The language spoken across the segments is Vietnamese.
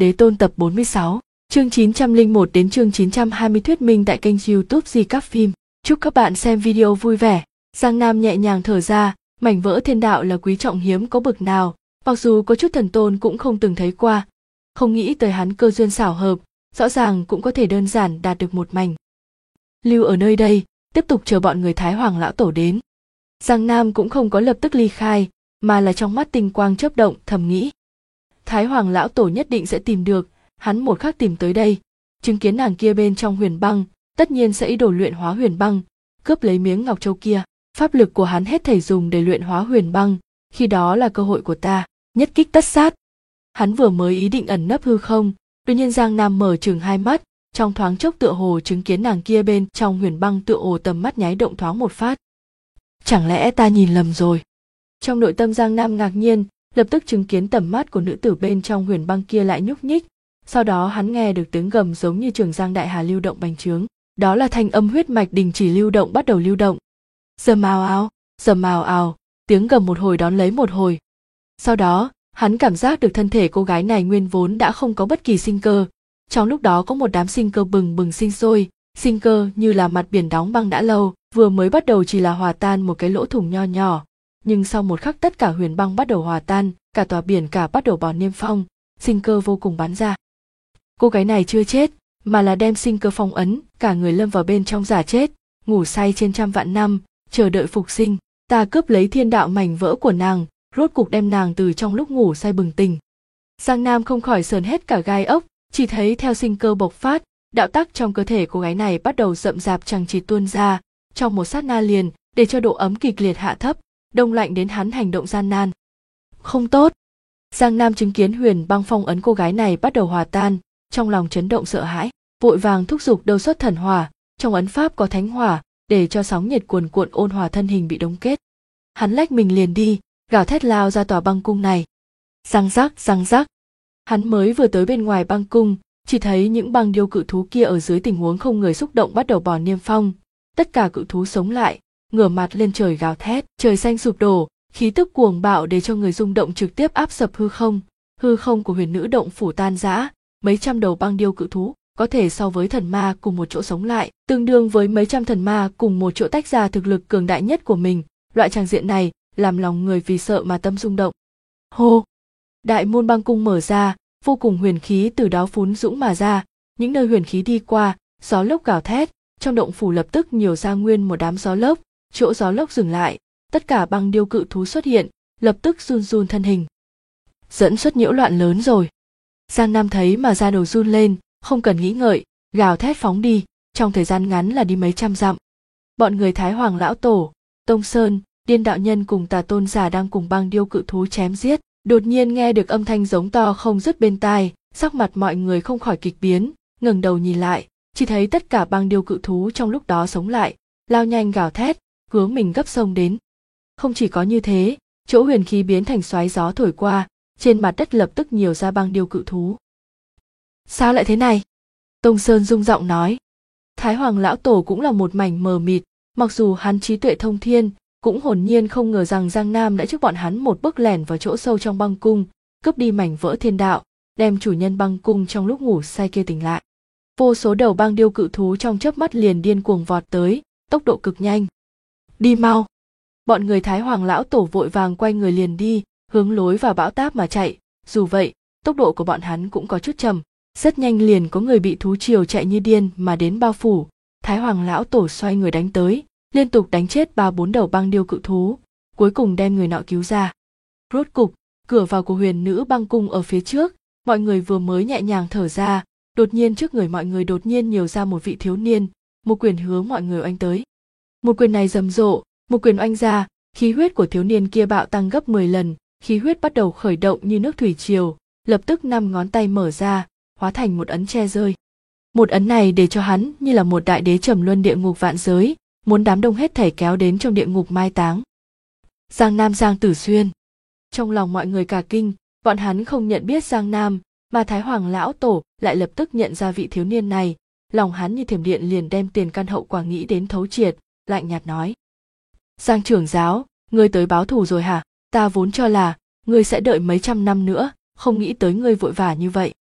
Đế Tôn tập 46, chương 901 đến chương 920 thuyết minh tại kênh YouTube Di Các Phim. Chúc các bạn xem video vui vẻ. Giang Nam nhẹ nhàng thở ra, mảnh vỡ thiên đạo là quý trọng hiếm có bực nào, mặc dù có chút thần tôn cũng không từng thấy qua. Không nghĩ tới hắn cơ duyên xảo hợp, rõ ràng cũng có thể đơn giản đạt được một mảnh. Lưu ở nơi đây, tiếp tục chờ bọn người Thái Hoàng lão tổ đến. Giang Nam cũng không có lập tức ly khai, mà là trong mắt tinh quang chớp động thầm nghĩ. Thái Hoàng lão tổ nhất định sẽ tìm được, hắn một khắc tìm tới đây, chứng kiến nàng kia bên trong huyền băng, tất nhiên sẽ ý đồ luyện hóa huyền băng, cướp lấy miếng ngọc châu kia. Pháp lực của hắn hết thảy dùng để luyện hóa huyền băng, khi đó là cơ hội của ta, nhất kích tất sát. Hắn vừa mới ý định ẩn nấp hư không, đột nhiên Giang Nam mở trừng hai mắt, trong thoáng chốc tựa hồ chứng kiến nàng kia bên trong huyền băng tựa hồ tầm mắt nháy động thoáng một phát. Chẳng lẽ ta nhìn lầm rồi? Trong nội tâm Giang Nam ngạc nhiên, lập tức chứng kiến tầm mắt của nữ tử bên trong huyền băng kia lại nhúc nhích, sau đó hắn nghe được tiếng gầm giống như trường giang đại hà lưu động bành trướng, đó là thanh âm huyết mạch đình chỉ lưu động bắt đầu lưu động. Rầm ào ào, tiếng gầm một hồi đón lấy một hồi. Sau đó, hắn cảm giác được thân thể cô gái này nguyên vốn đã không có bất kỳ sinh cơ, trong lúc đó có một đám sinh cơ bừng bừng sinh sôi, sinh cơ như là mặt biển đóng băng đã lâu, vừa mới bắt đầu chỉ là hòa tan một cái lỗ thủng nho nhỏ, nhưng sau một khắc tất cả huyền băng bắt đầu hòa tan, cả tòa biển cả bắt đầu bò niêm phong, sinh cơ vô cùng bắn ra. Cô gái này chưa chết, mà là đem sinh cơ phong ấn, cả người lâm vào bên trong giả chết, ngủ say trên trăm vạn năm, chờ đợi phục sinh. Ta cướp lấy thiên đạo mảnh vỡ của nàng, rốt cục đem nàng từ trong lúc ngủ say bừng tỉnh. Giang Nam không khỏi sờn hết cả gai ốc, chỉ thấy theo sinh cơ bộc phát, đạo tắc trong cơ thể cô gái này bắt đầu rậm rạp chằng chịt tuôn ra, trong một sát na liền, để cho độ ấm kịch liệt hạ thấp, đông lạnh đến hắn hành động gian nan. Không tốt. Giang Nam chứng kiến huyền băng phong ấn cô gái này bắt đầu hòa tan, trong lòng chấn động sợ hãi, vội vàng thúc giục đầu xuất thần hỏa, trong ấn pháp có thánh hỏa, để cho sóng nhiệt cuồn cuộn ôn hòa thân hình bị đóng kết. Hắn lách mình liền đi, gào thét lao ra tòa băng cung này. Răng rắc. Hắn mới vừa tới bên ngoài băng cung, chỉ thấy những băng điêu cự thú kia ở dưới tình huống không người xúc động bắt đầu bò niêm phong. Tất cả cự thú sống lại, ngửa mặt lên trời gào thét, trời xanh sụp đổ, khí tức cuồng bạo để cho người rung động trực tiếp áp sập hư không của huyền nữ động phủ tan rã, mấy trăm đầu băng điêu cự thú có thể so với thần ma cùng một chỗ sống lại, tương đương với mấy trăm thần ma cùng một chỗ tách ra thực lực cường đại nhất của mình. Loại tràng diện này làm lòng người vì sợ mà tâm rung động. Hô! Đại môn băng cung mở ra, vô cùng huyền khí từ đó phún dũng mà ra, những nơi huyền khí đi qua, gió lốc gào thét, trong động phủ lập tức nhiều ra nguyên một đám gió lốc, chỗ gió lốc dừng lại, tất cả băng điêu cự thú xuất hiện, lập tức run run thân hình. Dẫn xuất nhiễu loạn lớn rồi. Giang Nam thấy mà da đầu run lên, không cần nghĩ ngợi, gào thét phóng đi, trong thời gian ngắn là đi mấy trăm dặm. Bọn người Thái Hoàng lão tổ, Tông Sơn, Điên đạo nhân cùng Tà tôn giả đang cùng băng điêu cự thú chém giết, đột nhiên nghe được âm thanh giống to không dứt bên tai, sắc mặt mọi người không khỏi kịch biến, ngẩng đầu nhìn lại, chỉ thấy tất cả băng điêu cự thú trong lúc đó sống lại, lao nhanh gào thét, hướng mình gấp sông đến. Không chỉ có như thế, chỗ huyền khí biến thành xoáy gió thổi qua, trên mặt đất lập tức nhiều ra băng điêu cự thú. Sao lại thế này? Tông Sơn rung giọng nói. Thái Hoàng lão tổ cũng là một mảnh mờ mịt, mặc dù hắn trí tuệ thông thiên, cũng hồn nhiên không ngờ rằng Giang Nam đã trước bọn hắn một bước lẻn vào chỗ sâu trong băng cung, cướp đi mảnh vỡ thiên đạo, đem chủ nhân băng cung trong lúc ngủ say kia tỉnh lại. Vô số đầu băng điêu cự thú trong chớp mắt liền điên cuồng vọt tới, tốc độ cực nhanh. Đi mau! Bọn người Thái Hoàng lão tổ vội vàng quay người liền đi, hướng lối vào bão táp mà chạy, dù vậy, tốc độ của bọn hắn cũng có chút chậm, rất nhanh liền có người bị thú triều chạy như điên mà đến bao phủ. Thái Hoàng lão tổ xoay người đánh tới, liên tục đánh chết 3-4 đầu băng điêu cự thú, cuối cùng đem người nọ cứu ra. Rốt cục, cửa vào của huyền nữ băng cung ở phía trước, mọi người vừa mới nhẹ nhàng thở ra, đột nhiên trước người mọi người đột nhiên nhiều ra một vị thiếu niên, một quyền hướng mọi người oanh tới. Một quyền này rầm rộ, một quyền oanh ra, khí huyết của thiếu niên kia bạo tăng gấp 10 lần, khí huyết bắt đầu khởi động như nước thủy triều, lập tức 5 ngón tay mở ra, hóa thành một ấn che rơi. Một ấn này để cho hắn như là một đại đế trầm luân địa ngục vạn giới, muốn đám đông hết thảy kéo đến trong địa ngục mai táng. Giang Nam Giang Tử Xuyên. Trong lòng mọi người cả kinh, bọn hắn không nhận biết Giang Nam, mà Thái Hoàng lão tổ lại lập tức nhận ra vị thiếu niên này, lòng hắn như thiểm điện liền đem tiền căn hậu quả nghĩ đến thấu triệt, lạnh nhạt nói: Giang trưởng giáo, ngươi tới báo thù rồi hả? Ta vốn cho là ngươi sẽ đợi mấy trăm năm nữa, không nghĩ tới ngươi vội vã như vậy.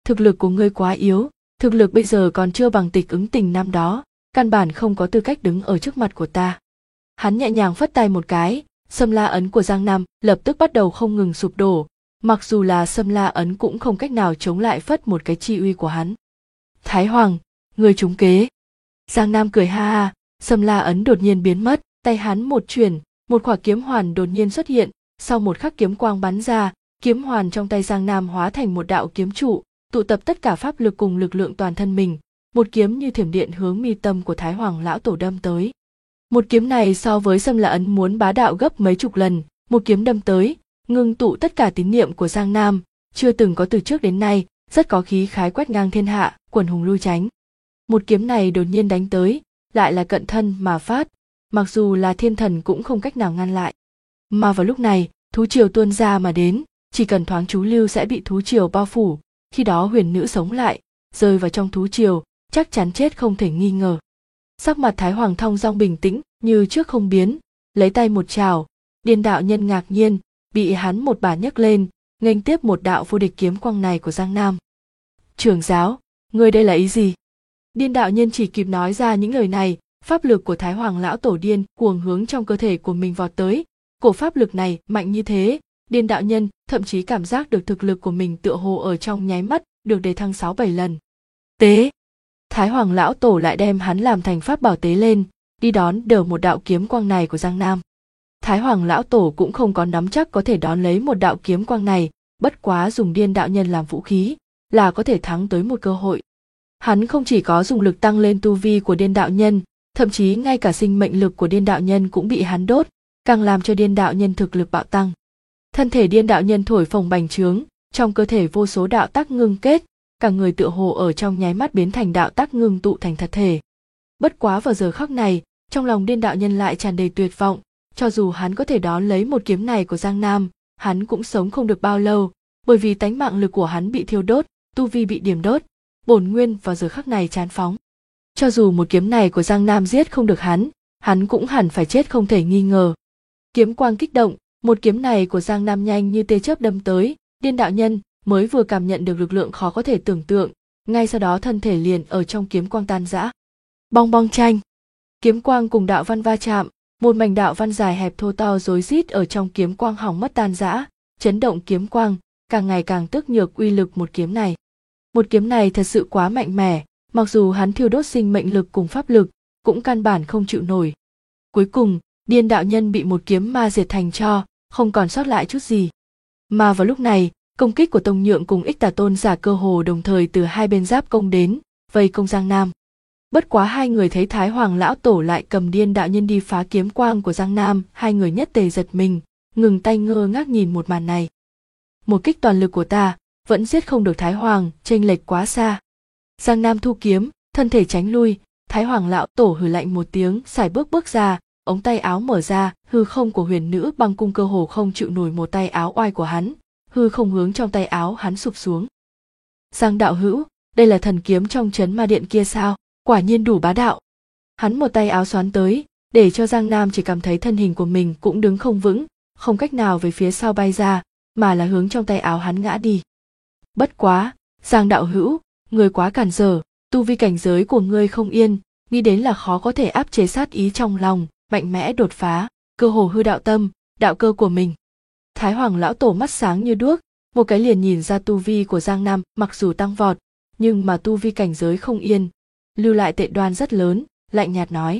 thực lực của ngươi quá yếu, thực lực bây giờ còn chưa bằng Tịch Ứng Tình năm đó, căn bản không có tư cách đứng ở trước mặt của ta. Hắn nhẹ nhàng phất tay một cái, Sâm La ấn của Giang Nam lập tức bắt đầu không ngừng sụp đổ, mặc dù là Sâm La ấn cũng không cách nào chống lại phất một cái chi uy của hắn. Thái Hoàng, ngươi trúng kế. Giang Nam cười ha ha, Sâm La ấn đột nhiên biến mất, tay hắn một chuyển, một quả kiếm hoàn đột nhiên xuất hiện, sau một khắc kiếm quang bắn ra, kiếm hoàn trong tay Giang Nam hóa thành một đạo kiếm trụ, tụ tập tất cả pháp lực cùng lực lượng toàn thân mình, một kiếm như thiểm điện hướng mi tâm của Thái Hoàng lão tổ đâm tới. Một kiếm này so với Sâm La ấn muốn bá đạo gấp mấy chục lần, một kiếm đâm tới, ngưng tụ tất cả tín niệm của Giang Nam, chưa từng có từ trước đến nay, rất có khí khái quét ngang thiên hạ, quần hùng lui tránh. Một kiếm này đột nhiên đánh tới, lại là cận thân mà phát, mặc dù là thiên thần cũng không cách nào ngăn lại. Mà vào lúc này, thú triều tuôn ra mà đến, chỉ cần thoáng chú lưu sẽ bị thú triều bao phủ, khi đó huyền nữ sống lại, rơi vào trong thú triều, chắc chắn chết không thể nghi ngờ. Sắc mặt Thái Hoàng thong dong bình tĩnh, như trước không biến, lấy tay một chảo, Điên đạo nhân ngạc nhiên, bị hắn một bà nhấc lên, nghênh tiếp một đạo vô địch kiếm quang này của Giang Nam. Trưởng giáo, ngươi đây là ý gì? Điên đạo nhân chỉ kịp nói ra những lời này, pháp lực của Thái Hoàng lão tổ điên cuồng hướng trong cơ thể của mình vọt tới, cổ pháp lực này mạnh như thế, Điên đạo nhân thậm chí cảm giác được thực lực của mình tựa hồ ở trong nháy mắt được đề thăng 6-7 lần. Tế! Thái Hoàng lão tổ lại đem hắn làm thành pháp bảo tế lên, đi đón đỡ một đạo kiếm quang này của Giang Nam. Thái Hoàng lão tổ cũng không có nắm chắc có thể đón lấy một đạo kiếm quang này, bất quá dùng Điên đạo nhân làm vũ khí, là có thể thắng tới một cơ hội. Hắn không chỉ có dùng lực tăng lên tu vi của Điên đạo nhân, thậm chí ngay cả sinh mệnh lực của Điên đạo nhân cũng bị hắn đốt, càng làm cho Điên đạo nhân thực lực bạo tăng. Thân thể Điên đạo nhân thổi phồng bành trướng, trong cơ thể vô số đạo tác ngưng kết, cả người tựa hồ ở trong nháy mắt biến thành đạo tác ngưng tụ thành thật thể. Bất quá vào giờ khắc này, trong lòng Điên đạo nhân lại tràn đầy tuyệt vọng, cho dù hắn có thể đón lấy một kiếm này của Giang Nam, hắn cũng sống không được bao lâu, bởi vì tánh mạng lực của hắn bị thiêu đốt, tu vi bị điểm đốt, bổn nguyên vào giờ khắc này chán phóng. Cho dù một kiếm này của Giang Nam giết không được hắn cũng hẳn phải chết không thể nghi ngờ. Kiếm quang kích động, một kiếm này của Giang Nam nhanh như tia chớp đâm tới, Điên đạo nhân mới vừa cảm nhận được lực lượng khó có thể tưởng tượng, ngay sau đó thân thể liền ở trong kiếm quang tan rã. Bong bong tranh, kiếm quang cùng đạo văn va chạm, một mảnh đạo văn dài hẹp thô to rối rít ở trong kiếm quang hỏng mất tan rã, chấn động kiếm quang, càng ngày càng tức nhược uy lực một kiếm này. Một kiếm này thật sự quá mạnh mẽ, mặc dù hắn thiêu đốt sinh mệnh lực cùng pháp lực, cũng căn bản không chịu nổi. Cuối cùng, Điên đạo nhân bị một kiếm ma diệt thành tro, không còn sót lại chút gì. Mà vào lúc này, công kích của Tông Nhượng cùng Ích Tà Tôn giả cơ hồ đồng thời từ hai bên giáp công đến, vây công Giang Nam. Bất quá hai người thấy Thái Hoàng lão tổ lại cầm Điên đạo nhân đi phá kiếm quang của Giang Nam, hai người nhất tề giật mình, ngừng tay ngơ ngác nhìn một màn này. Một kích toàn lực của ta, vẫn giết không được Thái Hoàng, chênh lệch quá xa. Giang Nam thu kiếm, thân thể tránh lui, Thái Hoàng lão tổ hừ lạnh một tiếng, sải bước ra, ống tay áo mở ra, hư không của huyền nữ băng cung cơ hồ không chịu nổi một tay áo oai của hắn, hư không hướng trong tay áo hắn sụp xuống. Giang đạo hữu, đây là thần kiếm trong trấn ma điện kia sao? Quả nhiên đủ bá đạo. Hắn một tay áo xoắn tới, để cho Giang Nam chỉ cảm thấy thân hình của mình cũng đứng không vững, không cách nào về phía sau bay ra, mà là hướng trong tay áo hắn ngã đi. Bất quá, Giang đạo hữu, ngươi quá cản trở, tu vi cảnh giới của ngươi không yên, nghĩ đến là khó có thể áp chế sát ý trong lòng, mạnh mẽ đột phá, cơ hồ hư đạo tâm, đạo cơ của mình. Thái Hoàng lão tổ mắt sáng như đuốc, một cái liền nhìn ra tu vi của Giang Nam mặc dù tăng vọt, nhưng mà tu vi cảnh giới không yên, lưu lại tệ đoan rất lớn, lạnh nhạt nói.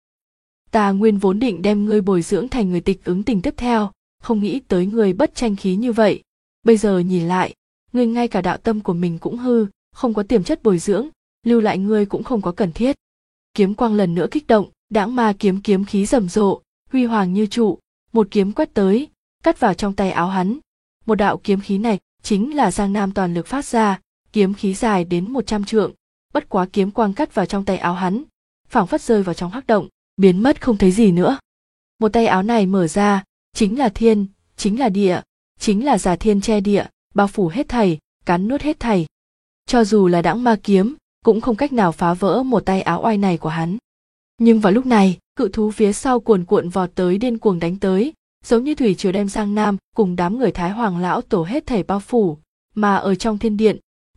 Ta nguyên vốn định đem ngươi bồi dưỡng thành người Tịch Ứng Tình tiếp theo, không nghĩ tới ngươi bất tranh khí như vậy. Bây giờ nhìn lại, ngươi ngay cả đạo tâm của mình cũng hư, không có tiềm chất bồi dưỡng, lưu lại ngươi cũng không có cần thiết. Kiếm quang lần nữa kích động, đãng ma kiếm kiếm khí rầm rộ, huy hoàng như trụ, một kiếm quét tới, cắt vào trong tay áo hắn. Một đạo kiếm khí này chính là Giang Nam toàn lực phát ra, kiếm khí dài đến 100 trượng, bất quá kiếm quang cắt vào trong tay áo hắn, phảng phất rơi vào trong hắc động, biến mất không thấy gì nữa. Một tay áo này mở ra, chính là thiên, chính là địa, chính là giả thiên che địa, bao phủ hết thảy, cắn nuốt hết thảy. Cho dù là đãng ma kiếm, cũng không cách nào phá vỡ một tay áo oai này của hắn. Nhưng vào lúc này, cự thú phía sau cuồn cuộn vọt tới điên cuồng đánh tới, giống như thủy triều đem Giang Nam cùng đám người Thái Hoàng lão tổ hết thảy bao phủ, mà ở trong thiên điện,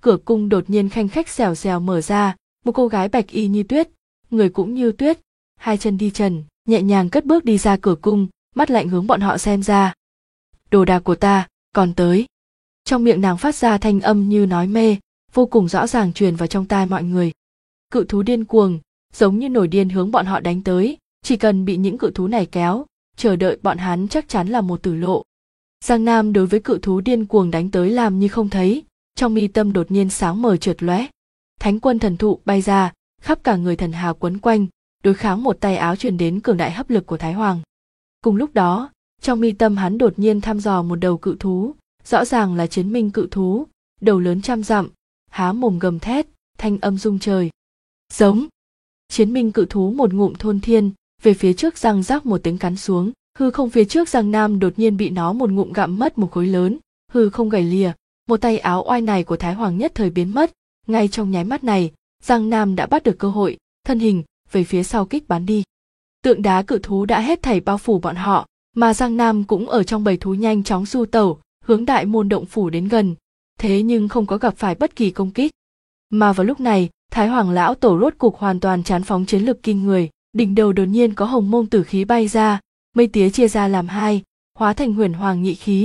cửa cung đột nhiên khanh khách xèo xèo mở ra, một cô gái bạch y như tuyết, người cũng như tuyết, hai chân đi trần, nhẹ nhàng cất bước đi ra cửa cung, mắt lạnh hướng bọn họ xem ra. Đồ đạc của ta, còn tới. Trong miệng nàng phát ra thanh âm như nói mê, vô cùng rõ ràng truyền vào trong tai mọi người. Cự thú điên cuồng, giống như nổi điên hướng bọn họ đánh tới, chỉ cần bị những cự thú này kéo, chờ đợi bọn hắn chắc chắn là một tử lộ. Giang Nam đối với cự thú điên cuồng đánh tới làm như không thấy, trong mi tâm đột nhiên sáng mờ chợt lóe. Thánh quân thần thụ bay ra, khắp cả người thần hào quấn quanh, đối kháng một tay áo truyền đến cường đại hấp lực của Thái Hoàng. Cùng lúc đó, trong mi tâm hắn đột nhiên thăm dò một đầu cự thú, rõ ràng là chiến minh cự thú, đầu lớn 100 dặm, há mồm gầm thét, thanh âm rung trời. Giống. Chiến minh cự thú một ngụm thôn thiên, về phía trước răng rắc một tiếng cắn xuống, hư không phía trước Giang Nam đột nhiên bị nó một ngụm gặm mất một khối lớn, hư không gãy lìa, một tay áo oai này của Thái Hoàng nhất thời biến mất, ngay trong nháy mắt này, Giang Nam đã bắt được cơ hội, thân hình về phía sau kích bắn đi. Tượng đá cự thú đã hết thảy bao phủ bọn họ, mà Giang Nam cũng ở trong bầy thú nhanh chóng du tẩu, hướng đại môn động phủ đến gần, thế nhưng không có gặp phải bất kỳ công kích. Mà vào lúc này, Thái Hoàng lão tổ rốt cục hoàn toàn chán phóng chiến lực kinh người, đỉnh đầu đột nhiên có hồng mông tử khí bay ra, mây tía chia ra làm hai, hóa thành huyền hoàng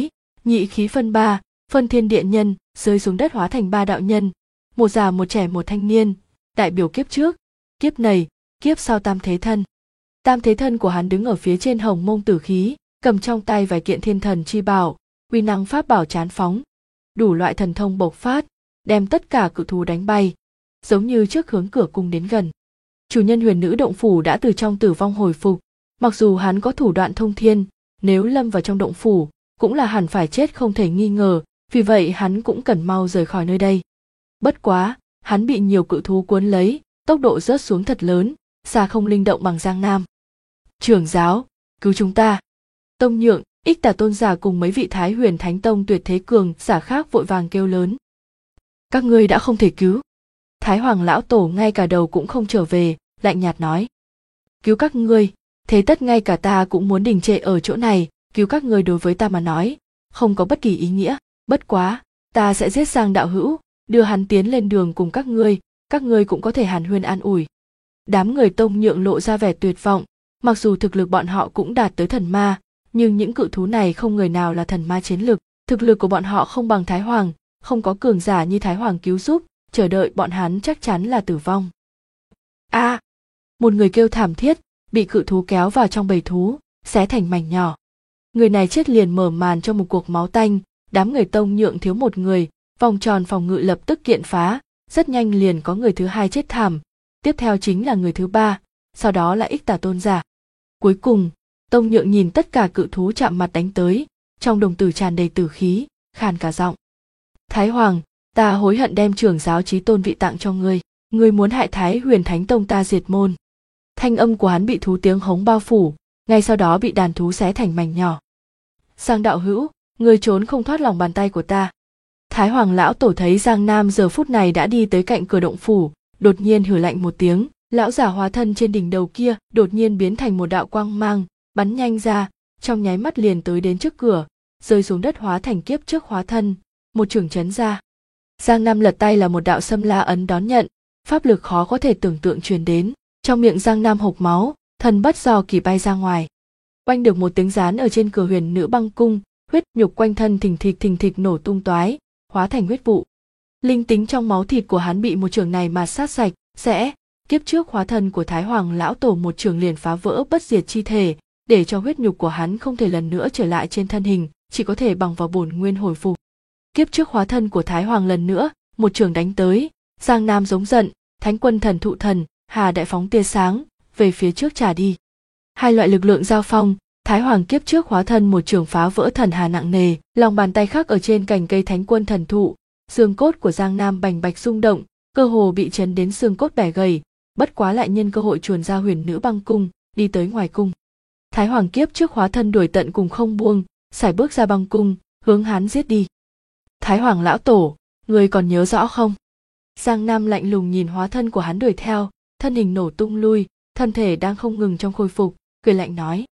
nhị khí phân ba, phân thiên địa nhân, rơi xuống đất hóa thành ba đạo nhân, một già một trẻ một thanh niên, đại biểu kiếp trước, kiếp này, kiếp sau tam thế thân. Tam thế thân của hắn đứng ở phía trên hồng mông tử khí, cầm trong tay vài kiện thiên thần chi bảo, uy năng pháp bảo chán phóng, đủ loại thần thông bộc phát, đem tất cả cự thú đánh bay, giống như trước hướng cửa cung đến gần. Chủ nhân huyền nữ động phủ đã từ trong tử vong hồi phục, mặc dù hắn có thủ đoạn thông thiên, nếu lâm vào trong động phủ, cũng là hẳn phải chết không thể nghi ngờ, vì vậy hắn cũng cần mau rời khỏi nơi đây. Bất quá, hắn bị nhiều cự thú cuốn lấy, tốc độ rớt xuống thật lớn, xa không linh động bằng Giang Nam. Trưởng giáo, cứu chúng ta. Tông Nhượng, Ích Tà tôn giả cùng mấy vị Thái Huyền Thánh Tông tuyệt thế cường giả khác vội vàng kêu lớn. Các ngươi đã không thể cứu. Thái Hoàng lão tổ ngay cả đầu cũng không trở về, lạnh nhạt nói. Cứu các ngươi, thế tất ngay cả ta cũng muốn đình trệ ở chỗ này, cứu các ngươi đối với ta mà nói, không có bất kỳ ý nghĩa, bất quá, ta sẽ giết Giang đạo hữu, đưa hắn tiến lên đường cùng các ngươi cũng có thể hàn huyên an ủi. Đám người Tông Nhượng lộ ra vẻ tuyệt vọng, mặc dù thực lực bọn họ cũng đạt tới thần ma, nhưng những cự thú này không người nào là thần ma chiến lực, thực lực của bọn họ không bằng Thái Hoàng, không có cường giả như Thái Hoàng cứu giúp, chờ đợi bọn hắn chắc chắn là tử vong. Một người kêu thảm thiết, bị cự thú kéo vào trong bầy thú, xé thành mảnh nhỏ. Người này chết liền mở màn cho một cuộc máu tanh, đám người Tông Nhượng thiếu một người, vòng tròn phòng ngự lập tức kiện phá, rất nhanh liền có người thứ hai chết thảm, tiếp theo chính là người thứ ba, sau đó là Ích Tà tôn giả. Cuối cùng, Tông Nhượng nhìn tất cả cự thú chạm mặt đánh tới, trong đồng tử tràn đầy tử khí, khàn cả giọng. Thái Hoàng, ta hối hận đem trưởng giáo chí tôn vị tặng cho ngươi muốn hại Thái Huyền Thánh Tông ta diệt môn. Thanh âm của hắn bị thú tiếng hống bao phủ, ngay sau đó bị đàn thú xé thành mảnh nhỏ. Giang đạo hữu, ngươi trốn không thoát lòng bàn tay của ta. Thái Hoàng lão tổ thấy Giang Nam giờ phút này đã đi tới cạnh cửa động phủ, đột nhiên hừ lạnh một tiếng, lão giả hóa thân trên đỉnh đầu kia đột nhiên biến thành một đạo quang mang, bắn nhanh ra, trong nháy mắt liền tới đến trước cửa, rơi xuống đất hóa thành kiếp trước hóa thân, một chưởng chấn ra. Giang Nam lật tay là một đạo xâm la ấn đón nhận, pháp lực khó có thể tưởng tượng truyền đến, trong miệng Giang Nam hộc máu, thần bất do kỳ bay ra ngoài. Oanh được một tiếng gián ở trên cửa huyền nữ băng cung, huyết nhục quanh thân thình thịch nổ tung toái, hóa thành huyết vụ. Linh tính trong máu thịt của hắn bị một chưởng này mà sát sạch, sẽ, kiếp trước hóa thân của Thái Hoàng lão tổ một chưởng liền phá vỡ bất diệt chi thể, để cho huyết nhục của hắn không thể lần nữa trở lại trên thân hình, chỉ có thể bằng vào bổn nguyên hồi phục. Kiếp trước hóa thân của Thái Hoàng lần nữa, một chưởng đánh tới, Giang Nam giống giận, Thánh quân thần thụ thần, Hà đại phóng tia sáng, về phía trước trả đi. Hai loại lực lượng giao phong, Thái Hoàng kiếp trước hóa thân một chưởng phá vỡ thần hà nặng nề, lòng bàn tay khác ở trên cành cây Thánh quân thần thụ, xương cốt của Giang Nam bành bạch rung động, cơ hồ bị chấn đến xương cốt bẻ gầy, bất quá lại nhân cơ hội chuồn ra huyền nữ băng cung, đi tới ngoài cung. Thái Hoàng kiếp trước hóa thân đuổi tận cùng không buông, sải bước ra băng cung, hướng hắn giết đi. Thái Hoàng lão tổ, ngươi còn nhớ rõ không? Giang Nam lạnh lùng nhìn hóa thân của hắn đuổi theo, thân hình nổ tung lui, thân thể đang không ngừng trong khôi phục, cười lạnh nói.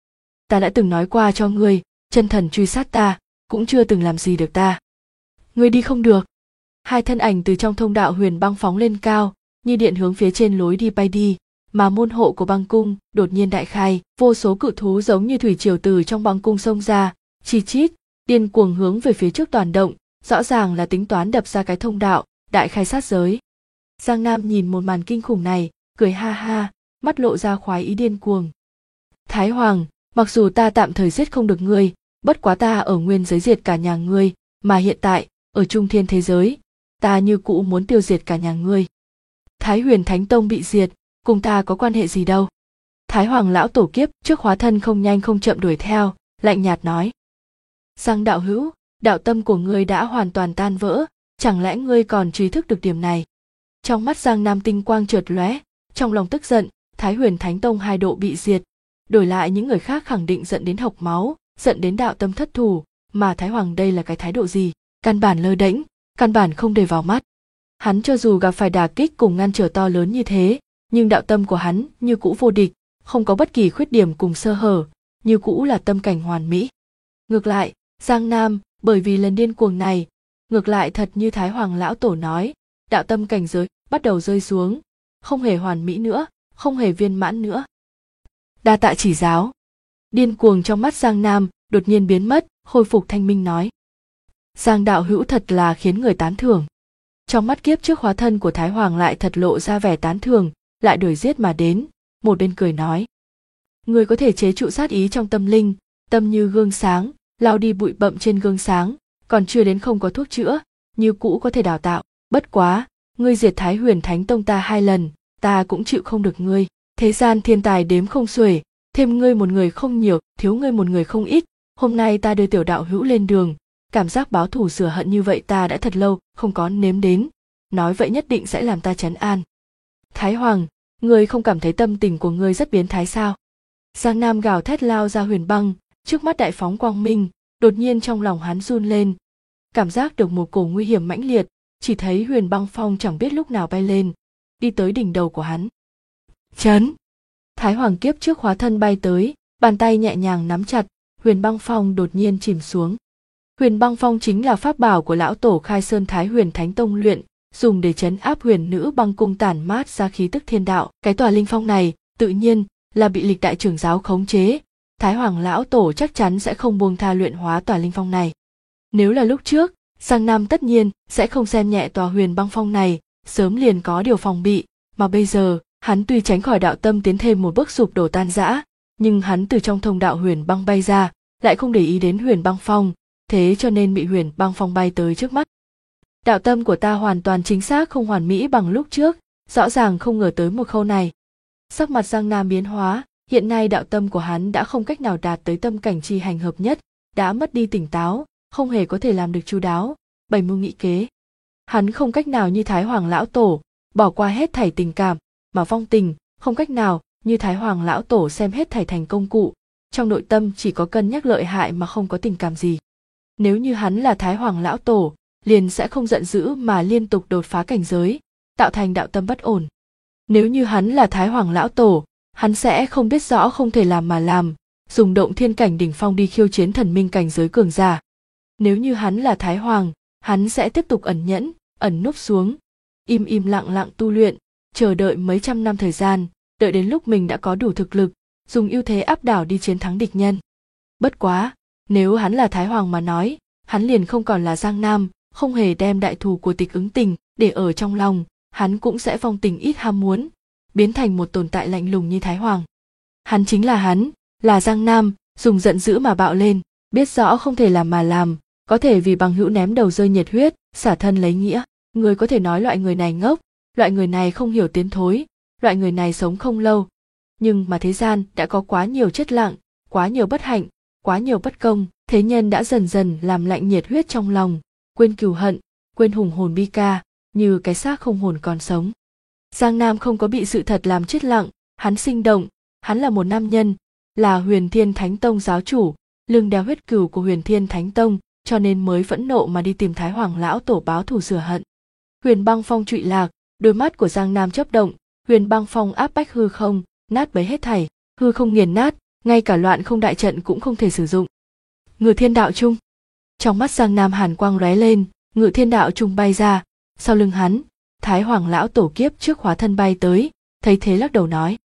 Ta đã từng nói qua cho ngươi, chân thần truy sát ta, cũng chưa từng làm gì được ta. Ngươi đi không được. Hai thân ảnh từ trong thông đạo huyền băng phóng lên cao, như điện hướng phía trên lối đi bay đi, mà môn hộ của băng cung đột nhiên đại khai, vô số cự thú giống như thủy triều từ trong băng cung xông ra, chi chít, điên cuồng hướng về phía trước toàn động, rõ ràng là tính toán đập ra cái thông đạo, đại khai sát giới. Giang Nam nhìn một màn kinh khủng này, cười ha ha, mắt lộ ra khoái ý điên cuồng. Thái Hoàng, mặc dù ta tạm thời giết không được ngươi, bất quá ta ở nguyên giới diệt cả nhà ngươi, mà hiện tại, ở trung thiên thế giới, ta như cũ muốn tiêu diệt cả nhà ngươi. Thái Huyền Thánh Tông bị diệt, cùng ta có quan hệ gì đâu. Thái Hoàng lão tổ kiếp trước hóa thân không nhanh không chậm đuổi theo, lạnh nhạt nói. Giang đạo hữu, đạo tâm của ngươi đã hoàn toàn tan vỡ, chẳng lẽ ngươi còn trí thức được điểm này? Trong mắt Giang Nam tinh quang chợt lóe, trong lòng tức giận, Thái Huyền Thánh Tông hai độ bị diệt, đổi lại những người khác khẳng định giận đến hộc máu, giận đến đạo tâm thất thủ, mà Thái Hoàng đây là cái thái độ gì? Căn bản lơ đễnh, căn bản không để vào mắt. Hắn cho dù gặp phải đả kích cùng ngăn trở to lớn như thế, nhưng đạo tâm của hắn như cũ vô địch, không có bất kỳ khuyết điểm cùng sơ hở, như cũ là tâm cảnh hoàn mỹ. Ngược lại, Giang Nam, bởi vì lần điên cuồng này, ngược lại thật như Thái Hoàng lão tổ nói, đạo tâm cảnh giới bắt đầu rơi xuống, không hề hoàn mỹ nữa, không hề viên mãn nữa. Đa tạ chỉ giáo. Điên cuồng trong mắt Giang Nam đột nhiên biến mất, khôi phục thanh minh nói. Giang đạo hữu thật là khiến người tán thưởng. Trong mắt kiếp trước hóa thân của Thái Hoàng lại thật lộ ra vẻ tán thưởng, lại đuổi giết mà đến, một bên cười nói. Người có thể chế trụ sát ý trong tâm linh, tâm như gương sáng, lau đi bụi bặm trên gương sáng, còn chưa đến không có thuốc chữa, như cũ có thể đào tạo. Bất quá, ngươi diệt Thái Huyền Thánh Tông ta 2 lần, ta cũng chịu không được ngươi. Thế gian thiên tài đếm không xuể, thêm ngươi một người không nhiều, thiếu ngươi một người không ít. Hôm nay ta đưa tiểu đạo hữu lên đường, cảm giác báo thù rửa hận như vậy ta đã thật lâu không có nếm đến, nói vậy nhất định sẽ làm ta trấn an. Thái Hoàng, ngươi không cảm thấy tâm tình của ngươi rất biến thái sao? Giang Nam gào thét lao ra huyền băng, trước mắt đại phóng quang minh, đột nhiên trong lòng hắn run lên, cảm giác được một cổ nguy hiểm mãnh liệt, chỉ thấy huyền băng phong chẳng biết lúc nào bay lên, đi tới đỉnh đầu của hắn. Chấn! Thái Hoàng kiếp trước hóa thân bay tới, bàn tay nhẹ nhàng nắm chặt, huyền băng phong đột nhiên chìm xuống. Huyền băng phong chính là pháp bảo của lão tổ Khai Sơn Thái Huyền Thánh Tông luyện, dùng để trấn áp huyền nữ băng cung tản mát ra khí tức thiên đạo. Cái tòa linh phong này, tự nhiên là bị lịch đại trưởng giáo khống chế. Thái Hoàng lão tổ chắc chắn sẽ không buông tha luyện hóa tòa linh phong này. Nếu là lúc trước, Giang Nam tất nhiên sẽ không xem nhẹ tòa huyền băng phong này, sớm liền có điều phòng bị, mà bây giờ, hắn tuy tránh khỏi đạo tâm tiến thêm một bước sụp đổ tan rã, nhưng hắn từ trong thông đạo huyền băng bay ra, lại không để ý đến huyền băng phong, thế cho nên bị huyền băng phong bay tới trước mắt. Đạo tâm của ta hoàn toàn chính xác không hoàn mỹ bằng lúc trước, rõ ràng không ngờ tới một khâu này. Sắc mặt Giang Nam biến hóa, hiện nay đạo tâm của hắn đã không cách nào đạt tới tâm cảnh chi hành hợp nhất, đã mất đi tỉnh táo, không hề có thể làm được chu đáo, bày mưu nghị kế. Hắn không cách nào như Thái Hoàng lão tổ, bỏ qua hết thảy tình cảm, mà vong tình, không cách nào như Thái Hoàng lão tổ xem hết thảy thành công cụ, trong nội tâm chỉ có cân nhắc lợi hại mà không có tình cảm gì. Nếu như hắn là Thái Hoàng lão tổ, liền sẽ không giận dữ mà liên tục đột phá cảnh giới, tạo thành đạo tâm bất ổn. Nếu như hắn là Thái Hoàng lão tổ, hắn sẽ không biết rõ không thể làm mà làm, dùng động thiên cảnh đỉnh phong đi khiêu chiến thần minh cảnh giới cường giả. Nếu như hắn là Thái Hoàng, hắn sẽ tiếp tục ẩn nhẫn, ẩn núp xuống, im im lặng lặng tu luyện, chờ đợi mấy trăm năm thời gian, đợi đến lúc mình đã có đủ thực lực, dùng ưu thế áp đảo đi chiến thắng địch nhân. Bất quá, nếu hắn là Thái Hoàng mà nói, hắn liền không còn là Giang Nam, không hề đem đại thù của Tịch Ứng Tình để ở trong lòng, hắn cũng sẽ vong tình ít ham muốn, biến thành một tồn tại lạnh lùng như Thái Hoàng. Hắn chính là hắn, là Giang Nam, dùng giận dữ mà bạo lên, biết rõ không thể làm mà làm, có thể vì bằng hữu ném đầu rơi nhiệt huyết, xả thân lấy nghĩa. Người có thể nói loại người này ngốc, loại người này không hiểu tiến thối, loại người này sống không lâu. Nhưng mà thế gian đã có quá nhiều chất lặng, quá nhiều bất hạnh, quá nhiều bất công, thế nhân đã dần dần làm lạnh nhiệt huyết trong lòng, quên cừu hận, quên hùng hồn bi ca, như cái xác không hồn còn sống. Giang Nam không có bị sự thật làm chết lặng, hắn sinh động, hắn là một nam nhân, là Huyền Thiên Thánh Tông giáo chủ, lưng đeo huyết cừu của Huyền Thiên Thánh Tông, cho nên mới phẫn nộ mà đi tìm Thái Hoàng lão tổ báo thù rửa hận. Huyền băng phong trụy lạc, đôi mắt của Giang Nam chớp động, huyền băng phong áp bách hư không, nát bấy hết thảy, hư không nghiền nát, ngay cả loạn không đại trận cũng không thể sử dụng. Ngự Thiên Đạo Trung. Trong mắt Giang Nam hàn quang lóe lên, Ngự Thiên Đạo Trung bay ra, Sau lưng hắn, Thái Hoàng lão tổ kiếp trước hóa thân bay tới, thấy thế lắc đầu nói: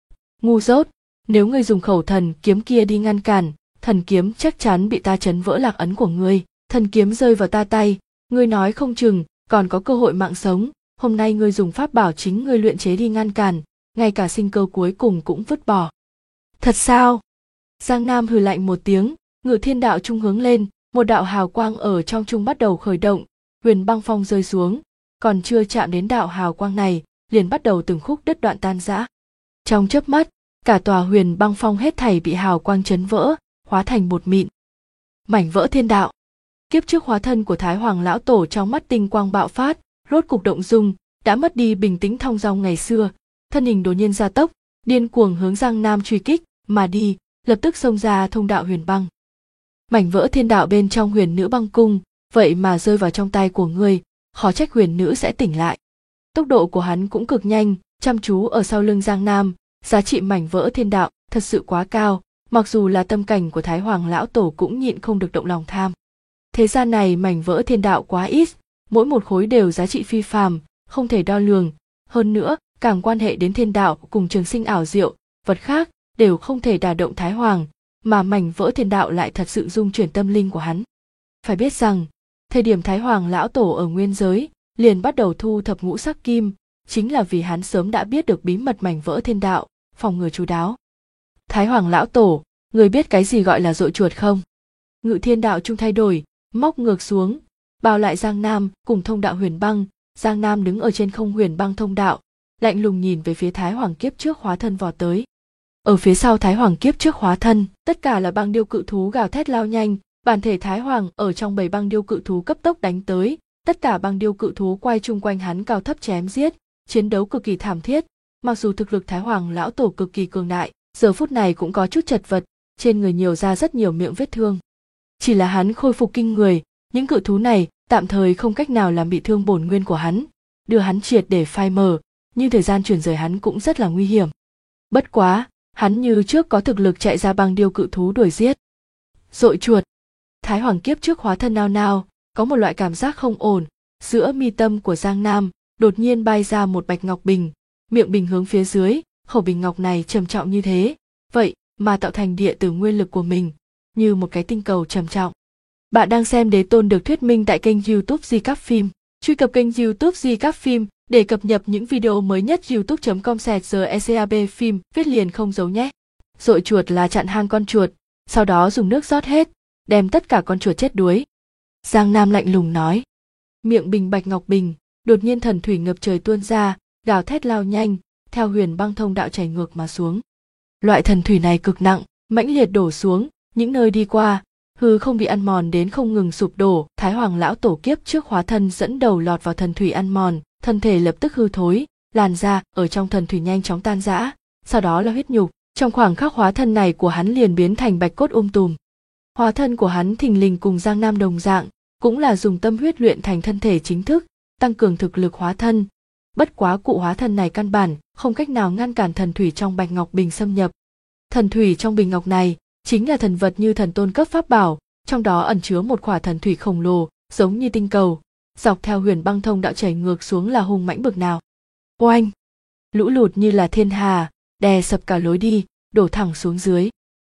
Ngu dốt, nếu ngươi dùng khẩu thần kiếm kia đi ngăn cản, thần kiếm chắc chắn bị ta chấn vỡ lạc ấn của ngươi. Thần kiếm rơi vào ta tay, ngươi nói không chừng còn có cơ hội mạng sống. Hôm nay ngươi dùng pháp bảo chính ngươi luyện chế đi ngăn cản, ngay cả sinh cơ cuối cùng cũng vứt bỏ. Thật sao? Giang Nam hừ lạnh một tiếng, Ngự Thiên Đạo Trung hướng lên, một đạo hào quang ở trong trung bắt đầu khởi động, huyền băng phong rơi xuống, còn chưa chạm đến đạo hào quang này, liền bắt đầu từng khúc đứt đoạn tan rã. Trong chớp mắt, cả tòa huyền băng phong hết thảy bị hào quang chấn vỡ, hóa thành bột mịn. Mảnh vỡ thiên đạo. Kiếp trước hóa thân của Thái Hoàng lão tổ trong mắt tinh quang bạo phát, rốt cục động dung, đã mất đi bình tĩnh thong dong ngày xưa, thân hình đột nhiên gia tốc, điên cuồng hướng Giang Nam truy kích mà đi, lập tức xông ra thông đạo huyền băng. Mảnh vỡ thiên đạo bên trong huyền nữ băng cung, vậy mà rơi vào trong tay của ngươi, khó trách huyền nữ sẽ tỉnh lại. Tốc độ của hắn cũng cực nhanh, chăm chú ở sau lưng Giang Nam, giá trị mảnh vỡ thiên đạo thật sự quá cao, mặc dù là tâm cảnh của Thái Hoàng lão tổ cũng nhịn không được động lòng tham. Thế gian này mảnh vỡ thiên đạo quá ít, mỗi một khối đều giá trị phi phàm, không thể đo lường, hơn nữa, càng quan hệ đến thiên đạo cùng trường sinh ảo diệu, vật khác đều không thể đả động Thái Hoàng, mà mảnh vỡ thiên đạo lại thật sự dung chuyển tâm linh của hắn. Phải biết rằng, thời điểm Thái Hoàng lão tổ ở nguyên giới, liền bắt đầu thu thập ngũ sắc kim, chính là vì hắn sớm đã biết được bí mật mảnh vỡ thiên đạo, phòng ngừa chu đáo. Thái Hoàng lão tổ, người biết cái gì gọi là dội chuột không? Ngự Thiên Đạo Trung thay đổi, móc ngược xuống, bao lại Giang Nam cùng thông đạo huyền băng. Giang Nam đứng ở trên không huyền băng thông đạo, lạnh lùng nhìn về phía Thái Hoàng kiếp trước hóa thân vọt tới. Ở phía sau Thái Hoàng kiếp trước hóa thân, tất cả là băng điêu cự thú gào thét lao nhanh, bản thể Thái Hoàng ở trong bầy băng điêu cự thú cấp tốc đánh tới, tất cả băng điêu cự thú quay chung quanh hắn cao thấp chém giết, chiến đấu cực kỳ thảm thiết. Mặc dù thực lực Thái Hoàng lão tổ cực kỳ cường đại, giờ phút này cũng có chút chật vật, trên người nhiều ra rất nhiều miệng vết thương. Chỉ là hắn khôi phục kinh người, những cự thú này tạm thời không cách nào làm bị thương bổn nguyên của hắn, đưa hắn triệt để phai mờ, nhưng thời gian chuyển rời hắn cũng rất là nguy hiểm. Bất quá, hắn như trước có thực lực chạy ra băng điêu cự thú đuổi giết. Dội chuột. Thái Hoàng kiếp trước hóa thân nao nao, có một loại cảm giác không ổn, giữa mi tâm của Giang Nam đột nhiên bay ra một bạch ngọc bình, miệng bình hướng phía dưới, khẩu bình ngọc này trầm trọng như thế, vậy mà tạo thành địa tử nguyên lực của mình, như một cái tinh cầu trầm trọng. Bạn đang xem Đế Tôn được thuyết minh tại kênh YouTube Di Cáp Phim. Truy cập kênh YouTube Di Cáp Phim để cập nhật những video mới nhất. youtube.com/GECAB phim viết liền không dấu nhé. Dội chuột là chặn hang con chuột, sau đó dùng nước rót hết, đem tất cả con chuột chết đuối. Giang Nam lạnh lùng nói. Miệng bình bạch ngọc bình, đột nhiên thần thủy ngập trời tuôn ra, gào thét lao nhanh, theo huyền băng thông đạo chảy ngược mà xuống. Loại thần thủy này cực nặng, mãnh liệt đổ xuống, những nơi đi qua, hư không bị ăn mòn đến không ngừng sụp đổ. Thái Hoàng lão tổ kiếp trước hóa thân dẫn đầu lọt vào thần thủy ăn mòn, thân thể lập tức hư thối, làn da ở trong thần thủy nhanh chóng tan rã, sau đó là huyết nhục. Trong khoảng khắc hóa thân này của hắn liền biến thành bạch cốt tùm. Hóa thân của hắn thình lình cùng Giang Nam đồng dạng, cũng là dùng tâm huyết luyện thành thân thể chính thức, tăng cường thực lực hóa thân. Bất quá cụ hóa thân này căn bản không cách nào ngăn cản thần thủy trong bạch ngọc bình xâm nhập. Thần thủy trong bình ngọc này chính là thần vật như thần tôn cấp pháp bảo, trong đó ẩn chứa một quả thần thủy khổng lồ, giống như tinh cầu, dọc theo huyền băng thông đạo chảy ngược xuống là hùng mãnh bực nào. Oanh! Lũ lụt như là thiên hà, đè sập cả lối đi, đổ thẳng xuống dưới.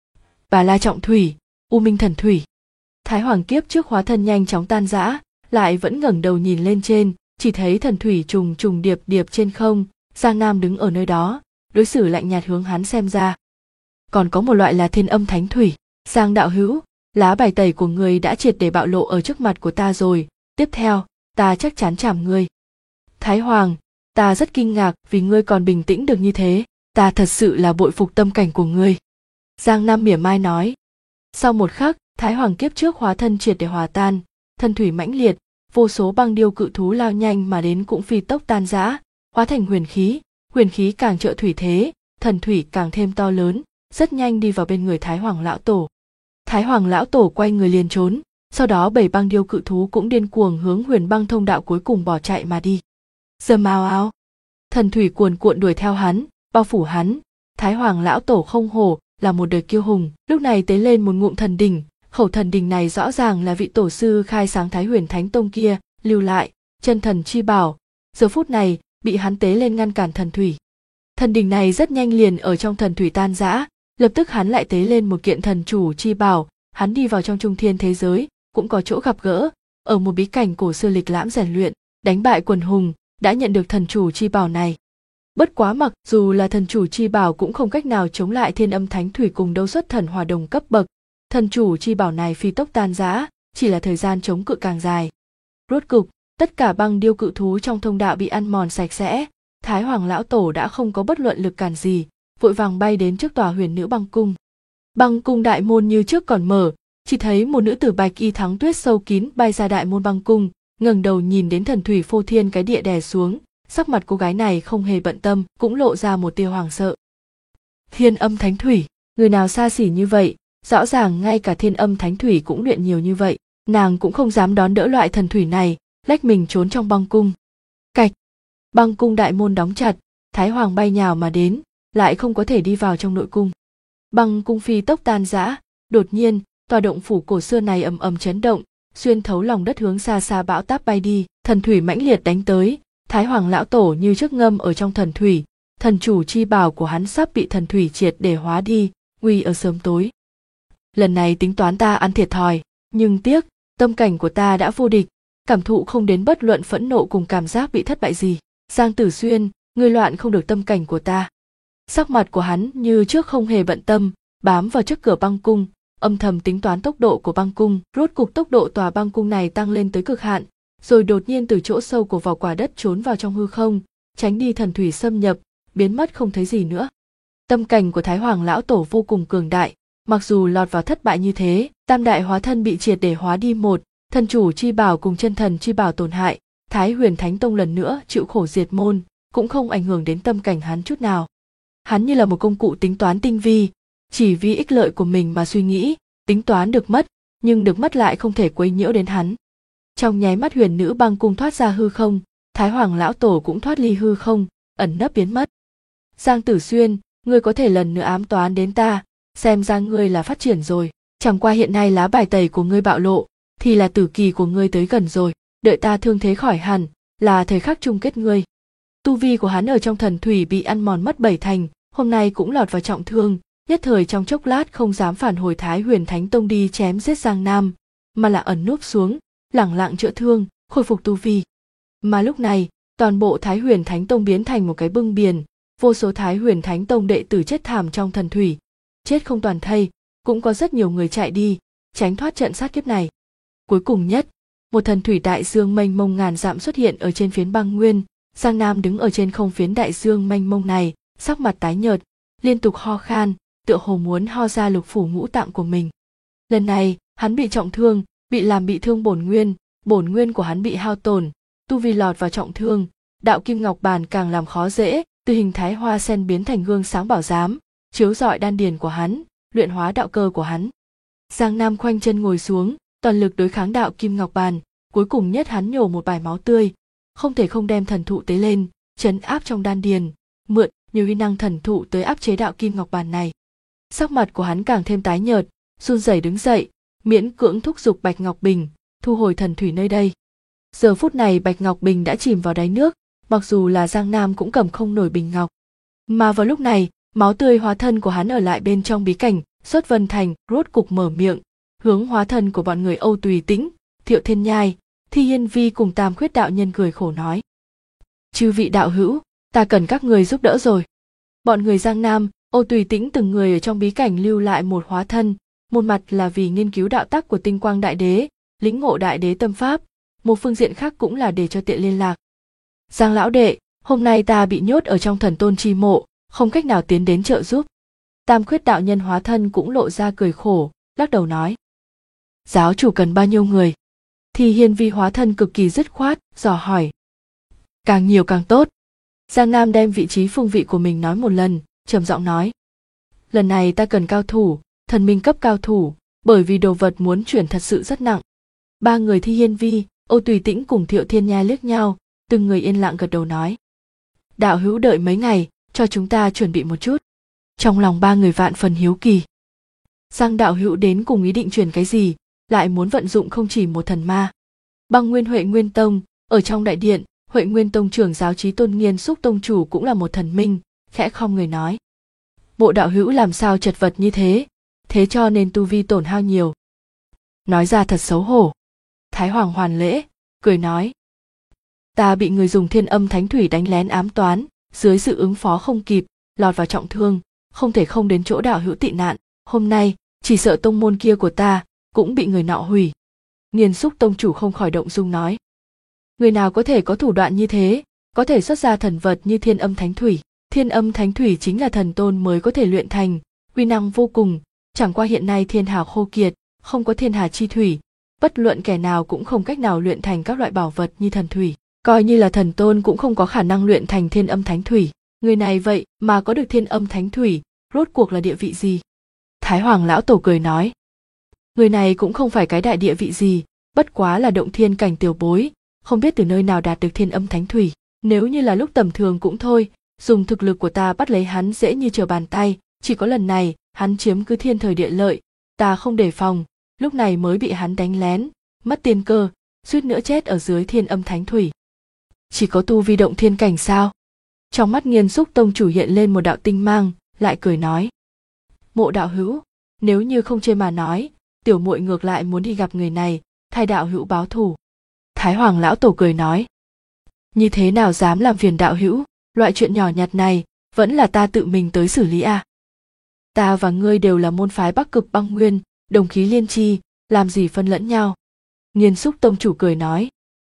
Bà La Trọng Thủy, U Minh Thần Thủy. Thái Hoàng kiếp trước hóa thân nhanh chóng tan rã, lại vẫn ngẩng đầu nhìn lên trên, chỉ thấy thần thủy trùng trùng điệp điệp trên không. Giang Nam đứng ở nơi đó, đối xử lạnh nhạt hướng hắn xem ra. Còn có một loại là thiên âm thánh thủy. Giang đạo hữu, lá bài tẩy của ngươi đã triệt để bạo lộ ở trước mặt của ta rồi, tiếp theo, ta chắc chắn chảm ngươi. Thái Hoàng, ta rất kinh ngạc vì ngươi còn bình tĩnh được như thế, ta thật sự là bội phục tâm cảnh của ngươi. Giang Nam mỉa mai nói. Sau một khắc, Thái Hoàng kiếp trước hóa thân triệt để hòa tan, thân thủy mãnh liệt, vô số băng điêu cự thú lao nhanh mà đến cũng phi tốc tan rã, hóa thành huyền khí càng trợ thủy thế, thần thủy càng thêm to lớn, rất nhanh đi vào bên người Thái Hoàng lão tổ. Thái Hoàng lão tổ quay người liền trốn, sau đó 7 băng điêu cự thú cũng điên cuồng hướng huyền băng thông đạo cuối cùng bỏ chạy mà đi. Dầm ào ào, thần thủy cuồn cuộn đuổi theo hắn, bao phủ hắn. Thái Hoàng lão tổ không hổ là một đời kiêu hùng, lúc này tế lên một ngụm thần đỉnh, khẩu thần đỉnh này rõ ràng là vị tổ sư khai sáng Thái Huyền Thánh Tông kia lưu lại, chân thần chi bảo, giờ phút này bị hắn tế lên ngăn cản thần thủy. Thần đỉnh này rất nhanh liền ở trong thần thủy tan rã, lập tức hắn lại tế lên một kiện thần chủ chi bảo, hắn đi vào trong trung thiên thế giới, cũng có chỗ gặp gỡ, ở một bí cảnh cổ xưa lịch lãm rèn luyện, đánh bại quần hùng, đã nhận được thần chủ chi bảo này. Bất quá mặc dù là thần chủ chi bảo cũng không cách nào chống lại thiên âm thánh thủy cùng đấu xuất thần hỏa đồng cấp bậc. Thần chủ chi bảo này phi tốc tan rã, chỉ là thời gian chống cự càng dài. Rốt cục, tất cả băng điêu cự thú trong thông đạo bị ăn mòn sạch sẽ, Thái Hoàng lão tổ đã không có bất luận lực cản gì, vội vàng bay đến trước tòa huyền nữ băng cung. Băng cung đại môn như trước còn mở, chỉ thấy một nữ tử bạch y thắng tuyết sâu kín bay ra đại môn băng cung, ngẩng đầu nhìn đến thần thủy phô thiên cái địa đè xuống, sắc mặt cô gái này không hề bận tâm, cũng lộ ra một tia hoảng sợ. Thiên âm thánh thủy, người nào xa xỉ như vậy, rõ ràng ngay cả thiên âm thánh thủy cũng luyện nhiều như vậy, nàng cũng không dám đón đỡ loại thần thủy này, lách mình trốn trong băng cung. Cạch, băng cung đại môn đóng chặt, Thái Hoàng bay nhào mà đến, lại không có thể đi vào trong nội cung. Băng cung phi tốc tan rã, đột nhiên, tòa động phủ cổ xưa này ầm ầm chấn động, xuyên thấu lòng đất hướng xa xa bão táp bay đi, thần thủy mãnh liệt đánh tới, Thái Hoàng lão tổ như trước ngâm ở trong thần thủy, thần chủ chi bảo của hắn sắp bị thần thủy triệt để hóa đi, nguy ở sớm tối. Lần này tính toán ta ăn thiệt thòi, nhưng tiếc, tâm cảnh của ta đã vô địch, cảm thụ không đến bất luận phẫn nộ cùng cảm giác bị thất bại gì. Giang Tử Xuyên, ngươi loạn không được tâm cảnh của ta. Sắc mặt của hắn như trước không hề bận tâm, bám vào trước cửa băng cung, âm thầm tính toán tốc độ của băng cung. Rốt cục tốc độ tòa băng cung này tăng lên tới cực hạn, rồi đột nhiên từ chỗ sâu của vỏ quả đất trốn vào trong hư không, tránh đi thần thủy xâm nhập, biến mất không thấy gì nữa. Tâm cảnh của Thái Hoàng lão tổ vô cùng cường đại, mặc dù lọt vào thất bại như thế, tam đại hóa thân bị triệt để hóa đi một, thần chủ chi bảo cùng chân thần chi bảo tổn hại, Thái Huyền Thánh Tông lần nữa chịu khổ diệt môn, cũng không ảnh hưởng đến tâm cảnh hắn chút nào. Hắn như là một công cụ tính toán tinh vi, chỉ vì ích lợi của mình mà suy nghĩ, tính toán được mất, nhưng được mất lại không thể quấy nhiễu đến hắn. Trong nháy mắt huyền nữ băng cung thoát ra hư không, Thái Hoàng lão tổ cũng thoát ly hư không, ẩn nấp biến mất. Giang Tử Xuyên, ngươi có thể lần nữa ám toán đến ta, xem ra ngươi là phát triển rồi, chẳng qua hiện nay lá bài tẩy của ngươi bạo lộ, thì là tử kỳ của ngươi tới gần rồi, đợi ta thương thế khỏi hẳn, là thời khắc chung kết ngươi. Tu vi của hắn ở trong thần thủy bị ăn mòn mất 7 thành, hôm nay cũng lọt vào trọng thương, nhất thời trong chốc lát không dám phản hồi Thái Huyền Thánh Tông đi chém giết Giang Nam, mà là ẩn núp xuống, lẳng lặng chữa thương, khôi phục tu vi. Mà lúc này, toàn bộ Thái Huyền Thánh Tông biến thành một cái bưng biển, vô số Thái Huyền Thánh Tông đệ tử chết thảm trong thần thủy, chết không toàn thây, cũng có rất nhiều người chạy đi, tránh thoát trận sát kiếp này. Cuối cùng nhất, một thần thủy đại dương mênh mông ngàn dặm xuất hiện ở trên phiến băng nguyên, Giang Nam đứng ở trên không phiến đại dương mênh mông này, sắc mặt tái nhợt, liên tục ho khan, tựa hồ muốn ho ra lục phủ ngũ tạng của mình. Lần này, hắn bị trọng thương, bị làm bị thương bổn nguyên của hắn bị hao tổn, tu vi lọt vào trọng thương, đạo kim ngọc bàn càng làm khó dễ, từ hình thái hoa sen biến thành gương sáng bảo giám, chiếu rọi đan điền của hắn, luyện hóa đạo cơ của hắn. Giang Nam khoanh chân ngồi xuống, toàn lực đối kháng đạo kim ngọc bàn, cuối cùng nhất hắn nhổ một bài máu tươi, không thể không đem thần thụ tế lên, trấn áp trong đan điền, mượn nhiều uy năng thần thụ tới áp chế đạo kim ngọc bàn này. Sắc mặt của hắn càng thêm tái nhợt, run rẩy đứng dậy, miễn cưỡng thúc giục Bạch Ngọc Bình, thu hồi thần thủy nơi đây. Giờ phút này Bạch Ngọc Bình đã chìm vào đáy nước, mặc dù là Giang Nam cũng cầm không nổi bình ngọc. Mà vào lúc này, máu tươi hóa thân của hắn ở lại bên trong bí cảnh, Xuất Vân Thành rốt cục mở miệng, hướng hóa thân của bọn người Âu Tùy Tĩnh, Thiệu Thiên Nhai, Thi Hiên Vi cùng Tam Khuyết đạo nhân cười khổ nói: "Chư vị đạo hữu, ta cần các người giúp đỡ rồi." Bọn người Giang Nam, Âu Tùy Tĩnh từng người ở trong bí cảnh lưu lại một hóa thân, một mặt là vì nghiên cứu đạo tắc của Tinh Quang Đại Đế, lĩnh ngộ Đại Đế tâm pháp, một phương diện khác cũng là để cho tiện liên lạc. "Giang lão đệ, hôm nay ta bị nhốt ở trong Thần Tôn chi mộ, không cách nào tiến đến trợ giúp." Tam Khuyết đạo nhân hóa thân cũng lộ ra cười khổ, lắc đầu nói: "Giáo chủ cần bao nhiêu người?" Thì Hiên Vi hóa thân cực kỳ dứt khoát, dò hỏi: "Càng nhiều càng tốt." Giang Nam đem vị trí phương vị của mình nói một lần, trầm giọng nói: "Lần này ta cần cao thủ, thần minh cấp cao thủ, bởi vì đồ vật muốn chuyển thật sự rất nặng." Ba người Thi Hiên Vi, Âu Tùy Tĩnh cùng Thiệu Thiên Nhai liếc nhau, từng người yên lặng gật đầu nói: "Đạo hữu đợi mấy ngày, cho chúng ta chuẩn bị một chút." Trong lòng ba người vạn phần hiếu kỳ. Giang đạo hữu đến cùng ý định truyền cái gì, lại muốn vận dụng không chỉ một thần ma. Băng Nguyên Huệ Nguyên Tông, Ở trong đại điện, Huệ Nguyên Tông trưởng giáo Chí Tôn Nghiên Xúc Tông chủ cũng là một thần minh, khẽ khom người nói: Bộ đạo hữu làm sao chật vật như thế, thế cho nên tu vi tổn hao nhiều. Nói ra thật xấu hổ. Thái Hoàng hoàn lễ, cười nói: Ta bị người dùng Thiên Âm Thánh Thủy đánh lén ám toán, dưới sự ứng phó không kịp, lọt vào trọng thương, không thể không đến chỗ đạo hữu tị nạn. Hôm nay, chỉ sợ tông môn kia của ta cũng bị người nọ hủy. Nghiên Xúc Tông chủ không khỏi động dung nói: Người nào có thể có thủ đoạn như thế, có thể xuất ra thần vật như Thiên Âm Thánh Thủy. Thiên Âm Thánh Thủy chính là thần tôn mới có thể luyện thành, uy năng vô cùng, chẳng qua hiện nay thiên hà khô kiệt, không có thiên hà chi thủy, bất luận kẻ nào cũng không cách nào luyện thành các loại bảo vật như thần thủy, coi như là thần tôn cũng không có khả năng luyện thành Thiên Âm Thánh Thủy. Người này vậy mà có được Thiên Âm Thánh Thủy, rốt cuộc là địa vị gì? Thái Hoàng lão tổ cười nói: Người này cũng không phải cái đại địa vị gì, bất quá là động thiên cảnh tiểu bối, không biết từ nơi nào đạt được Thiên Âm Thánh Thủy. Nếu như là lúc tầm thường cũng thôi, dùng thực lực của ta bắt lấy hắn dễ như trở bàn tay, chỉ có lần này hắn chiếm cứ thiên thời địa lợi, ta không đề phòng, lúc này mới bị hắn đánh lén, mất tiên cơ, suýt nữa chết ở dưới Thiên Âm Thánh Thủy. Chỉ có tu vi động thiên cảnh sao? Trong mắt Nghiên Xúc Tông chủ hiện lên một đạo tinh mang, lại cười nói: Mộ đạo hữu, nếu như không chê mà nói, tiểu muội ngược lại muốn đi gặp người này, thay đạo hữu báo thù. Thái Hoàng lão tổ cười nói: Như thế nào dám làm phiền đạo hữu, loại chuyện nhỏ nhặt này vẫn là ta tự mình tới xử lý à? Ta và ngươi đều là môn phái Bắc Cực Băng Nguyên, đồng khí liên chi, làm gì phân lẫn nhau. Nghiên Xúc Tông chủ cười nói: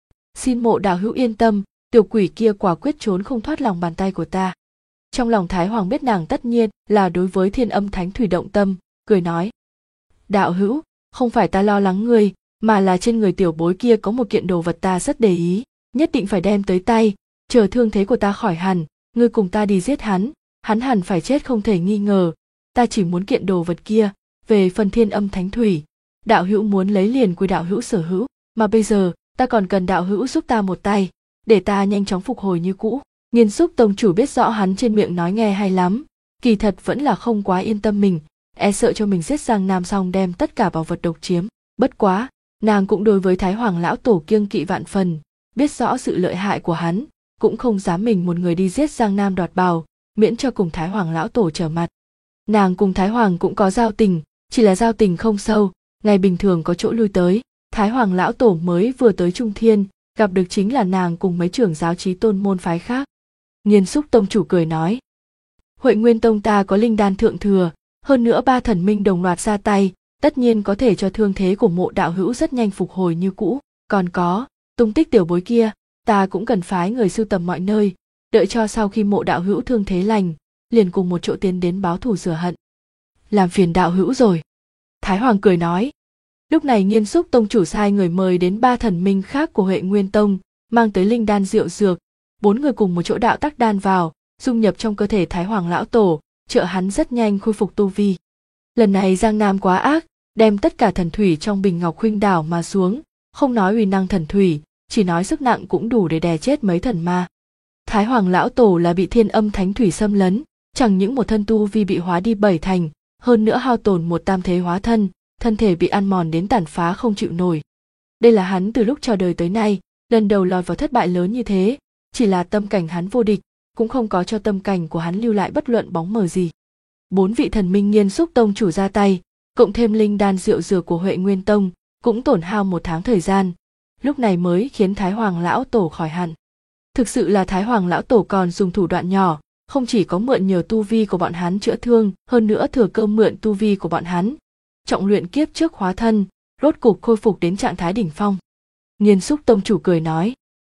Xin mộ đạo hữu yên tâm, tiểu quỷ kia quả quyết trốn không thoát lòng bàn tay của ta. Trong lòng Thái Hoàng biết nàng tất nhiên là đối với Thiên Âm Thánh Thủy động tâm, cười nói: Đạo hữu, không phải ta lo lắng ngươi, mà là trên người tiểu bối kia có một kiện đồ vật ta rất để ý, nhất định phải đem tới tay, chờ thương thế của ta khỏi hẳn, ngươi cùng ta đi giết hắn hẳn phải chết không thể nghi ngờ, ta chỉ muốn kiện đồ vật kia, về phần Thiên Âm Thánh Thủy, đạo hữu muốn lấy liền quy đạo hữu sở hữu, mà bây giờ, ta còn cần đạo hữu giúp ta một tay, để ta nhanh chóng phục hồi như cũ. Nghiên Xúc Tông chủ biết rõ hắn trên miệng nói nghe hay lắm, kỳ thật vẫn là không quá yên tâm mình, e sợ cho mình giết Giang Nam xong đem tất cả bảo vật độc chiếm. Bất quá, nàng cũng đối với Thái Hoàng lão tổ kiêng kỵ vạn phần, biết rõ sự lợi hại của hắn, cũng không dám mình một người đi giết Giang Nam đoạt bảo, miễn cho cùng Thái Hoàng lão tổ trở mặt. Nàng cùng Thái Hoàng cũng có giao tình, chỉ là giao tình không sâu, ngày bình thường có chỗ lui tới. Thái Hoàng lão tổ mới vừa tới Trung Thiên, gặp được chính là nàng cùng mấy trưởng giáo Chí Tôn môn phái khác. Nghiên Xúc Tông chủ cười nói: Huệ Nguyên Tông ta có linh đan thượng thừa, hơn nữa 3 thần minh đồng loạt ra tay, tất nhiên có thể cho thương thế của mộ đạo hữu rất nhanh phục hồi như cũ. Còn có, tung tích tiểu bối kia, ta cũng cần phái người sưu tầm mọi nơi, đợi cho sau khi mộ đạo hữu thương thế lành, liền cùng một chỗ tiến đến báo thù rửa hận. Làm phiền đạo hữu rồi. Thái Hoàng cười nói. Lúc này Nghiên Xúc Tông chủ sai người mời đến 3 thần minh khác của Huệ Nguyên Tông, mang tới linh đan rượu dược, 4 người cùng một chỗ đạo tắc đan vào, dung nhập trong cơ thể Thái Hoàng lão tổ, trợ hắn rất nhanh khôi phục tu vi. Lần này Giang Nam quá ác, đem tất cả thần thủy trong bình ngọc khuynh đảo mà xuống, không nói uy năng thần thủy, chỉ nói sức nặng cũng đủ để đè chết mấy thần ma. Thái Hoàng lão tổ là bị Thiên Âm Thánh Thủy xâm lấn, chẳng những một thân tu vi bị hóa đi 7 thành, hơn nữa hao tổn một tam thế hóa thân, thân thể bị ăn mòn đến tàn phá không chịu nổi. Đây là hắn từ lúc chào đời tới nay, lần đầu lọt vào thất bại lớn như thế, chỉ là tâm cảnh hắn vô địch, cũng không có cho tâm cảnh của hắn lưu lại bất luận bóng mờ gì. 4 vị thần minh Nghiên Xúc Tông chủ ra tay, cộng thêm linh đan rượu dược của Huệ Nguyên Tông, cũng tổn hao 1 tháng thời gian, lúc này mới khiến Thái Hoàng lão tổ khỏi hẳn. Thực sự là Thái Hoàng lão tổ còn dùng thủ đoạn nhỏ, không chỉ có mượn nhờ tu vi của bọn hắn chữa thương, hơn nữa thừa cơ mượn tu vi của bọn hắn, trọng luyện kiếp trước hóa thân, rốt cục khôi phục đến trạng thái đỉnh phong. Nghiên Xúc Tông chủ cười nói: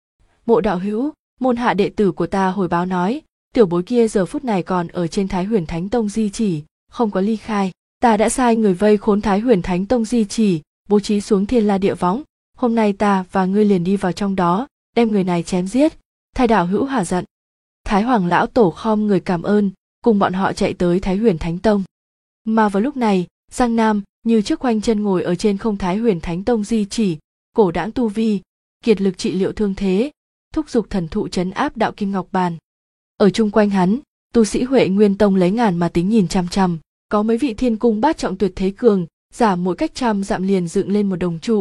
Mộ đạo hữu, môn hạ đệ tử của ta hồi báo nói, tiểu bối kia giờ phút này còn ở trên Thái Huyền Thánh Tông di chỉ, không có ly khai. Ta đã sai người vây khốn Thái Huyền Thánh Tông di chỉ, bố trí xuống Thiên La Địa Võng. Hôm nay ta và ngươi liền đi vào trong đó, đem người này chém giết, thay đạo hữu hả giận. Thái Hoàng lão tổ khom người cảm ơn, cùng bọn họ chạy tới Thái Huyền Thánh Tông. Mà vào lúc này, Giang Nam như trước khoanh chân ngồi ở trên không Thái Huyền Thánh Tông di chỉ, cổ đãng tu vi, kiệt lực trị liệu thương thế, thúc giục thần thụ trấn áp đạo kim ngọc bàn. Ở chung quanh hắn, tu sĩ Huệ Nguyên Tông lấy ngàn mà tính nhìn chăm chăm, có mấy vị thiên cung bát trọng tuyệt thế cường, giả mỗi cách trăm dặm liền dựng lên một đồng trụ,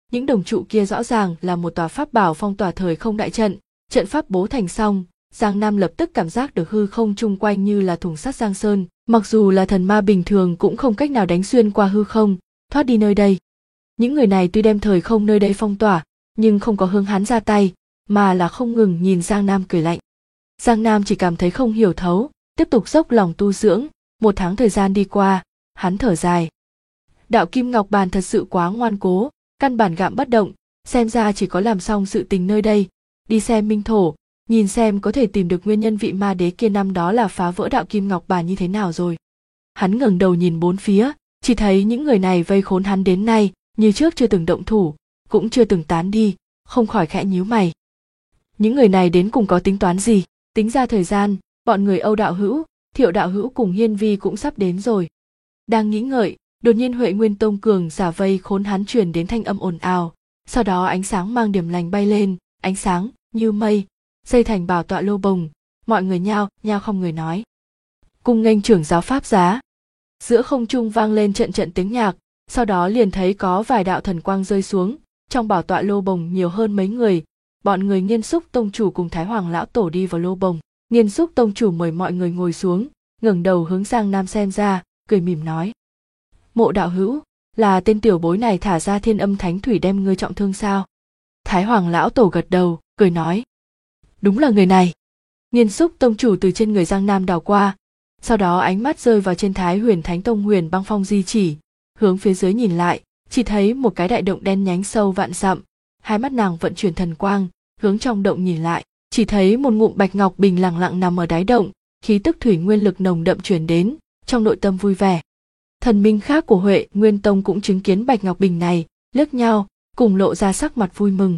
Những đồng trụ kia rõ ràng là một tòa pháp bảo phong tỏa thời không đại trận, trận pháp bố thành xong, Giang Nam lập tức cảm giác được hư không chung quanh như là thùng sắt Giang Sơn, mặc dù là thần ma bình thường cũng không cách nào đánh xuyên qua hư không, thoát đi nơi đây. Những người này tuy đem thời không nơi đây phong tỏa, nhưng không có hướng hắn ra tay, mà là không ngừng nhìn Giang Nam cười lạnh. Giang Nam chỉ cảm thấy không hiểu thấu, tiếp tục dốc lòng tu dưỡng, 1 tháng thời gian đi qua, hắn thở dài. Đạo Kim Ngọc Bàn thật sự quá ngoan cố, căn bản gạm bất động, xem ra chỉ có làm xong sự tình nơi đây, đi xem minh thổ, nhìn xem có thể tìm được nguyên nhân vị ma đế kia năm đó là phá vỡ đạo Kim Ngọc Bàn như thế nào rồi. Hắn ngẩng đầu nhìn bốn phía, chỉ thấy những người này vây khốn hắn đến nay, như trước chưa từng động thủ, cũng chưa từng tán đi, không khỏi khẽ nhíu mày. Những người này đến cùng có tính toán gì? Tính ra thời gian, bọn người Âu đạo hữu, Thiệu đạo hữu cùng Hiên Vi cũng sắp đến rồi. Đang nghĩ ngợi, đột nhiên Huệ Nguyên Tông cường giả vây khốn hắn truyền đến thanh âm ồn ào, sau đó ánh sáng mang điểm lành bay lên, ánh sáng như mây, xây thành bảo tọa lô bồng, mọi người nhao nhao không người nói. Cung nghênh trưởng giáo pháp giá. Giữa không trung vang lên trận trận tiếng nhạc, sau đó liền thấy có vài đạo thần quang rơi xuống, trong bảo tọa lô bồng nhiều hơn mấy người, bọn người Nghiên Xúc tông chủ cùng Thái Hoàng lão tổ đi vào lô bồng. Nghiên Xúc tông chủ mời mọi người ngồi xuống, ngẩng đầu hướng Giang Nam xem ra, cười mỉm nói: Mộ đạo hữu, là tên tiểu bối này thả ra Thiên Âm Thánh Thủy đem ngươi trọng thương sao? Thái Hoàng lão tổ gật đầu, cười nói: Đúng là người này. Nghiên Xúc tông chủ từ trên người Giang Nam đảo qua, sau đó ánh mắt rơi vào trên Thái Huyền Thánh Tông Huyền Băng Phong di chỉ, hướng phía dưới nhìn lại, chỉ thấy một cái đại động đen nhánh sâu vạn dặm, hai mắt nàng vận chuyển thần quang, hướng trong động nhìn lại, chỉ thấy một ngụm bạch ngọc bình lặng lặng nằm ở đáy động, khí tức thủy nguyên lực nồng đậm truyền đến, trong nội tâm vui vẻ. Thần minh khác của Huệ Nguyên Tông cũng chứng kiến bạch ngọc bình này, liếc nhau, cùng lộ ra sắc mặt vui mừng.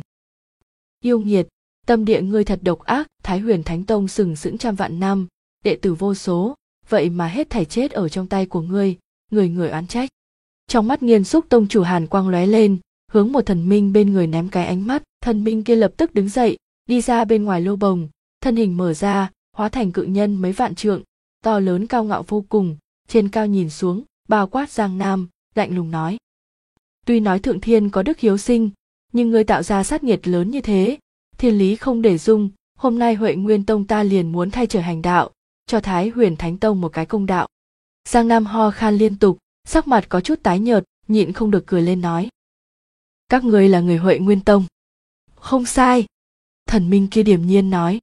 Yêu nghiệt, tâm địa ngươi thật độc ác, Thái Huyền Thánh Tông sừng sững trăm vạn năm, đệ tử vô số, vậy mà hết thảy chết ở trong tay của ngươi, người người oán trách. Trong mắt Nghiên Xúc tông chủ hàn quang lóe lên, hướng một thần minh bên người ném cái ánh mắt, thần minh kia lập tức đứng dậy, đi ra bên ngoài lô bồng, thân hình mở ra, hóa thành cự nhân mấy vạn trượng, to lớn cao ngạo vô cùng, trên cao nhìn xuống, bao quát Giang Nam, lạnh lùng nói: Tuy nói thượng thiên có đức hiếu sinh, nhưng ngươi tạo ra sát nghiệt lớn như thế, thiên lý không để dung, hôm nay Huệ Nguyên Tông ta liền muốn thay trời hành đạo, cho Thái Huyền Thánh Tông một cái công đạo. Giang Nam ho khan liên tục, sắc mặt có chút tái nhợt, nhịn không được cười lên nói: Các ngươi là người Huệ Nguyên Tông. Không sai. Thần minh kia điềm nhiên nói: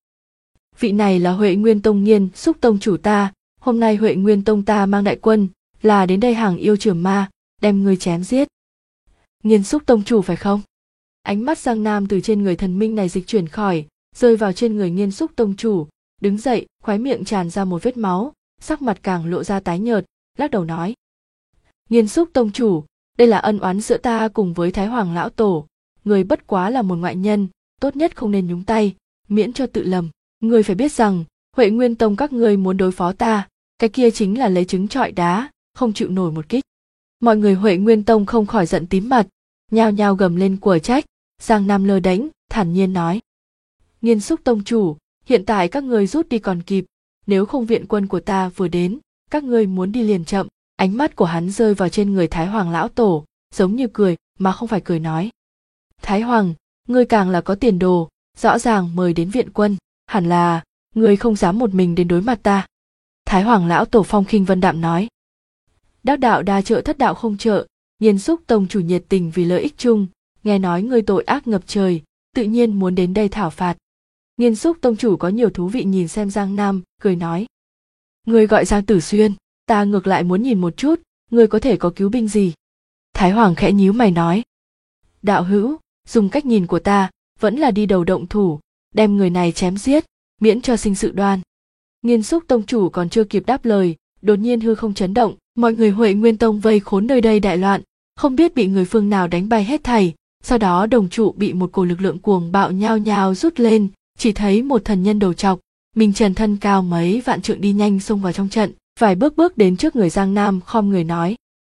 Vị này là Huệ Nguyên Tông Nghiên Xúc tông chủ ta, hôm nay Huệ Nguyên Tông ta mang đại quân, là đến đây hàng yêu trừ ma, đem ngươi chém giết. Nghiên Xúc tông chủ phải không? Ánh mắt Giang Nam từ trên người thần minh này dịch chuyển khỏi, rơi vào trên người Nghiên Xúc tông chủ, đứng dậy, khóe miệng tràn ra một vết máu, sắc mặt càng lộ ra tái nhợt, lắc đầu nói: Nghiên Xúc tông chủ, đây là ân oán giữa ta cùng với Thái Hoàng lão tổ, người bất quá là một ngoại nhân, tốt nhất không nên nhúng tay, miễn cho tự lầm. Người phải biết rằng, Huệ Nguyên Tông các ngươi muốn đối phó ta, cái kia chính là lấy trứng trọi đá, không chịu nổi một kích. Mọi người Huệ Nguyên Tông không khỏi giận tím mặt, nhao nhao gầm lên quở trách. Giang Nam lơ đễnh, thản nhiên nói: Nghiên Xúc tông chủ, hiện tại các ngươi rút đi còn kịp, nếu không viện quân của ta vừa đến, các ngươi muốn đi liền chậm. Ánh mắt của hắn rơi vào trên người Thái Hoàng lão tổ, giống như cười mà không phải cười nói: Thái Hoàng, ngươi càng là có tiền đồ, rõ ràng mời đến viện quân, hẳn là ngươi không dám một mình đến đối mặt ta. Thái Hoàng lão tổ phong khinh vân đạm nói: Đắc đạo đa trợ thất đạo không trợ, Nghiên Xúc tông chủ nhiệt tình vì lợi ích chung, nghe nói ngươi tội ác ngập trời, tự nhiên muốn đến đây thảo phạt. Nghiên Xúc tông chủ có nhiều thú vị nhìn xem Giang Nam, cười nói: Ngươi gọi Giang Tử Xuyên, ta ngược lại muốn nhìn một chút, ngươi có thể có cứu binh gì. Thái Hoàng khẽ nhíu mày nói: Đạo hữu, dùng cách nhìn của ta, vẫn là đi đầu động thủ, đem người này chém giết, miễn cho sinh sự đoan. Nghiên Xúc tông chủ còn chưa kịp đáp lời, đột nhiên hư không chấn động, mọi người Huệ Nguyên Tông vây khốn nơi đây đại loạn, không biết bị người phương nào đánh bay hết thảy, sau đó đồng trụ bị một cổ lực lượng cuồng bạo nhao nhao rút lên, chỉ thấy một thần nhân đầu trọc, mình trần thân cao mấy vạn trượng đi nhanh xông vào trong trận, vài bước đến trước người Giang Nam khom người nói: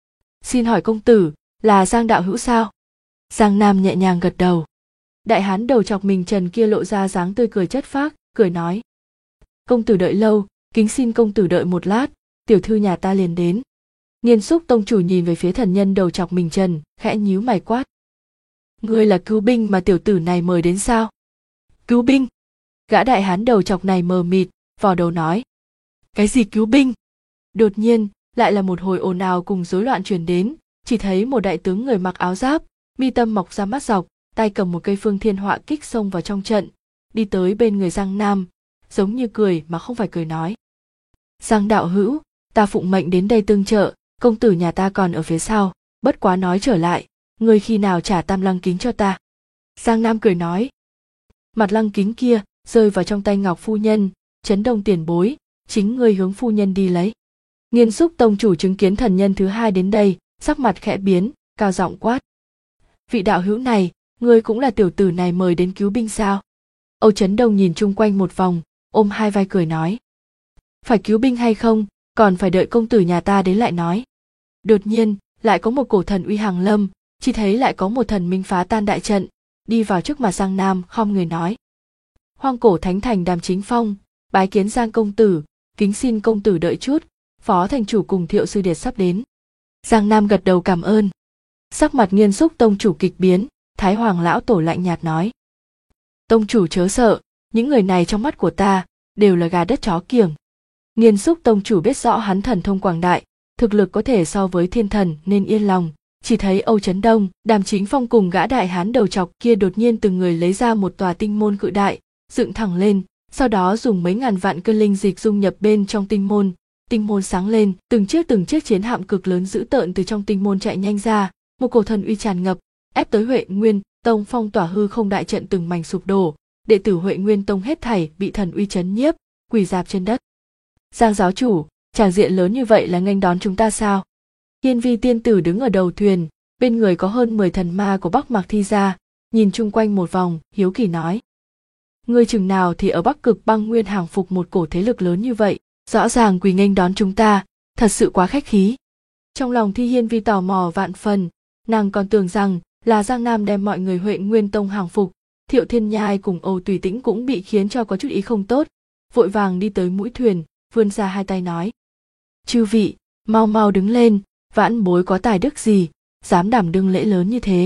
Xin hỏi công tử, là Giang đạo hữu sao? Giang Nam nhẹ nhàng gật đầu. Đại hán đầu trọc mình trần kia lộ ra dáng tươi cười chất phác, cười nói: Công tử đợi lâu, kính xin công tử đợi một lát, tiểu thư nhà ta liền đến. Nghiên Xúc tông chủ nhìn về phía thần nhân đầu trọc mình trần, khẽ nhíu mày quát: Ngươi là cứu binh mà tiểu tử này mời đến sao? Cứu binh? Gã đại hán đầu chọc này mờ mịt, vò đầu nói. Cái gì cứu binh? Đột nhiên, lại là một hồi ồn ào cùng rối loạn truyền đến, chỉ thấy một đại tướng người mặc áo giáp, mi tâm mọc ra mắt dọc, tay cầm một cây phương thiên họa kích xông vào trong trận, đi tới bên người Giang Nam, giống như cười mà không phải cười nói. Giang đạo hữu, ta phụng mệnh đến đây tương trợ, công tử nhà ta còn ở phía sau, bất quá nói trở lại, ngươi khi nào trả tam lăng kính cho ta? Giang Nam cười nói. Mặt lăng kính kia rơi vào trong tay Ngọc phu nhân, Trấn Đông tiền bối, chính ngươi hướng phu nhân đi lấy. Nghiên Xúc tông chủ chứng kiến thần nhân thứ hai đến đây, sắc mặt khẽ biến, cao giọng quát. Vị đạo hữu này, ngươi cũng là tiểu tử này mời đến cứu binh sao? Âu Trấn Đông nhìn chung quanh một vòng, ôm hai vai cười nói. Phải cứu binh hay không, còn phải đợi công tử nhà ta đến lại nói. Đột nhiên, lại có một cổ thần uy hàng lâm, chỉ thấy lại có một thần minh phá tan đại trận, đi vào trước mặt Giang Nam khom người nói. Hoang cổ thánh thành Đàm Chính Phong, bái kiến Giang công tử, kính xin công tử đợi chút, phó thành chủ cùng Thiệu sư điệt sắp đến. Giang Nam gật đầu cảm ơn. Sắc mặt Nghiên Xúc tông chủ kịch biến, Thái Hoàng lão tổ lạnh nhạt nói. Tông chủ chớ sợ, những người này trong mắt của ta đều là gà đất chó kiểng. Nghiên Xúc tông chủ biết rõ hắn thần thông quảng đại, thực lực có thể so với thiên thần nên yên lòng. Chỉ thấy Âu Trấn Đông, Đàm Chính Phong cùng gã đại hán đầu chọc kia đột nhiên từng người lấy ra một tòa tinh môn cự đại, dựng thẳng lên, sau đó dùng mấy ngàn vạn cân linh dịch dung nhập bên trong tinh môn sáng lên, từng chiếc chiến hạm cực lớn dữ tợn từ trong tinh môn chạy nhanh ra, một cổ thần uy tràn ngập, ép tới Huệ Nguyên Tông phong tỏa hư không đại trận từng mảnh sụp đổ, đệ tử Huệ Nguyên Tông hết thảy bị thần uy chấn nhiếp, quỳ rạp trên đất. Giang giáo chủ, tràng diện lớn như vậy là nghênh đón chúng ta sao? Hiên Vi tiên tử đứng ở đầu thuyền, bên người có hơn 10 thần ma của Bắc Mạc Thi gia, nhìn chung quanh một vòng, hiếu kỳ nói. Ngươi chừng nào thì ở Bắc Cực Băng Nguyên hàng phục một cổ thế lực lớn như vậy, rõ ràng quỳ nghênh đón chúng ta, thật sự quá khách khí. Trong lòng Thi Hiên Vi tò mò vạn phần, nàng còn tưởng rằng là Giang Nam đem mọi người Huệ Nguyên Tông hàng phục, Thiệu Thiên Nhai cùng Âu Tùy Tĩnh cũng bị khiến cho có chút ý không tốt, vội vàng đi tới mũi thuyền, vươn ra hai tay nói. Chư vị, mau mau đứng lên, vãn bối có tài đức gì, dám đảm đương lễ lớn như thế.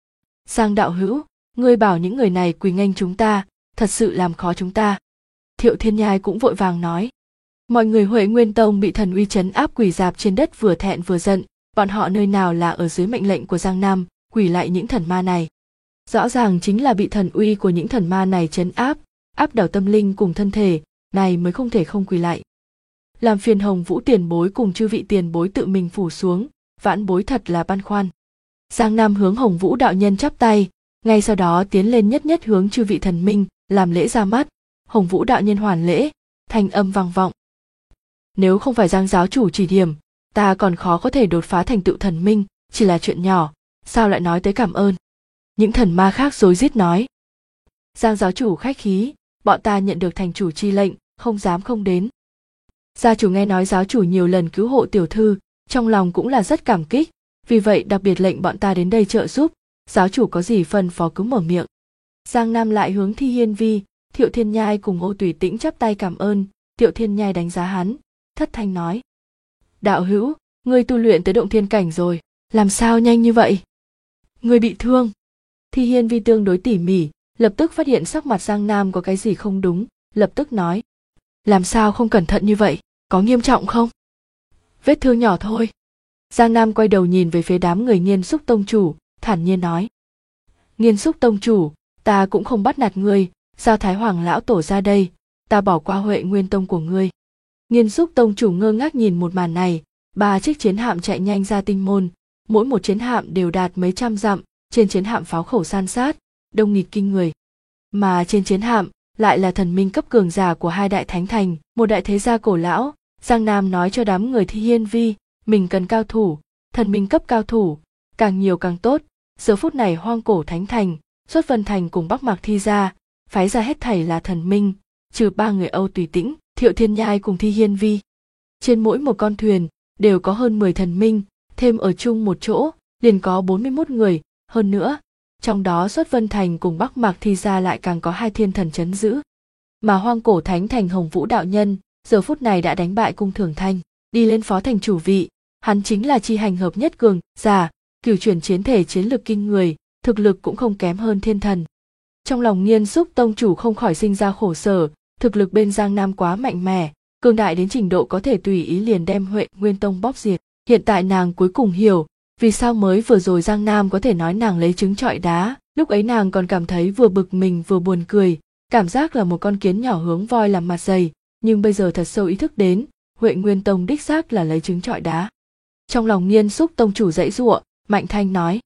Giang đạo hữu, ngươi bảo những người này quỳ nghênh chúng ta, thật sự làm khó chúng ta. Thiệu Thiên Nhai cũng vội vàng nói. Mọi người Huệ Nguyên Tông bị thần uy trấn áp quỳ rạp trên đất vừa thẹn vừa giận, bọn họ nơi nào là ở dưới mệnh lệnh của Giang Nam, quỳ lại những thần ma này. Rõ ràng chính là bị thần uy của những thần ma này trấn áp đảo tâm linh cùng thân thể, này mới không thể không quỳ lại. Làm phiền Hồng Vũ tiền bối cùng chư vị tiền bối tự mình phủ xuống, vãn bối thật là băn khoăn. Giang Nam hướng Hồng Vũ đạo nhân chắp tay, ngay sau đó tiến lên nhất hướng chư vị thần minh, làm lễ ra mắt. Hồng Vũ đạo nhân hoàn lễ, thanh âm vang vọng. Nếu không phải Giang giáo chủ chỉ điểm, ta còn khó có thể đột phá thành tựu thần minh, chỉ là chuyện nhỏ, sao lại nói tới cảm ơn. Những thần ma khác rối rít nói. Giang giáo chủ khách khí, bọn ta nhận được thành chủ chi lệnh, không dám không đến. Gia chủ nghe nói giáo chủ nhiều lần cứu hộ tiểu thư, trong lòng cũng là rất cảm kích, vì vậy đặc biệt lệnh bọn ta đến đây trợ giúp, giáo chủ có gì phân phó cứ mở miệng. Giang Nam lại hướng Thi Hiên Vi, Thiệu Thiên Nhai cùng Âu Tùy Tĩnh chắp tay cảm ơn. Thiệu Thiên Nhai đánh giá hắn, thất thanh nói. Đạo hữu, ngươi tu luyện tới động thiên cảnh rồi, làm sao nhanh như vậy? Ngươi bị thương. Thi Hiên Vi tương đối tỉ mỉ, lập tức phát hiện sắc mặt Giang Nam có cái gì không đúng, lập tức nói. Làm sao không cẩn thận như vậy, có nghiêm trọng không? Vết thương nhỏ thôi. Giang Nam quay đầu nhìn về phía đám người Nghiên Xúc tông chủ, thản nhiên nói. Nghiên Xúc tông chủ, ta cũng không bắt nạt ngươi, sao Thái Hoàng lão tổ ra đây, ta bỏ qua Huệ Nguyên Tông của ngươi. Nghiên Xúc tông chủ ngơ ngác nhìn một màn này, 3 chiếc chiến hạm chạy nhanh ra tinh môn, mỗi một chiến hạm đều đạt mấy trăm dặm, trên chiến hạm pháo khẩu san sát, đông nghịt kinh người. Mà trên chiến hạm lại là thần minh cấp cường giả của hai đại thánh thành, một đại thế gia cổ lão. Giang Nam nói cho đám người Thi Hiên Vi, mình cần cao thủ, thần minh cấp cao thủ, càng nhiều càng tốt. Giờ phút này Hoang cổ thánh thành, Xuất Vân thành cùng Bắc Mạc Thi gia, phái ra hết thảy là thần minh, trừ 3 người Âu Tùy Tĩnh, Thiệu Thiên Nhai cùng Thi Hiên Vi. Trên mỗi một con thuyền đều có hơn 10 thần minh, thêm ở chung một chỗ liền có 41 người, hơn nữa, trong đó Xuất Vân thành cùng Bắc Mạc Thi gia lại càng có 2 thiên thần trấn giữ. Mà Hoang cổ thánh thành Hồng Vũ đạo nhân giờ phút này đã đánh bại Cung Thường Thanh, đi lên phó thành chủ vị, hắn chính là chi hành hợp nhất cường giả, cửu chuyển chiến thể chiến lực kinh người, thực lực cũng không kém hơn thiên thần. Trong lòng Nghiên Xúc tông chủ không khỏi sinh ra khổ sở, thực lực bên Giang Nam quá mạnh mẽ, cường đại đến trình độ có thể tùy ý liền đem Huệ Nguyên tông bóp diệt. Hiện tại nàng cuối cùng hiểu vì sao mới vừa rồi Giang Nam có thể nói nàng lấy trứng trọi đá, lúc ấy nàng còn cảm thấy vừa bực mình vừa buồn cười, cảm giác là một con kiến nhỏ hướng voi làm mặt dày, nhưng bây giờ thật sâu ý thức đến, Huệ Nguyên tông đích xác là lấy trứng trọi đá. Trong lòng Nghiên Xúc tông chủ giãy giụa, mạnh thanh nói: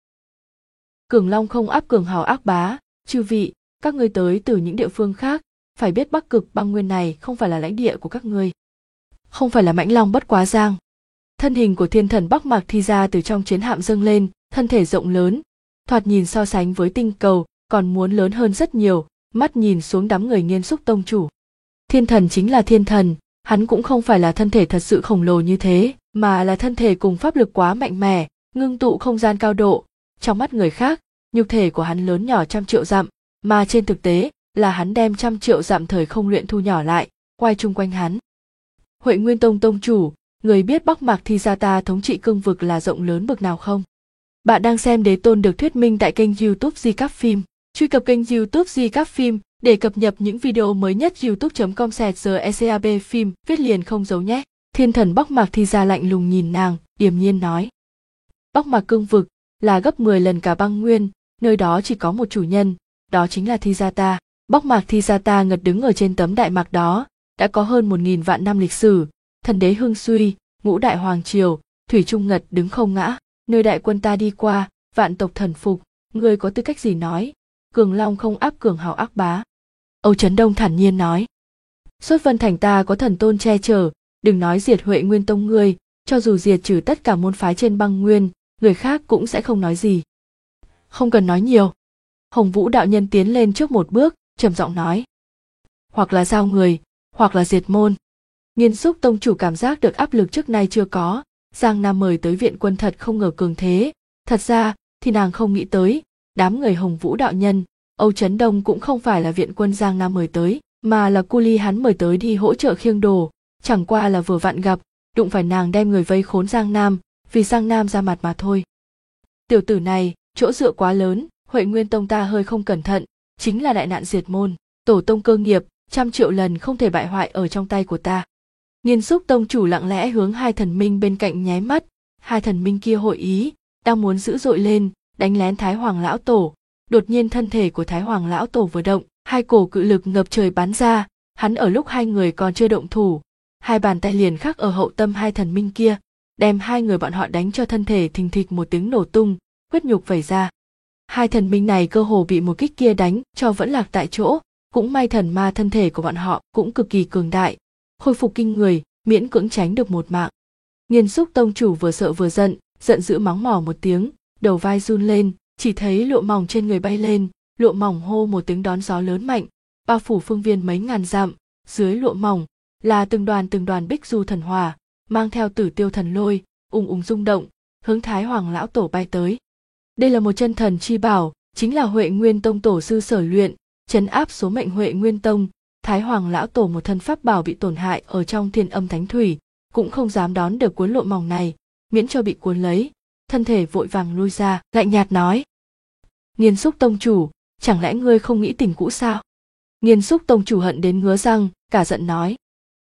Cường Long không áp cường hào ác bá, chư vị, các ngươi tới từ những địa phương khác, phải biết Bắc Cực băng nguyên này không phải là lãnh địa của các ngươi. Không phải là Mãnh Long bất quá giang. Thân hình của thiên thần Bắc Mạc Thi Gia từ trong chiến hạm dâng lên, thân thể rộng lớn, thoạt nhìn so sánh với tinh cầu còn muốn lớn hơn rất nhiều, mắt nhìn xuống đám người Nghiên Xúc tông chủ. Thiên thần chính là thiên thần, hắn cũng không phải là thân thể thật sự khổng lồ như thế, mà là thân thể cùng pháp lực quá mạnh mẽ, ngưng tụ không gian cao độ. Trong mắt người khác, nhục thể của hắn lớn nhỏ 100 triệu dặm, mà trên thực tế là hắn đem 100 triệu dặm thời không luyện thu nhỏ lại, quay chung quanh hắn. Huệ Nguyên tông tông chủ, người biết Bắc Mạc Thi Gia ta thống trị cương vực là rộng lớn bực nào không? Bạn đang xem Đế Tôn được thuyết minh tại kênh YouTube Recap Phim. Truy cập kênh YouTube Recap Phim để cập nhật những video mới nhất. youtube.com/recap phim viết liền không giấu nhé. Thiên thần Bắc Mạc Thi Gia lạnh lùng nhìn nàng, điềm nhiên nói: Bắc Mạc cương vực là gấp 10 lần cả băng nguyên, nơi đó chỉ có một chủ nhân, đó chính là Thi Gia ta. Bắc Mạc Thi Gia ta ngật đứng ở trên tấm đại mạc đó, đã có hơn 1000 vạn năm lịch sử, thần đế hưng suy, ngũ đại hoàng triều, thủy chung ngật đứng không ngã, nơi đại quân ta đi qua, vạn tộc thần phục, ngươi có tư cách gì nói? Cường Long không áp cường hào ác bá. Âu Chấn Đông thản nhiên nói: Xuất Vân Thành ta có thần tôn che chở, đừng nói diệt Huệ Nguyên tông ngươi, cho dù diệt trừ tất cả môn phái trên băng nguyên, người khác cũng sẽ không nói gì. Không cần nói nhiều. Hồng Vũ đạo nhân tiến lên trước một bước, trầm giọng nói: Hoặc là giao người, hoặc là diệt môn. Nghiên Xúc tông chủ cảm giác được áp lực trước nay chưa có, Giang Nam mời tới viện quân thật không ngờ cường thế, thật ra thì nàng không nghĩ tới, đám người Hồng Vũ đạo nhân, Âu Chấn Đông cũng không phải là viện quân Giang Nam mời tới, mà là cu ly hắn mời tới đi hỗ trợ khiêng đồ, chẳng qua là vừa vặn gặp, đụng phải nàng đem người vây khốn Giang Nam, vì Giang Nam ra mặt mà thôi. Tiểu tử này, chỗ dựa quá lớn, Huệ Nguyên tông ta hơi không cẩn thận, chính là đại nạn diệt môn, tổ tông cơ nghiệp, 100 triệu lần không thể bại hoại ở trong tay của ta. Nghiên Xúc tông chủ lặng lẽ hướng hai thần minh bên cạnh nháy mắt, hai thần minh kia hội ý, đang muốn dữ dội lên, đánh lén Thái Hoàng lão tổ. Đột nhiên thân thể của Thái Hoàng lão tổ vừa động, hai cổ cự lực ngập trời bắn ra, hắn ở lúc hai người còn chưa động thủ, hai bàn tay liền khắc ở hậu tâm hai thần minh kia, đem hai người bọn họ đánh cho thân thể thình thịch một tiếng nổ tung, huyết nhục vẩy ra. Hai thần minh này cơ hồ bị một kích kia đánh cho vẫn lạc tại chỗ, cũng may thần ma thân thể của bọn họ cũng cực kỳ cường đại, khôi phục kinh người, miễn cưỡng tránh được một mạng. Nghiên Xúc tông chủ vừa sợ vừa giận, giận dữ mắng mỏ một tiếng, đầu vai run lên, chỉ thấy lụa mỏng trên người bay lên, lụa mỏng hô một tiếng đón gió lớn mạnh, bao phủ phương viên mấy ngàn dặm, dưới lụa mỏng là từng đoàn bích du thần hỏa, mang theo Tử Tiêu thần lôi, ùng ùng rung động, hướng Thái Hoàng lão tổ bay tới. Đây là một chân thần chi bảo, chính là Huệ Nguyên tông tổ sư sở luyện, trấn áp số mệnh Huệ Nguyên tông. Thái Hoàng lão tổ một thân pháp bảo bị tổn hại ở trong Thiên Âm Thánh Thủy, cũng không dám đón được cuốn lụa mỏng này, miễn cho bị cuốn lấy, thân thể vội vàng lui ra, lạnh nhạt nói: Nghiên Xúc tông chủ, chẳng lẽ ngươi không nghĩ tình cũ sao? Nghiên Xúc tông chủ hận đến ngứa răng, cả giận nói: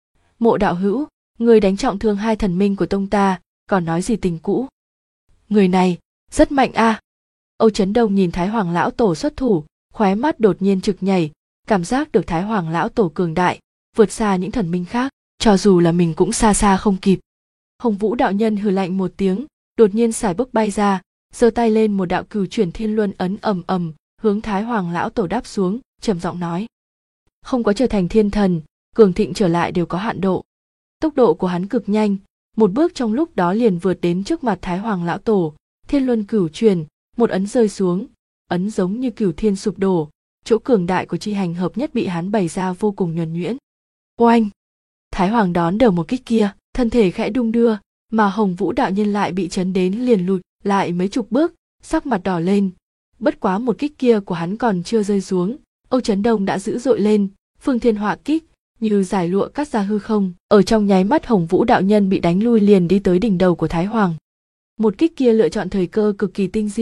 Mộ đạo hữu, ngươi đánh trọng thương hai thần minh của tông ta, còn nói gì tình cũ? Người này rất mạnh a. Âu Chấn Đông nhìn Thái Hoàng lão tổ xuất thủ, khóe mắt đột nhiên trực nhảy, cảm giác được Thái Hoàng lão tổ cường đại, vượt xa những thần minh khác, cho dù là mình cũng xa xa không kịp. Hồng Vũ đạo nhân hừ lạnh một tiếng, đột nhiên xài bước bay ra, giơ tay lên một đạo Cửu Chuyển Thiên Luân ấn ầm ầm, hướng Thái Hoàng lão tổ đáp xuống, trầm giọng nói: Không có trở thành thiên thần, cường thịnh trở lại đều có hạn độ. Tốc độ của hắn cực nhanh, một bước trong lúc đó liền vượt đến trước mặt Thái Hoàng lão tổ, Thiên Luân Cửu Chuyển, một ấn rơi xuống, ấn giống như cửu thiên sụp đổ, chỗ cường đại của chi hành hợp nhất bị hắn bày ra vô cùng nhuần nhuyễn. Oanh! Thái Hoàng đón đầu một kích kia, thân thể khẽ đung đưa, mà Hồng Vũ đạo nhân lại bị chấn đến liền lùi lại mấy chục bước, sắc mặt đỏ lên. Bất quá một kích kia của hắn còn chưa rơi xuống, Âu Chấn Đông đã dữ dội lên, phương thiên họa kích như giải lụa cắt ra hư không, ở trong nháy mắt Hồng Vũ đạo nhân bị đánh lui liền đi tới đỉnh đầu của Thái Hoàng. Một kích kia lựa chọn thời cơ cực kỳ tinh diệu,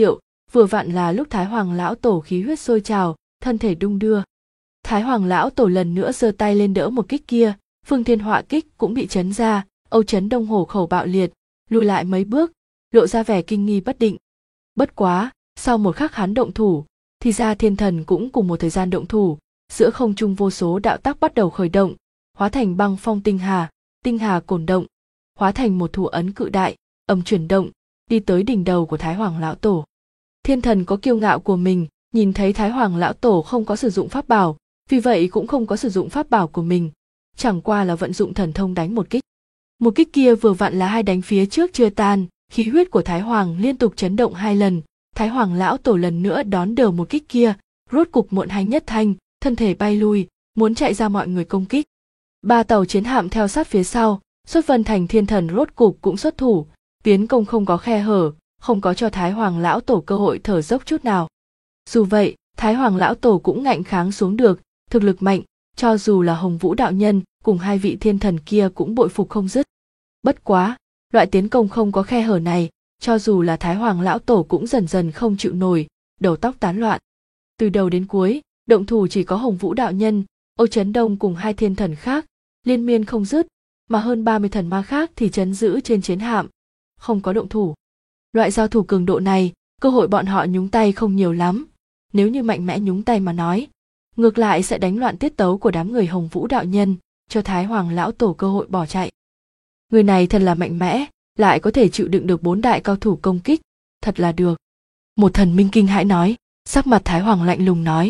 vừa vặn là lúc Thái Hoàng lão tổ khí huyết sôi trào, thân thể đung đưa. Thái Hoàng lão tổ lần nữa giơ tay lên đỡ một kích kia, Phương Thiên Họa kích cũng bị chấn ra, Âu Chấn Đông hổ khẩu bạo liệt, lùi lại mấy bước, lộ ra vẻ kinh nghi bất định. Bất quá, sau một khắc hắn động thủ, thì ra thiên thần cũng cùng một thời gian động thủ, giữa không trung vô số đạo tắc bắt đầu khởi động, hóa thành băng phong tinh hà cổn động, hóa thành một thủ ấn cự đại, chuyển động, đi tới đỉnh đầu của Thái Hoàng lão tổ. Thiên thần có kiêu ngạo của mình, nhìn thấy Thái Hoàng lão tổ không có sử dụng pháp bảo, vì vậy cũng không có sử dụng pháp bảo của mình, chẳng qua là vận dụng thần thông đánh một kích. Một kích kia vừa vặn là hai đánh phía trước chưa tan, khí huyết của Thái Hoàng liên tục chấn động 2 lần, Thái Hoàng lão tổ lần nữa đón đỡ một kích kia, rốt cục muộn hành nhất thanh, thân thể bay lui, muốn chạy ra mọi người công kích. 3 tàu chiến hạm theo sát phía sau, Xuất Vân Thành thiên thần rốt cục cũng xuất thủ, tiến công không có khe hở, không có cho Thái Hoàng lão tổ cơ hội thở dốc chút nào. Dù vậy, Thái Hoàng lão tổ cũng ngạnh kháng xuống được, thực lực mạnh, cho dù là Hồng Vũ đạo nhân cùng 2 vị thiên thần kia cũng bội phục không dứt. Bất quá, loại tiến công không có khe hở này, cho dù là Thái Hoàng lão tổ cũng dần dần không chịu nổi, đầu tóc tán loạn. Từ đầu đến cuối, động thủ chỉ có Hồng Vũ đạo nhân, Âu Chấn Đông cùng 2 thiên thần khác, liên miên không dứt, mà hơn 30 thần ma khác thì trấn giữ trên chiến hạm, không có động thủ. Loại giao thủ cường độ này, cơ hội bọn họ nhúng tay không nhiều lắm, nếu như mạnh mẽ nhúng tay mà nói, ngược lại sẽ đánh loạn tiết tấu của đám người Hồng Vũ đạo nhân, cho Thái Hoàng lão tổ cơ hội bỏ chạy. Người này thật là mạnh mẽ, lại có thể chịu đựng được 4 đại cao thủ công kích, thật là được. Một thần minh kinh hãi nói, sắc mặt Thái Hoàng lạnh lùng nói.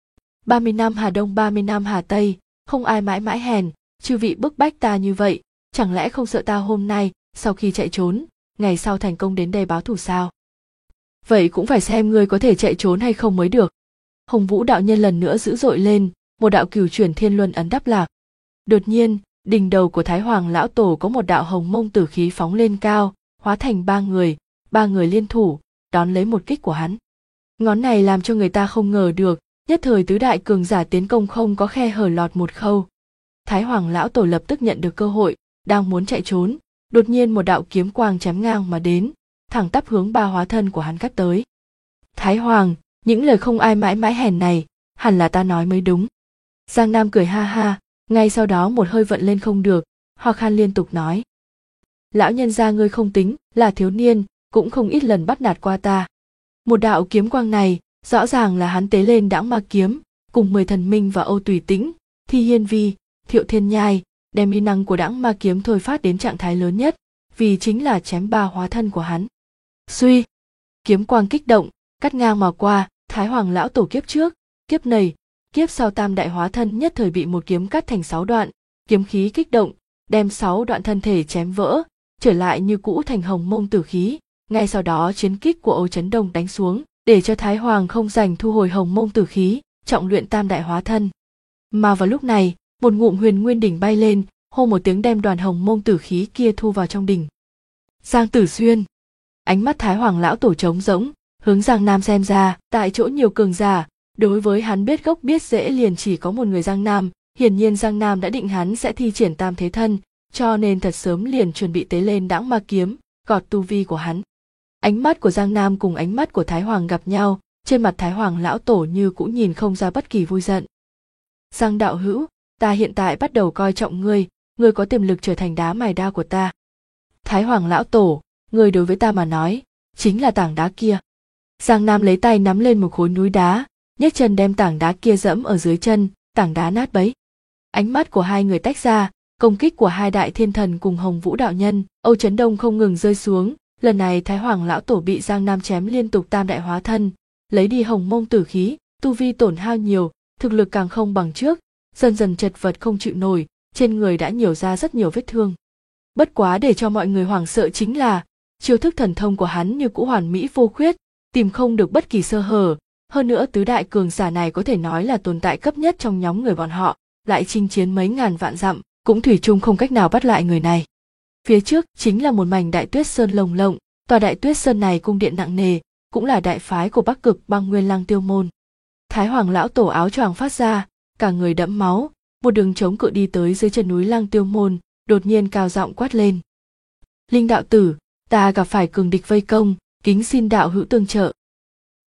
30 năm Hà Đông 30 năm Hà Tây, không ai mãi mãi hèn, chư vị bức bách ta như vậy, chẳng lẽ không sợ ta hôm nay, sau khi chạy trốn, ngày sau thành công đến đây báo thù sao? Vậy cũng phải xem ngươi có thể chạy trốn hay không mới được. Hồng Vũ đạo nhân lần nữa dữ dội lên, một đạo cửu chuyển thiên luân ấn đắp lạc. Đột nhiên, đỉnh đầu của Thái Hoàng lão tổ có một đạo hồng mông tử khí phóng lên cao, hóa thành 3 người liên thủ, đón lấy một kích của hắn. Ngón này làm cho người ta không ngờ được, nhất thời tứ đại cường giả tiến công không có khe hở lọt một khâu. Thái Hoàng lão tổ lập tức nhận được cơ hội, đang muốn chạy trốn, đột nhiên một đạo kiếm quang chém ngang mà đến, thẳng tắp hướng 3 hóa thân của hắn cắt tới. Thái Hoàng, những lời không ai mãi mãi hèn này, hẳn là ta nói mới đúng. Giang Nam cười ha ha, ngay sau đó một hơi vận lên không được, ho khan liên tục nói. Lão nhân gia ngươi không tính là thiếu niên, cũng không ít lần bắt nạt qua ta. Một đạo kiếm quang này, rõ ràng là hắn tế lên Đãng Ma kiếm, cùng 10 thần minh và Âu Tùy Tĩnh, Thi Hiên Vi, Thiệu Thiên Nhai, đem uy năng của Đãng Ma kiếm thôi phát đến trạng thái lớn nhất, vì chính là chém 3 hóa thân của hắn. Suy, kiếm quang kích động, cắt ngang mà qua, Thái Hoàng lão tổ kiếp trước, kiếp này, kiếp sau tam đại hóa thân nhất thời bị một kiếm cắt thành 6 đoạn, kiếm khí kích động, đem 6 đoạn thân thể chém vỡ, trở lại như cũ thành hồng mông tử khí. Ngay sau đó chiến kích của Âu Chấn Đông đánh xuống, để cho Thái Hoàng không dành thu hồi hồng mông tử khí, trọng luyện tam đại hóa thân. Mà vào lúc này, một ngụm huyền nguyên đỉnh bay lên, hô một tiếng đem đoàn hồng mông tử khí kia thu vào trong đỉnh. Giang Tử Xuyên, ánh mắt Thái Hoàng lão tổ trống rỗng, hướng Giang Nam xem ra, tại chỗ nhiều cường giả, đối với hắn biết gốc biết rễ liền chỉ có một người Giang Nam, hiển nhiên Giang Nam đã định hắn sẽ thi triển tam thế thân, cho nên thật sớm liền chuẩn bị tế lên Đãng Ma kiếm, gọt tu vi của hắn. Ánh mắt của Giang Nam cùng ánh mắt của Thái Hoàng gặp nhau, trên mặt Thái Hoàng lão tổ như cũng nhìn không ra bất kỳ vui giận. Giang đạo hữu, ta hiện tại bắt đầu coi trọng ngươi, ngươi có tiềm lực trở thành đá mài đao của ta. Thái Hoàng lão tổ, ngươi đối với ta mà nói, chính là tảng đá kia. Giang Nam lấy tay nắm lên một khối núi đá, nhấc chân đem tảng đá kia dẫm ở dưới chân, tảng đá nát bấy. Ánh mắt của hai người tách ra, công kích của 2 đại thiên thần cùng Hồng Vũ đạo nhân, Âu Chấn Đông không ngừng rơi xuống. Lần này Thái Hoàng lão tổ bị Giang Nam chém liên tục tam đại hóa thân, lấy đi hồng mông tử khí, tu vi tổn hao nhiều, thực lực càng không bằng trước, dần dần chật vật không chịu nổi, trên người đã nhiều ra rất nhiều vết thương. Bất quá để cho mọi người hoảng sợ chính là, chiêu thức thần thông của hắn như cũ hoàn mỹ vô khuyết, tìm không được bất kỳ sơ hở, hơn nữa tứ đại cường giả này có thể nói là tồn tại cấp nhất trong nhóm người bọn họ, lại chinh chiến mấy ngàn vạn dặm, cũng thủy chung không cách nào bắt lại người này. Phía trước chính là một mảnh Đại Tuyết Sơn lồng lộng, tòa Đại Tuyết Sơn này cung điện nặng nề, cũng là đại phái của Bắc Cực Băng Nguyên Lăng Tiêu môn. Thái Hoàng lão tổ áo choàng phát ra, cả người đẫm máu, một đường chống cự đi tới dưới chân núi Lăng Tiêu môn, đột nhiên cao giọng quát lên: Linh đạo tử, ta gặp phải cường địch vây công, kính xin đạo hữu tương trợ.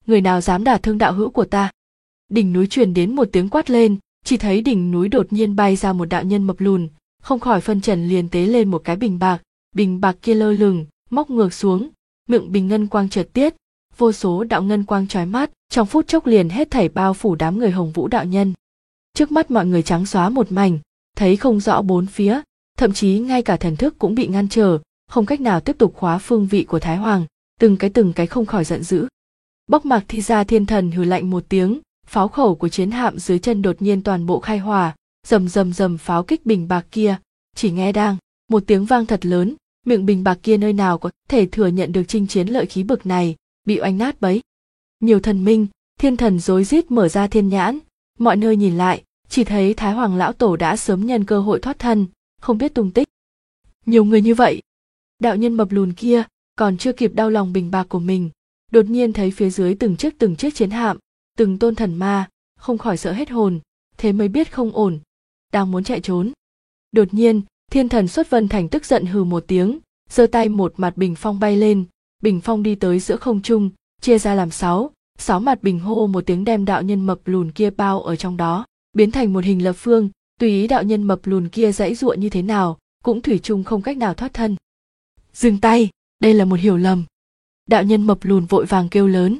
người nào dám đả thương đạo hữu của ta. Đỉnh núi truyền đến một tiếng quát lên, chỉ thấy đỉnh núi đột nhiên bay ra một đạo nhân mập lùn, không khỏi phân trần liền tế lên một cái bình bạc kia lơ lửng, móc ngược xuống, miệng bình ngân quang chợt tiết, vô số đạo ngân quang chói mắt, trong phút chốc liền hết thảy bao phủ đám người Hồng Vũ đạo nhân. Trước mắt mọi người trắng xóa một mảnh, thấy không rõ bốn phía, thậm chí ngay cả thần thức cũng bị ngăn trở, không cách nào tiếp tục khóa phương vị của Thái Hoàng, từng cái không khỏi giận dữ. Bóc Mạc Thi Gia Thiên Thần hừ lạnh một tiếng, pháo khẩu của chiến hạm dưới chân đột nhiên toàn bộ khai hỏa, rầm rầm rầm pháo kích bình bạc kia, chỉ nghe đang một tiếng vang thật lớn, miệng bình bạc kia nơi nào có thể thừa nhận được chinh chiến lợi khí bực này, bị oanh nát bấy. Nhiều thần minh, thiên thần rối rít mở ra thiên nhãn, mọi nơi nhìn lại, chỉ thấy Thái Hoàng lão tổ đã sớm nhân cơ hội thoát thân, không biết tung tích. Nhiều người như vậy, đạo nhân mập lùn kia còn chưa kịp đau lòng bình bạc của mình, đột nhiên thấy phía dưới từng chiếc chiến hạm, từng tôn thần ma, không khỏi sợ hết hồn, thế mới biết không ổn, đang muốn chạy trốn. Đột nhiên, thiên thần Xuất Vân Thành tức giận hừ một tiếng, giơ tay một mặt bình phong bay lên, bình phong đi tới giữa không trung, chia ra làm sáu mặt bình hô một tiếng đem đạo nhân mập lùn kia bao ở trong đó, biến thành một hình lập phương, tùy ý đạo nhân mập lùn kia giãy giụa như thế nào, cũng thủy chung không cách nào thoát thân. Dừng tay, đây là một hiểu lầm. Đạo nhân mập lùn vội vàng kêu lớn.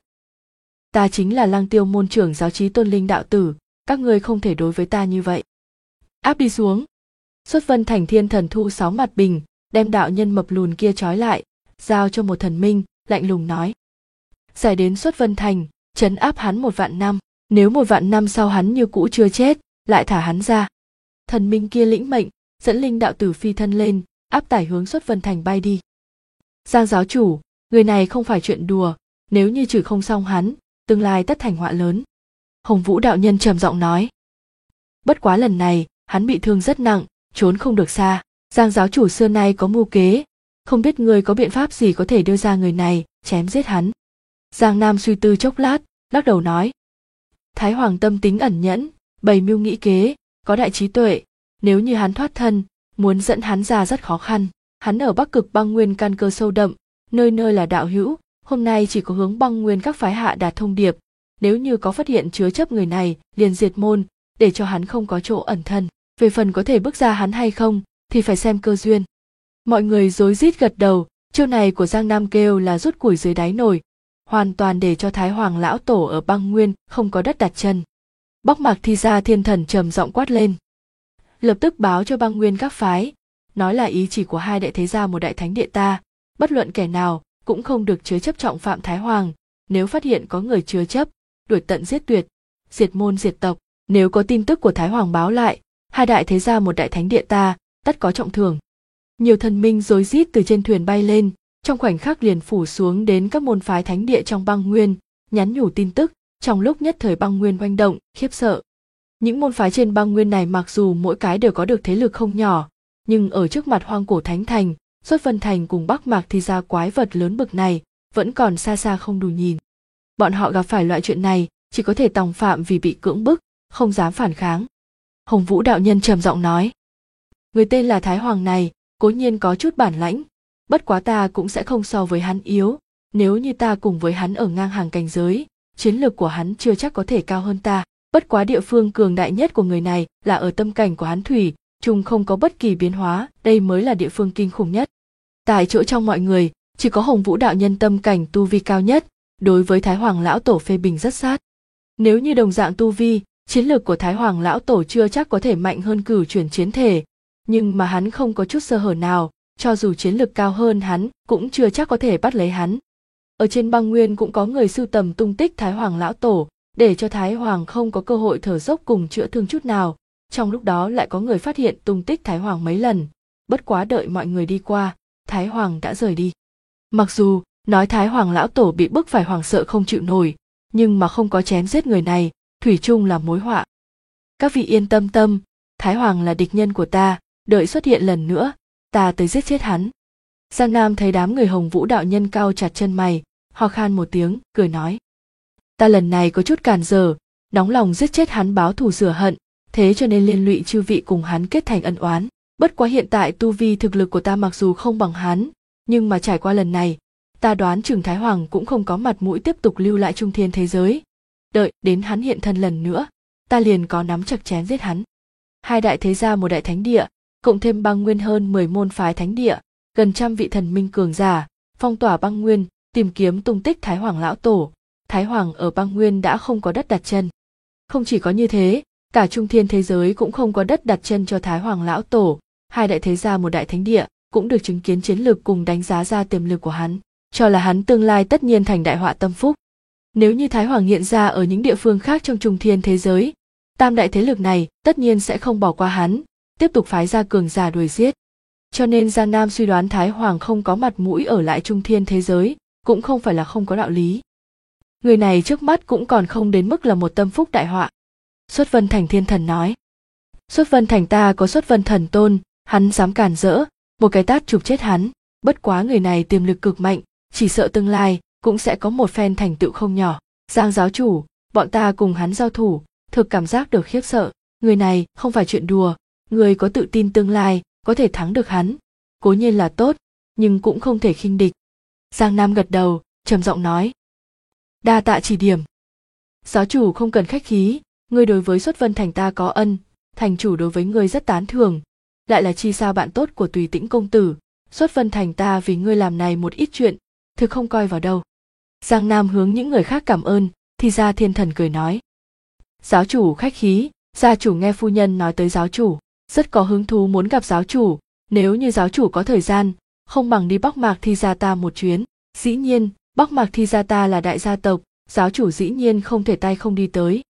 Ta chính là Lăng Tiêu môn trưởng giáo trí tôn linh đạo tử, các ngươi không thể đối với ta như vậy. Áp đi xuống. Xuất Vân Thành thiên thần thu 6 mặt bình, đem đạo nhân mập lùn kia trói lại, giao cho một thần minh, lạnh lùng nói. Giải đến Xuất Vân Thành, trấn áp hắn 1 vạn năm, nếu 1 vạn năm sau hắn như cũ chưa chết, lại thả hắn ra. Thần minh kia lĩnh mệnh, dẫn linh đạo tử phi thân lên, áp tải hướng Xuất Vân Thành bay đi. Giang giáo chủ, người này không phải chuyện đùa, nếu như trừ không xong hắn, tương lai tất thành họa lớn. Hồng Vũ đạo nhân trầm giọng nói. Bất quá lần này, hắn bị thương rất nặng, trốn không được xa. Giang giáo chủ xưa nay có mưu kế, không biết người có biện pháp gì có thể đưa ra người này, chém giết hắn. Giang Nam suy tư chốc lát, lắc đầu nói. Thái Hoàng tâm tính ẩn nhẫn, bày mưu nghĩ kế, có đại trí tuệ, nếu như hắn thoát thân, muốn dẫn hắn ra rất khó khăn. Hắn ở Bắc Cực Băng Nguyên căn cơ sâu đậm, nơi nơi là đạo hữu, hôm nay chỉ có hướng Băng Nguyên các phái hạ đạt thông điệp, nếu như có phát hiện chứa chấp người này, liền diệt môn, để cho hắn không có chỗ ẩn thân. Về phần có thể bước ra hắn hay không, thì phải xem cơ duyên. Mọi người rối rít gật đầu, chiêu này của Giang Nam kêu là rút củi dưới đáy nồi, hoàn toàn để cho Thái Hoàng lão tổ ở Băng Nguyên không có đất đặt chân. Bóc Mạc Thi Gia Thiên Thần trầm giọng quát lên. Lập tức báo cho Băng Nguyên các phái, nói là ý chỉ của 2 đại thế gia một đại thánh địa ta, bất luận kẻ nào cũng không được chứa chấp trọng phạm Thái Hoàng, nếu phát hiện có người chứa chấp, đuổi tận giết tuyệt, diệt môn diệt tộc, nếu có tin tức của Thái Hoàng báo lại, 2 đại thế gia một đại thánh địa ta, tất có trọng thưởng. Nhiều thần minh rối rít từ trên thuyền bay lên, trong khoảnh khắc liền phủ xuống đến các môn phái thánh địa trong Băng Nguyên, nhắn nhủ tin tức, trong lúc nhất thời Băng Nguyên oanh động, khiếp sợ. Những môn phái trên Băng Nguyên này mặc dù mỗi cái đều có được thế lực không nhỏ, nhưng ở trước mặt Hoang Cổ Thánh Thành, Xuất Vân Thành cùng Bắc Mạc Thi Gia quái vật lớn bực này, vẫn còn xa xa không đủ nhìn. Bọn họ gặp phải loại chuyện này, chỉ có thể tòng phạm vì bị cưỡng bức, không dám phản kháng. Hồng Vũ đạo nhân trầm giọng nói. Người tên là Thái Hoàng này, cố nhiên có chút bản lãnh, bất quá ta cũng sẽ không so với hắn yếu, nếu như ta cùng với hắn ở ngang hàng cảnh giới, chiến lược của hắn chưa chắc có thể cao hơn ta, bất quá địa phương cường đại nhất của người này là ở tâm cảnh của hắn thủy, chung không có bất kỳ biến hóa, đây mới là địa phương kinh khủng nhất. Tại chỗ trong mọi người, chỉ có Hồng Vũ đạo nhân tâm cảnh tu vi cao nhất, đối với Thái Hoàng lão tổ phê bình rất sát. Nếu như đồng dạng tu vi, chiến lược của Thái Hoàng lão tổ chưa chắc có thể mạnh hơn Cửu Chuyển chiến thể, nhưng mà hắn không có chút sơ hở nào, cho dù chiến lược cao hơn hắn, cũng chưa chắc có thể bắt lấy hắn. Ở trên Băng Nguyên cũng có người sưu tầm tung tích Thái Hoàng lão tổ, để cho Thái Hoàng không có cơ hội thở dốc cùng chữa thương chút nào. Trong lúc đó lại có người phát hiện tung tích Thái Hoàng mấy lần, bất quá đợi mọi người đi qua, Thái Hoàng đã rời đi. Mặc dù nói Thái Hoàng lão tổ bị bức phải hoảng sợ không chịu nổi, nhưng mà không có chém giết người này, thủy chung là mối họa. Các vị yên tâm, Thái Hoàng là địch nhân của ta, đợi xuất hiện lần nữa, ta tới giết chết hắn. Giang Nam thấy đám người Hồng Vũ đạo nhân cau chặt chân mày, ho khan một tiếng, cười nói. Ta lần này có chút càn dở, nóng lòng giết chết hắn báo thù rửa hận, thế cho nên liên lụy chư vị cùng hắn kết thành ân oán. Bất quá hiện tại tu vi thực lực của ta mặc dù không bằng hắn, nhưng mà trải qua lần này, ta đoán chừng Thái Hoàng cũng không có mặt mũi tiếp tục lưu lại Trung Thiên thế giới. Đợi đến hắn hiện thân lần nữa, ta liền có nắm chặt chém giết hắn. Hai đại thế gia một đại thánh địa, cộng thêm băng nguyên hơn 10 môn phái thánh địa, gần 100 vị thần minh cường giả, phong tỏa băng nguyên, tìm kiếm tung tích Thái Hoàng lão tổ. Thái Hoàng ở băng nguyên đã không có đất đặt chân. Không chỉ có như thế, cả Trung Thiên thế giới cũng không có đất đặt chân cho Thái Hoàng lão tổ. Hai đại thế gia một đại thánh địa cũng được chứng kiến chiến lược cùng đánh giá ra tiềm lực của hắn, cho là hắn tương lai tất nhiên thành đại họa tâm phúc. Nếu như Thái Hoàng hiện ra ở những địa phương khác trong Trung Thiên thế giới, tam đại thế lực này tất nhiên sẽ không bỏ qua hắn, tiếp tục phái ra cường giả đuổi giết. Cho nên Giang Nam suy đoán Thái Hoàng không có mặt mũi ở lại Trung Thiên thế giới, cũng không phải là không có đạo lý. Người này trước mắt cũng còn không đến mức là một tâm phúc đại họa. Xuất Vân Thành Thiên Thần nói. Xuất Vân Thành ta có Xuất Vân Thần Tôn, hắn dám cản rỡ, một cái tát chụp chết hắn. Bất quá người này tiềm lực cực mạnh, chỉ sợ tương lai cũng sẽ có một phen thành tựu không nhỏ. Giang giáo chủ, bọn ta cùng hắn giao thủ, thực cảm giác được khiếp sợ. Người này không phải chuyện đùa, người có tự tin tương lai có thể thắng được hắn, cố nhiên là tốt, nhưng cũng không thể khinh địch. Giang Nam gật đầu, trầm giọng nói. Đa tạ chỉ điểm. Giáo chủ không cần khách khí, ngươi đối với Xuất Vân Thành ta có ân, thành chủ đối với ngươi rất tán thưởng, lại là chi sao bạn tốt của Tùy Tĩnh công tử, Xuất Vân Thành ta vì ngươi làm này một ít chuyện, thực không coi vào đâu. Giang Nam hướng những người khác cảm ơn, thì ra Thiên Thần cười nói. Giáo chủ khách khí, gia chủ nghe phu nhân nói tới giáo chủ, rất có hứng thú muốn gặp giáo chủ, nếu như giáo chủ có thời gian, không bằng đi Bắc Mạc Thi gia ta một chuyến. Dĩ nhiên, Bắc Mạc Thi gia ta là đại gia tộc, giáo chủ dĩ nhiên không thể tay không đi tới.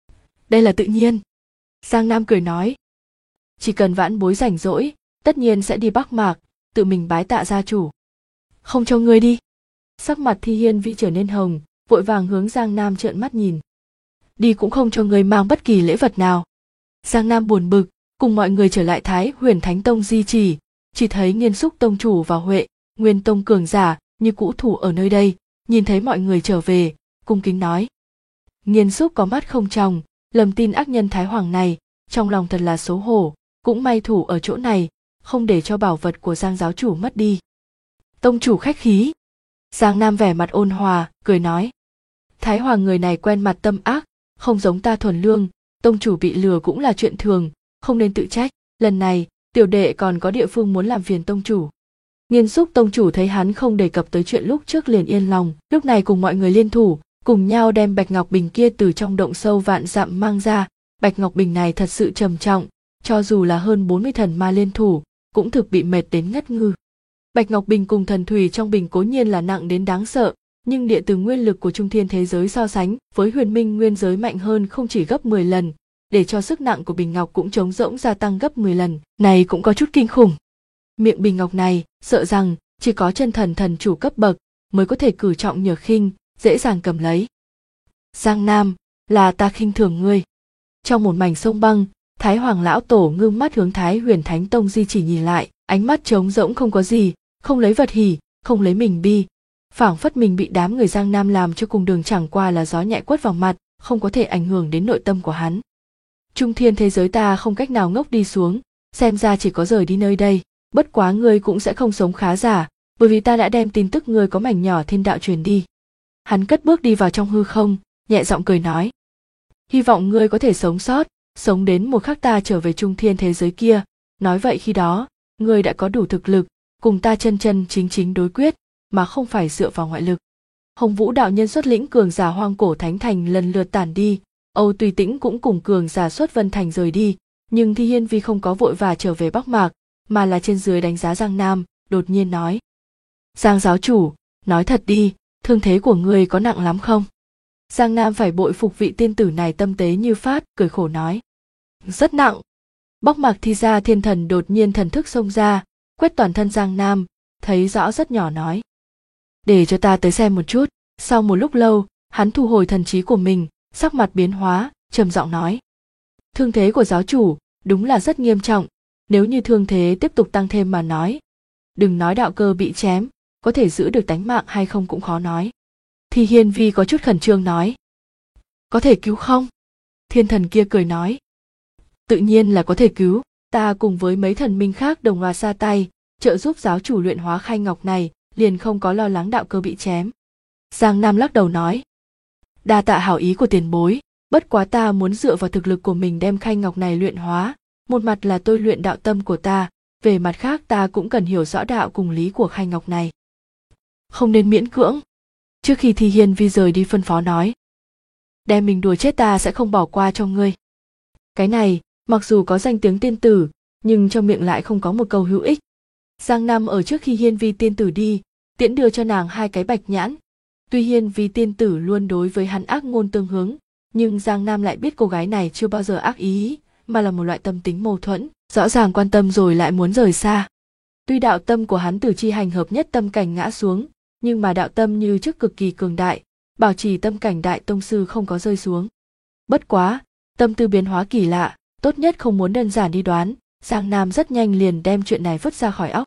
Đây là tự nhiên. Giang Nam cười nói. Chỉ cần vãn bối rảnh rỗi, tất nhiên sẽ đi Bắc Mạc, tự mình bái tạ gia chủ. Không cho ngươi đi. Sắc mặt Thi Hiên Vi trở nên hồng, vội vàng hướng Giang Nam trợn mắt nhìn. Đi cũng không cho ngươi mang bất kỳ lễ vật nào. Giang Nam buồn bực, cùng mọi người trở lại Thái Huyền Thánh Tông di chỉ thấy Nghiên Xúc tông chủ và Huệ Nguyên tông cường giả như cũ thủ ở nơi đây, nhìn thấy mọi người trở về, cung kính nói. Nghiên Xúc có mắt không tròng, lầm tin ác nhân Thái Hoàng này, trong lòng thật là xấu hổ, cũng may thủ ở chỗ này, không để cho bảo vật của Giang giáo chủ mất đi. Tông chủ khách khí. Giang Nam vẻ mặt ôn hòa, cười nói. Thái Hoàng người này quen mặt tâm ác, không giống ta thuần lương, tông chủ bị lừa cũng là chuyện thường, không nên tự trách. Lần này, tiểu đệ còn có địa phương muốn làm phiền tông chủ. Nghiên Xúc tông chủ thấy hắn không đề cập tới chuyện lúc trước liền yên lòng, lúc này cùng mọi người liên thủ, cùng nhau đem Bạch Ngọc Bình kia từ trong động sâu vạn dặm mang ra. Bạch Ngọc Bình này thật sự trầm trọng, cho dù là hơn 40 thần ma liên thủ, cũng thực bị mệt đến ngất ngư. Bạch Ngọc Bình cùng thần thủy trong bình cố nhiên là nặng đến đáng sợ, nhưng địa từ nguyên lực của Trung Thiên thế giới so sánh với Huyền Minh nguyên giới mạnh hơn không chỉ gấp 10 lần, để cho sức nặng của bình ngọc cũng trống rỗng gia tăng gấp 10 lần, này cũng có chút kinh khủng. Miệng bình ngọc này, sợ rằng chỉ có chân thần thần chủ cấp bậc mới có thể cử trọng nhược khinh, dễ dàng cầm lấy. Giang Nam, là ta khinh thường ngươi. Trong một mảnh sông băng, Thái Hoàng lão tổ ngưng mắt hướng Thái Huyền Thánh Tông di chỉ nhìn lại, ánh mắt trống rỗng không có gì, không lấy vật hỉ, không lấy mình bi, phảng phất mình bị đám người Giang Nam làm cho cùng đường chẳng qua là gió nhẹ quất vào mặt, không có thể ảnh hưởng đến nội tâm của hắn. Trung Thiên thế giới ta không cách nào ngốc đi xuống, xem ra chỉ có rời đi nơi đây, bất quá ngươi cũng sẽ không sống khá giả, bởi vì ta đã đem tin tức ngươi có mảnh nhỏ thiên đạo truyền đi. Hắn cất bước đi vào trong hư không, nhẹ giọng cười nói. Hy vọng ngươi có thể sống sót, sống đến một khắc ta trở về Trung Thiên thế giới kia, nói vậy khi đó, ngươi đã có đủ thực lực, cùng ta chân chân chính chính đối quyết, mà không phải dựa vào ngoại lực. Hồng Vũ đạo nhân xuất lĩnh cường giả Hoang Cổ Thánh Thành lần lượt tản đi, Âu Tùy Tĩnh cũng cùng cường giả Xuất Vân Thành rời đi, nhưng Thi Hiên Vi không có vội vã trở về Bắc Mạc, mà là trên dưới đánh giá Giang Nam, đột nhiên nói. Giang giáo chủ, nói thật đi, thương thế của ngươi có nặng lắm không? Giang Nam phải bội phục vị tiên tử này tâm tế như phát, cười khổ nói. Rất nặng. Bắc Mạc Thi gia Thiên Thần đột nhiên thần thức xông ra, quét toàn thân Giang Nam, thấy rõ rất nhỏ nói. Để cho ta tới xem một chút. Sau một lúc lâu, hắn thu hồi thần trí của mình, sắc mặt biến hóa, trầm giọng nói. Thương thế của giáo chủ, đúng là rất nghiêm trọng, nếu như thương thế tiếp tục tăng thêm mà nói. Đừng nói đạo cơ bị chém, có thể giữ được tánh mạng hay không cũng khó nói. Thì Hiên Vi có chút khẩn trương nói. Có thể cứu không? Thiên thần kia cười nói. Tự nhiên là có thể cứu, ta cùng với mấy thần minh khác đồng loạt ra tay, trợ giúp giáo chủ luyện hóa khay ngọc này, liền không có lo lắng đạo cơ bị chém. Giang Nam lắc đầu nói, đa tạ hảo ý của tiền bối, bất quá ta muốn dựa vào thực lực của mình đem khay ngọc này luyện hóa, một mặt là tôi luyện đạo tâm của ta, về mặt khác ta cũng cần hiểu rõ đạo cùng lý của khay ngọc này. Không nên miễn cưỡng. Trước khi Thi Hiên Vi rời đi phân phó nói, đem mình đùa chết ta sẽ không bỏ qua cho ngươi. Cái này, mặc dù có danh tiếng tiên tử, nhưng trong miệng lại không có một câu hữu ích. Giang Nam ở trước khi Hiên Vi tiên tử đi, tiễn đưa cho nàng 2 cái bạch nhãn. Tuy Hiên Vi tiên tử luôn đối với hắn ác ngôn tương hướng, nhưng Giang Nam lại biết cô gái này chưa bao giờ ác ý, mà là một loại tâm tính mâu thuẫn, rõ ràng quan tâm rồi lại muốn rời xa. Tuy đạo tâm của hắn từ chi hành hợp nhất tâm cảnh ngã xuống, nhưng mà đạo tâm như trước cực kỳ cường đại, bảo trì tâm cảnh đại tông sư không có rơi xuống. Bất quá, tâm tư biến hóa kỳ lạ, tốt nhất không muốn đơn giản đi đoán, Giang Nam rất nhanh liền đem chuyện này vứt ra khỏi óc.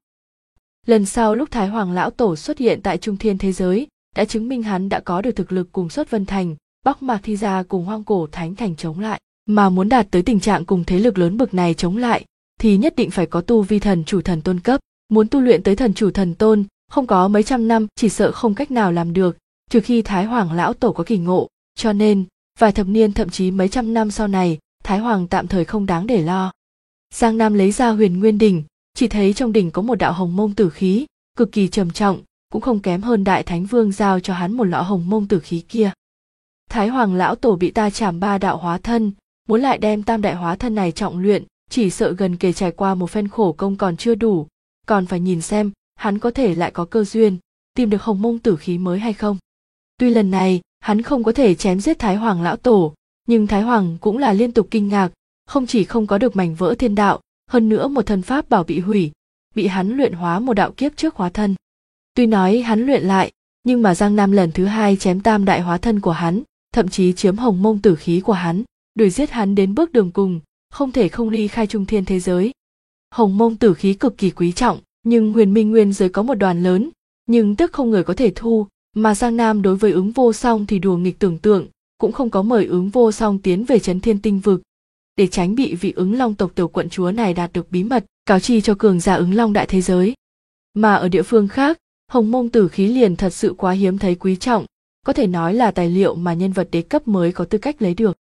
Lần sau lúc Thái Hoàng lão tổ xuất hiện tại Trung Thiên thế giới, đã chứng minh hắn đã có được thực lực cùng Xuất Vân Thành, Bắc Mạc Thi gia cùng Hoang Cổ Thánh Thành chống lại, mà muốn đạt tới tình trạng cùng thế lực lớn bực này chống lại, thì nhất định phải có tu vi thần chủ thần tôn cấp, muốn tu luyện tới thần chủ thần tôn, không có mấy trăm năm chỉ sợ không cách nào làm được, trừ khi Thái Hoàng lão tổ có kỳ ngộ, cho nên, vài thập niên thậm chí mấy trăm năm sau này, Thái Hoàng tạm thời không đáng để lo. Giang Nam lấy ra Huyền Nguyên đỉnh, chỉ thấy trong đỉnh có một đạo hồng mông tử khí, cực kỳ trầm trọng, cũng không kém hơn Đại Thánh Vương giao cho hắn một lọ hồng mông tử khí kia. Thái Hoàng lão tổ bị ta chảm 3 đạo hóa thân, muốn lại đem tam đại hóa thân này trọng luyện, chỉ sợ gần kề trải qua một phen khổ công còn chưa đủ, còn phải nhìn xem hắn có thể lại có cơ duyên tìm được hồng mông tử khí mới hay không. Tuy lần này hắn không có thể chém giết Thái Hoàng lão tổ, nhưng Thái Hoàng cũng là liên tục kinh ngạc, không chỉ không có được mảnh vỡ thiên đạo, hơn nữa một thần pháp bảo bị hủy, bị hắn luyện hóa một đạo kiếp trước hóa thân. Tuy nói hắn luyện lại, nhưng mà Giang Nam lần thứ 2 chém tam đại hóa thân của hắn, thậm chí chiếm hồng mông tử khí của hắn, đuổi giết hắn đến bước đường cùng, không thể không ly khai Trung Thiên thế giới. Hồng mông tử khí cực kỳ quý trọng, nhưng Huyền Minh Nguyên giới có một đoàn lớn, nhưng tức không người có thể thu, mà Giang Nam đối với Ứng Vô Song thì đùa nghịch tưởng tượng, cũng không có mời Ứng Vô Song tiến về Trấn Thiên Tinh vực, để tránh bị vị Ứng Long tộc tiểu quận chúa này đạt được bí mật, cáo chi cho cường giả Ứng Long đại thế giới. Mà ở địa phương khác, hồng mông tử khí liền thật sự quá hiếm thấy quý trọng, có thể nói là tài liệu mà nhân vật đế cấp mới có tư cách lấy được.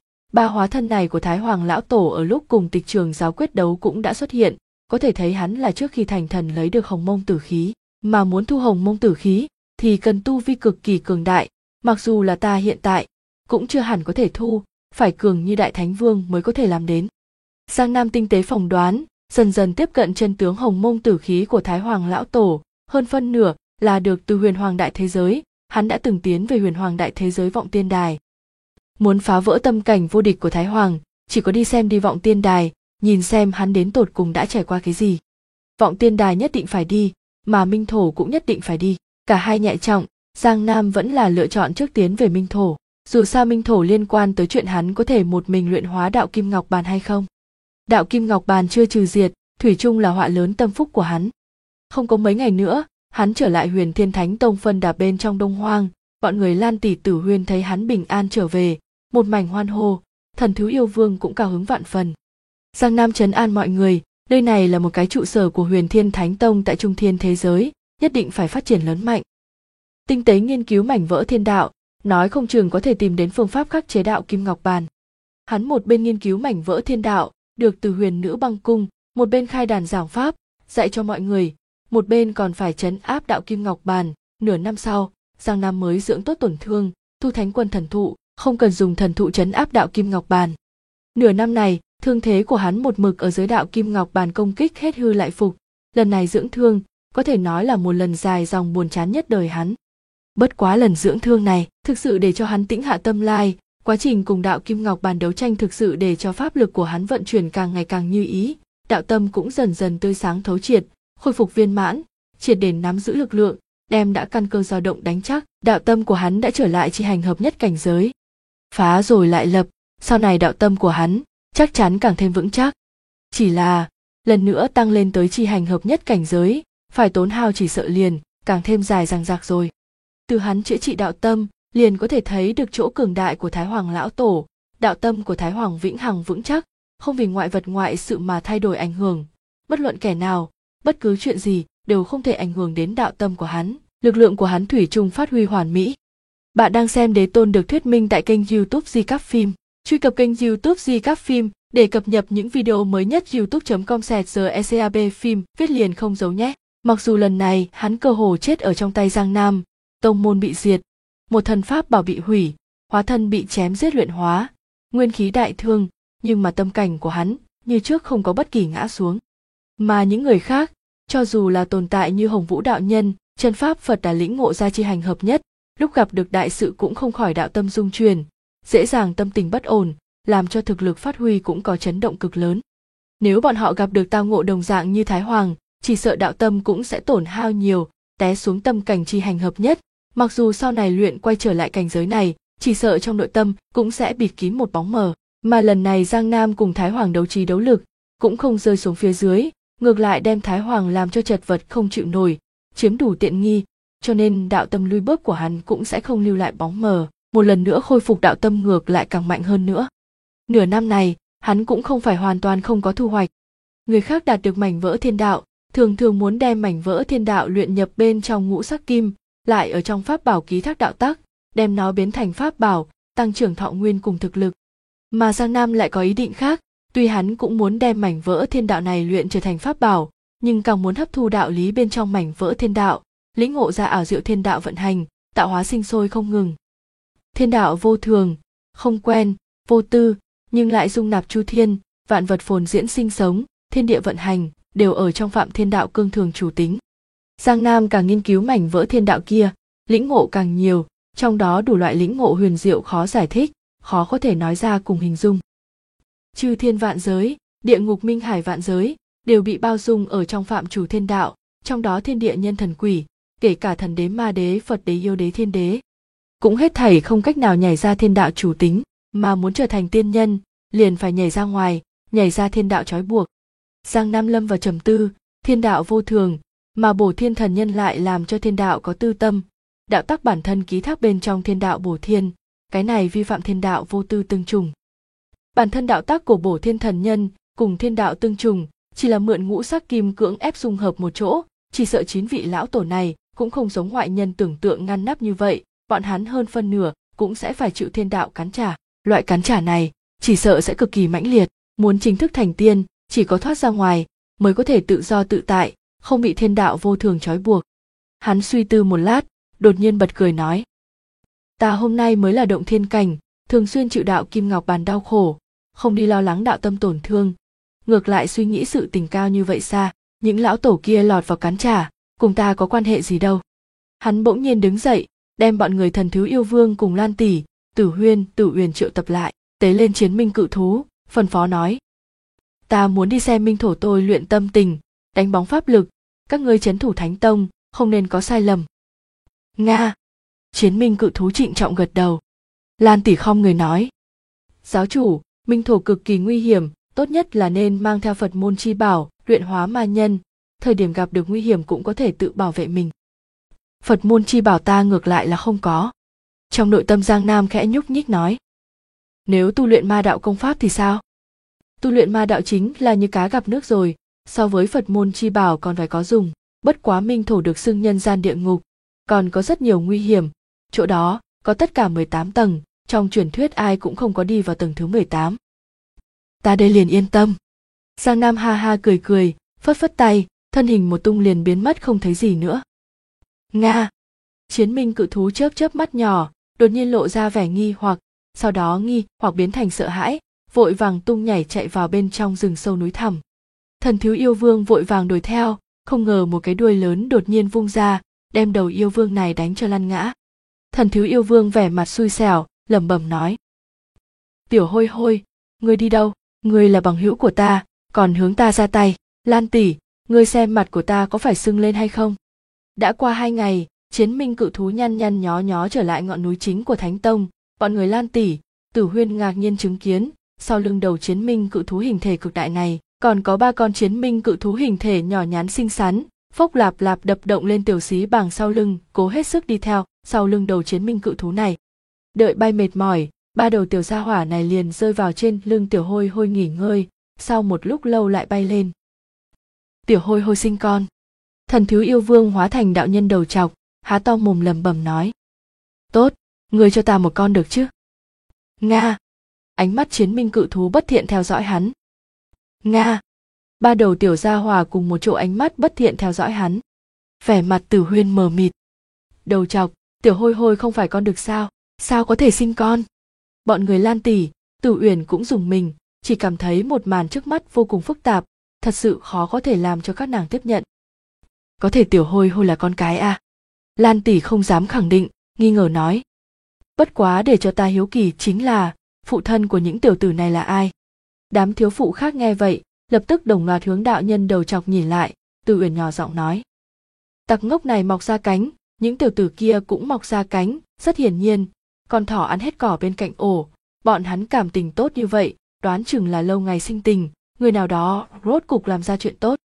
3 hóa thân này của Thái Hoàng lão tổ ở lúc cùng Tịch Trường giáo quyết đấu cũng đã xuất hiện, có thể thấy hắn là trước khi thành thần lấy được hồng mông tử khí, mà muốn thu hồng mông tử khí thì cần tu vi cực kỳ cường đại, mặc dù là ta hiện tại cũng chưa hẳn có thể thu, phải cường như Đại Thánh Vương mới có thể làm đến. Giang Nam tinh tế phỏng đoán, dần dần tiếp cận chân tướng hồng mông tử khí của Thái Hoàng lão tổ, hơn phân nửa là được từ Huyền Hoàng đại thế giới, hắn đã từng tiến về Huyền Hoàng đại thế giới Vọng Tiên Đài. Muốn phá vỡ tâm cảnh vô địch của Thái Hoàng, chỉ có đi xem đi Vọng Tiên Đài, nhìn xem hắn đến tột cùng đã trải qua cái gì. Vọng Tiên Đài nhất định phải đi, mà Minh Thổ cũng nhất định phải đi, cả hai nhẹ trọng, Giang Nam vẫn là lựa chọn trước tiến về Minh Thổ, dù sao Minh Thổ liên quan tới chuyện hắn có thể một mình luyện hóa đạo Kim Ngọc Bàn hay không. Đạo Kim Ngọc Bàn chưa trừ diệt, thủy chung là họa lớn tâm phúc của hắn. Không có mấy ngày nữa, hắn trở lại Huyền Thiên Thánh Tông phân đà bên trong Đông Hoang, bọn người Lan Tỷ Tử Huyên thấy hắn bình an trở về, một mảnh hoan hô, Thần Thú Yêu Vương cũng cao hứng vạn phần. Giang Nam trấn an mọi người, nơi này là một cái trụ sở của Huyền Thiên Thánh Tông tại Trung Thiên thế giới, nhất định phải phát triển lớn mạnh. Tinh tế nghiên cứu mảnh vỡ thiên đạo, nói không chừng có thể tìm đến phương pháp khắc chế đạo Kim Ngọc Bàn. Hắn một bên nghiên cứu mảnh vỡ thiên đạo, được từ Huyền Nữ Băng Cung, một bên khai đàn giảng pháp, dạy cho mọi người, một bên còn phải trấn áp đạo Kim Ngọc Bàn. Nửa năm sau, Giang Nam mới dưỡng tốt tổn thương, thu Thánh Quân thần thụ, không cần dùng thần thụ trấn áp đạo Kim Ngọc Bàn. Nửa năm này, thương thế của hắn một mực ở dưới đạo Kim Ngọc Bàn công kích hết hư lại phục, lần này dưỡng thương, có thể nói là một lần dài dòng buồn chán nhất đời hắn. Bất quá lần dưỡng thương này, thực sự để cho hắn tĩnh hạ tâm lai, quá trình cùng đạo Kim Ngọc Bàn đấu tranh thực sự để cho pháp lực của hắn vận chuyển càng ngày càng như ý, đạo tâm cũng dần dần tươi sáng thấu triệt, khôi phục viên mãn, triệt để nắm giữ lực lượng, đem đã căn cơ dao động đánh chắc, đạo tâm của hắn đã trở lại chi hành hợp nhất cảnh giới. Phá rồi lại lập, sau này đạo tâm của hắn chắc chắn càng thêm vững chắc. Chỉ là, lần nữa tăng lên tới chi hành hợp nhất cảnh giới, phải tốn hao chỉ sợ liền, càng thêm dài dằng dặc rồi. Từ hắn chữa trị đạo tâm, liền có thể thấy được chỗ cường đại của Thái Hoàng lão tổ, đạo tâm của Thái Hoàng vĩnh hằng vững chắc, không vì ngoại vật ngoại sự mà thay đổi ảnh hưởng, bất luận kẻ nào, bất cứ chuyện gì đều không thể ảnh hưởng đến đạo tâm của hắn. Lực lượng của hắn thủy chung phát huy hoàn mỹ. Bạn đang xem Đế Tôn được thuyết minh tại kênh YouTube Di Cáp Phim. Truy cập kênh YouTube Di Cáp Phim để cập nhật những video mới nhất. youtube.com/GECAB phim viết liền không giấu nhé. Mặc dù lần này hắn cơ hồ chết ở trong tay Giang Nam, tông môn bị diệt, một thần pháp bảo bị hủy, hóa thân bị chém giết luyện hóa, nguyên khí đại thương, nhưng mà tâm cảnh của hắn như trước không có bất kỳ ngã xuống. Mà những người khác, cho dù là tồn tại như Hồng Vũ đạo nhân, chân pháp Phật Đà lĩnh ngộ ra chi hành hợp nhất, lúc gặp được đại sự cũng không khỏi đạo tâm rung chuyển, dễ dàng tâm tình bất ổn, làm cho thực lực phát huy cũng có chấn động cực lớn. Nếu bọn họ gặp được tao ngộ đồng dạng như Thái Hoàng, chỉ sợ đạo tâm cũng sẽ tổn hao nhiều, té xuống tâm cảnh chi hành hợp nhất. Mặc dù sau này luyện quay trở lại cảnh giới này, chỉ sợ trong nội tâm cũng sẽ bịt kín một bóng mờ. Mà lần này Giang Nam cùng Thái Hoàng đấu trí đấu lực, cũng không rơi xuống phía dưới, ngược lại đem Thái Hoàng làm cho chật vật không chịu nổi, chiếm đủ tiện nghi, cho nên đạo tâm lui bước của hắn cũng sẽ không lưu lại bóng mờ, một lần nữa khôi phục đạo tâm ngược lại càng mạnh hơn nữa. Nửa năm này, hắn cũng không phải hoàn toàn không có thu hoạch. Người khác đạt được mảnh vỡ thiên đạo, thường thường muốn đem mảnh vỡ thiên đạo luyện nhập bên trong ngũ sắc kim, lại ở trong pháp bảo ký thác đạo tắc, đem nó biến thành pháp bảo, tăng trưởng thọ nguyên cùng thực lực. Mà Giang Nam lại có ý định khác, tuy hắn cũng muốn đem mảnh vỡ thiên đạo này luyện trở thành pháp bảo, nhưng càng muốn hấp thu đạo lý bên trong mảnh vỡ thiên đạo, lĩnh ngộ ra ảo diệu thiên đạo vận hành, tạo hóa sinh sôi không ngừng. Thiên đạo vô thường, không quen, vô tư, nhưng lại dung nạp chu thiên, vạn vật phồn diễn sinh sống, thiên địa vận hành, đều ở trong phạm thiên đạo cương thường chủ tính. Giang Nam càng nghiên cứu mảnh vỡ thiên đạo kia, lĩnh ngộ càng nhiều, trong đó đủ loại lĩnh ngộ huyền diệu khó giải thích, khó có thể nói ra cùng hình dung. Chư thiên vạn giới, địa ngục minh hải vạn giới, đều bị bao dung ở trong phạm chủ thiên đạo, trong đó thiên địa nhân thần quỷ, kể cả thần đế ma đế Phật đế yêu đế thiên đế. Cũng hết thảy không cách nào nhảy ra thiên đạo chủ tính, mà muốn trở thành tiên nhân, liền phải nhảy ra ngoài, nhảy ra thiên đạo trói buộc. Giang Nam lâm vào trầm tư, thiên đạo vô thường, mà Bổ Thiên thần nhân lại làm cho thiên đạo có tư tâm, đạo tắc bản thân ký thác bên trong thiên đạo Bổ Thiên, cái này vi phạm thiên đạo vô tư tương trùng. Bản thân đạo tắc của Bổ Thiên thần nhân cùng thiên đạo tương trùng, chỉ là mượn ngũ sắc kim cưỡng ép dung hợp một chỗ, chỉ sợ 9 vị lão tổ này cũng không giống ngoại nhân tưởng tượng ngăn nắp như vậy, bọn hắn hơn phân nửa cũng sẽ phải chịu thiên đạo cắn trả. Loại cắn trả này chỉ sợ sẽ cực kỳ mãnh liệt, muốn chính thức thành tiên, chỉ có thoát ra ngoài mới có thể tự do tự tại, không bị thiên đạo vô thường trói buộc. Hắn suy tư một lát, đột nhiên bật cười nói: "Ta hôm nay mới là động thiên cảnh, thường xuyên chịu đạo kim ngọc bàn đau khổ, không đi lo lắng đạo tâm tổn thương, ngược lại suy nghĩ sự tình cao như vậy xa, những lão tổ kia lọt vào cắn trả, cùng ta có quan hệ gì đâu." Hắn bỗng nhiên đứng dậy, đem bọn người Thần Thiếu Yêu Vương cùng Lan tỷ, Tử Huyên, Tử Uyển triệu tập lại, tế lên chiến minh cự thú, phân phó nói: "Ta muốn đi xem minh thổ tôi luyện tâm tình, đánh bóng pháp lực, các ngươi trấn thủ Thánh Tông, không nên có sai lầm." "Nga." Chiến minh cự thú trịnh trọng gật đầu. Lan tỷ khom người nói: "Giáo chủ, minh thổ cực kỳ nguy hiểm, tốt nhất là nên mang theo Phật môn chi bảo, luyện hóa ma nhân, thời điểm gặp được nguy hiểm cũng có thể tự bảo vệ mình." Phật môn chi bảo ta ngược lại là không có. Trong nội tâm Giang Nam khẽ nhúc nhích nói: "Nếu tu luyện ma đạo công pháp thì sao?" "Tu luyện ma đạo chính là như cá gặp nước rồi, so với Phật môn chi bảo còn phải có dùng, bất quá minh thổ được xưng nhân gian địa ngục, còn có rất nhiều nguy hiểm, chỗ đó có tất cả 18 tầng, trong truyền thuyết ai cũng không có đi vào tầng thứ 18. Ta đây liền yên tâm." Giang Nam ha ha cười cười, phất phất tay, thân hình một tung liền biến mất không thấy gì nữa. "Nga." Chiến minh cự thú chớp chớp mắt nhỏ, đột nhiên lộ ra vẻ nghi hoặc, sau đó nghi hoặc biến thành sợ hãi, vội vàng tung nhảy chạy vào bên trong rừng sâu núi thẳm. Thần Thiếu Yêu Vương vội vàng đuổi theo, không ngờ một cái đuôi lớn đột nhiên vung ra, đem đầu yêu vương này đánh cho lăn ngã. Thần Thiếu Yêu Vương vẻ mặt xui xẻo, lẩm bẩm nói: "Tiểu Hôi Hôi, ngươi đi đâu? Ngươi là bằng hữu của ta, còn hướng ta ra tay. Lan tỷ, ngươi xem mặt của ta có phải sưng lên hay không?" Đã qua 2 ngày, chiến minh cự thú nhăn nhăn nhó nhó trở lại ngọn núi chính của Thánh Tông, bọn người Lan tỷ, Tử Huyên ngạc nhiên chứng kiến, sau lưng đầu chiến minh cự thú hình thể cực đại này, còn có 3 con chiến minh cự thú hình thể nhỏ nhắn xinh xắn, phốc lạp lạp đập động lên tiểu xí bằng sau lưng, cố hết sức đi theo sau lưng đầu chiến minh cự thú này. Đợi bay mệt mỏi, 3 đầu tiểu gia hỏa này liền rơi vào trên lưng Tiểu Hôi Hôi nghỉ ngơi, sau một lúc lâu lại bay lên. Tiểu Hôi Hôi sinh con. Thần thiếu yêu vương hóa thành đạo nhân đầu trọc, há to mồm lẩm bẩm nói. Tốt, ngươi cho ta một con được chứ? Nga. Ánh mắt chiến minh cự thú bất thiện theo dõi hắn. Nga. Ba đầu tiểu gia hòa cùng một chỗ ánh mắt bất thiện theo dõi hắn. Vẻ mặt Tử Huyên mờ mịt. Đầu trọc, tiểu hôi hôi không phải con được sao? Sao có thể sinh con? Bọn người Lan tỷ, Tử Uyển cũng rùng mình, chỉ cảm thấy một màn trước mắt vô cùng phức tạp, thật sự khó có thể làm cho các nàng tiếp nhận. Có thể tiểu hôi hôi là con cái à? Lan tỷ không dám khẳng định, nghi ngờ nói. Bất quá để cho ta hiếu kỳ chính là, phụ thân của những tiểu tử này là ai? Đám thiếu phụ khác nghe vậy, lập tức đồng loạt hướng đạo nhân đầu trọc nhìn lại, Tử Uyển nhỏ giọng nói. Tặc ngốc này mọc ra cánh, những tiểu tử kia cũng mọc ra cánh, rất hiển nhiên, con thỏ ăn hết cỏ bên cạnh ổ, bọn hắn cảm tình tốt như vậy, đoán chừng là lâu ngày sinh tình, người nào đó rốt cục làm ra chuyện tốt.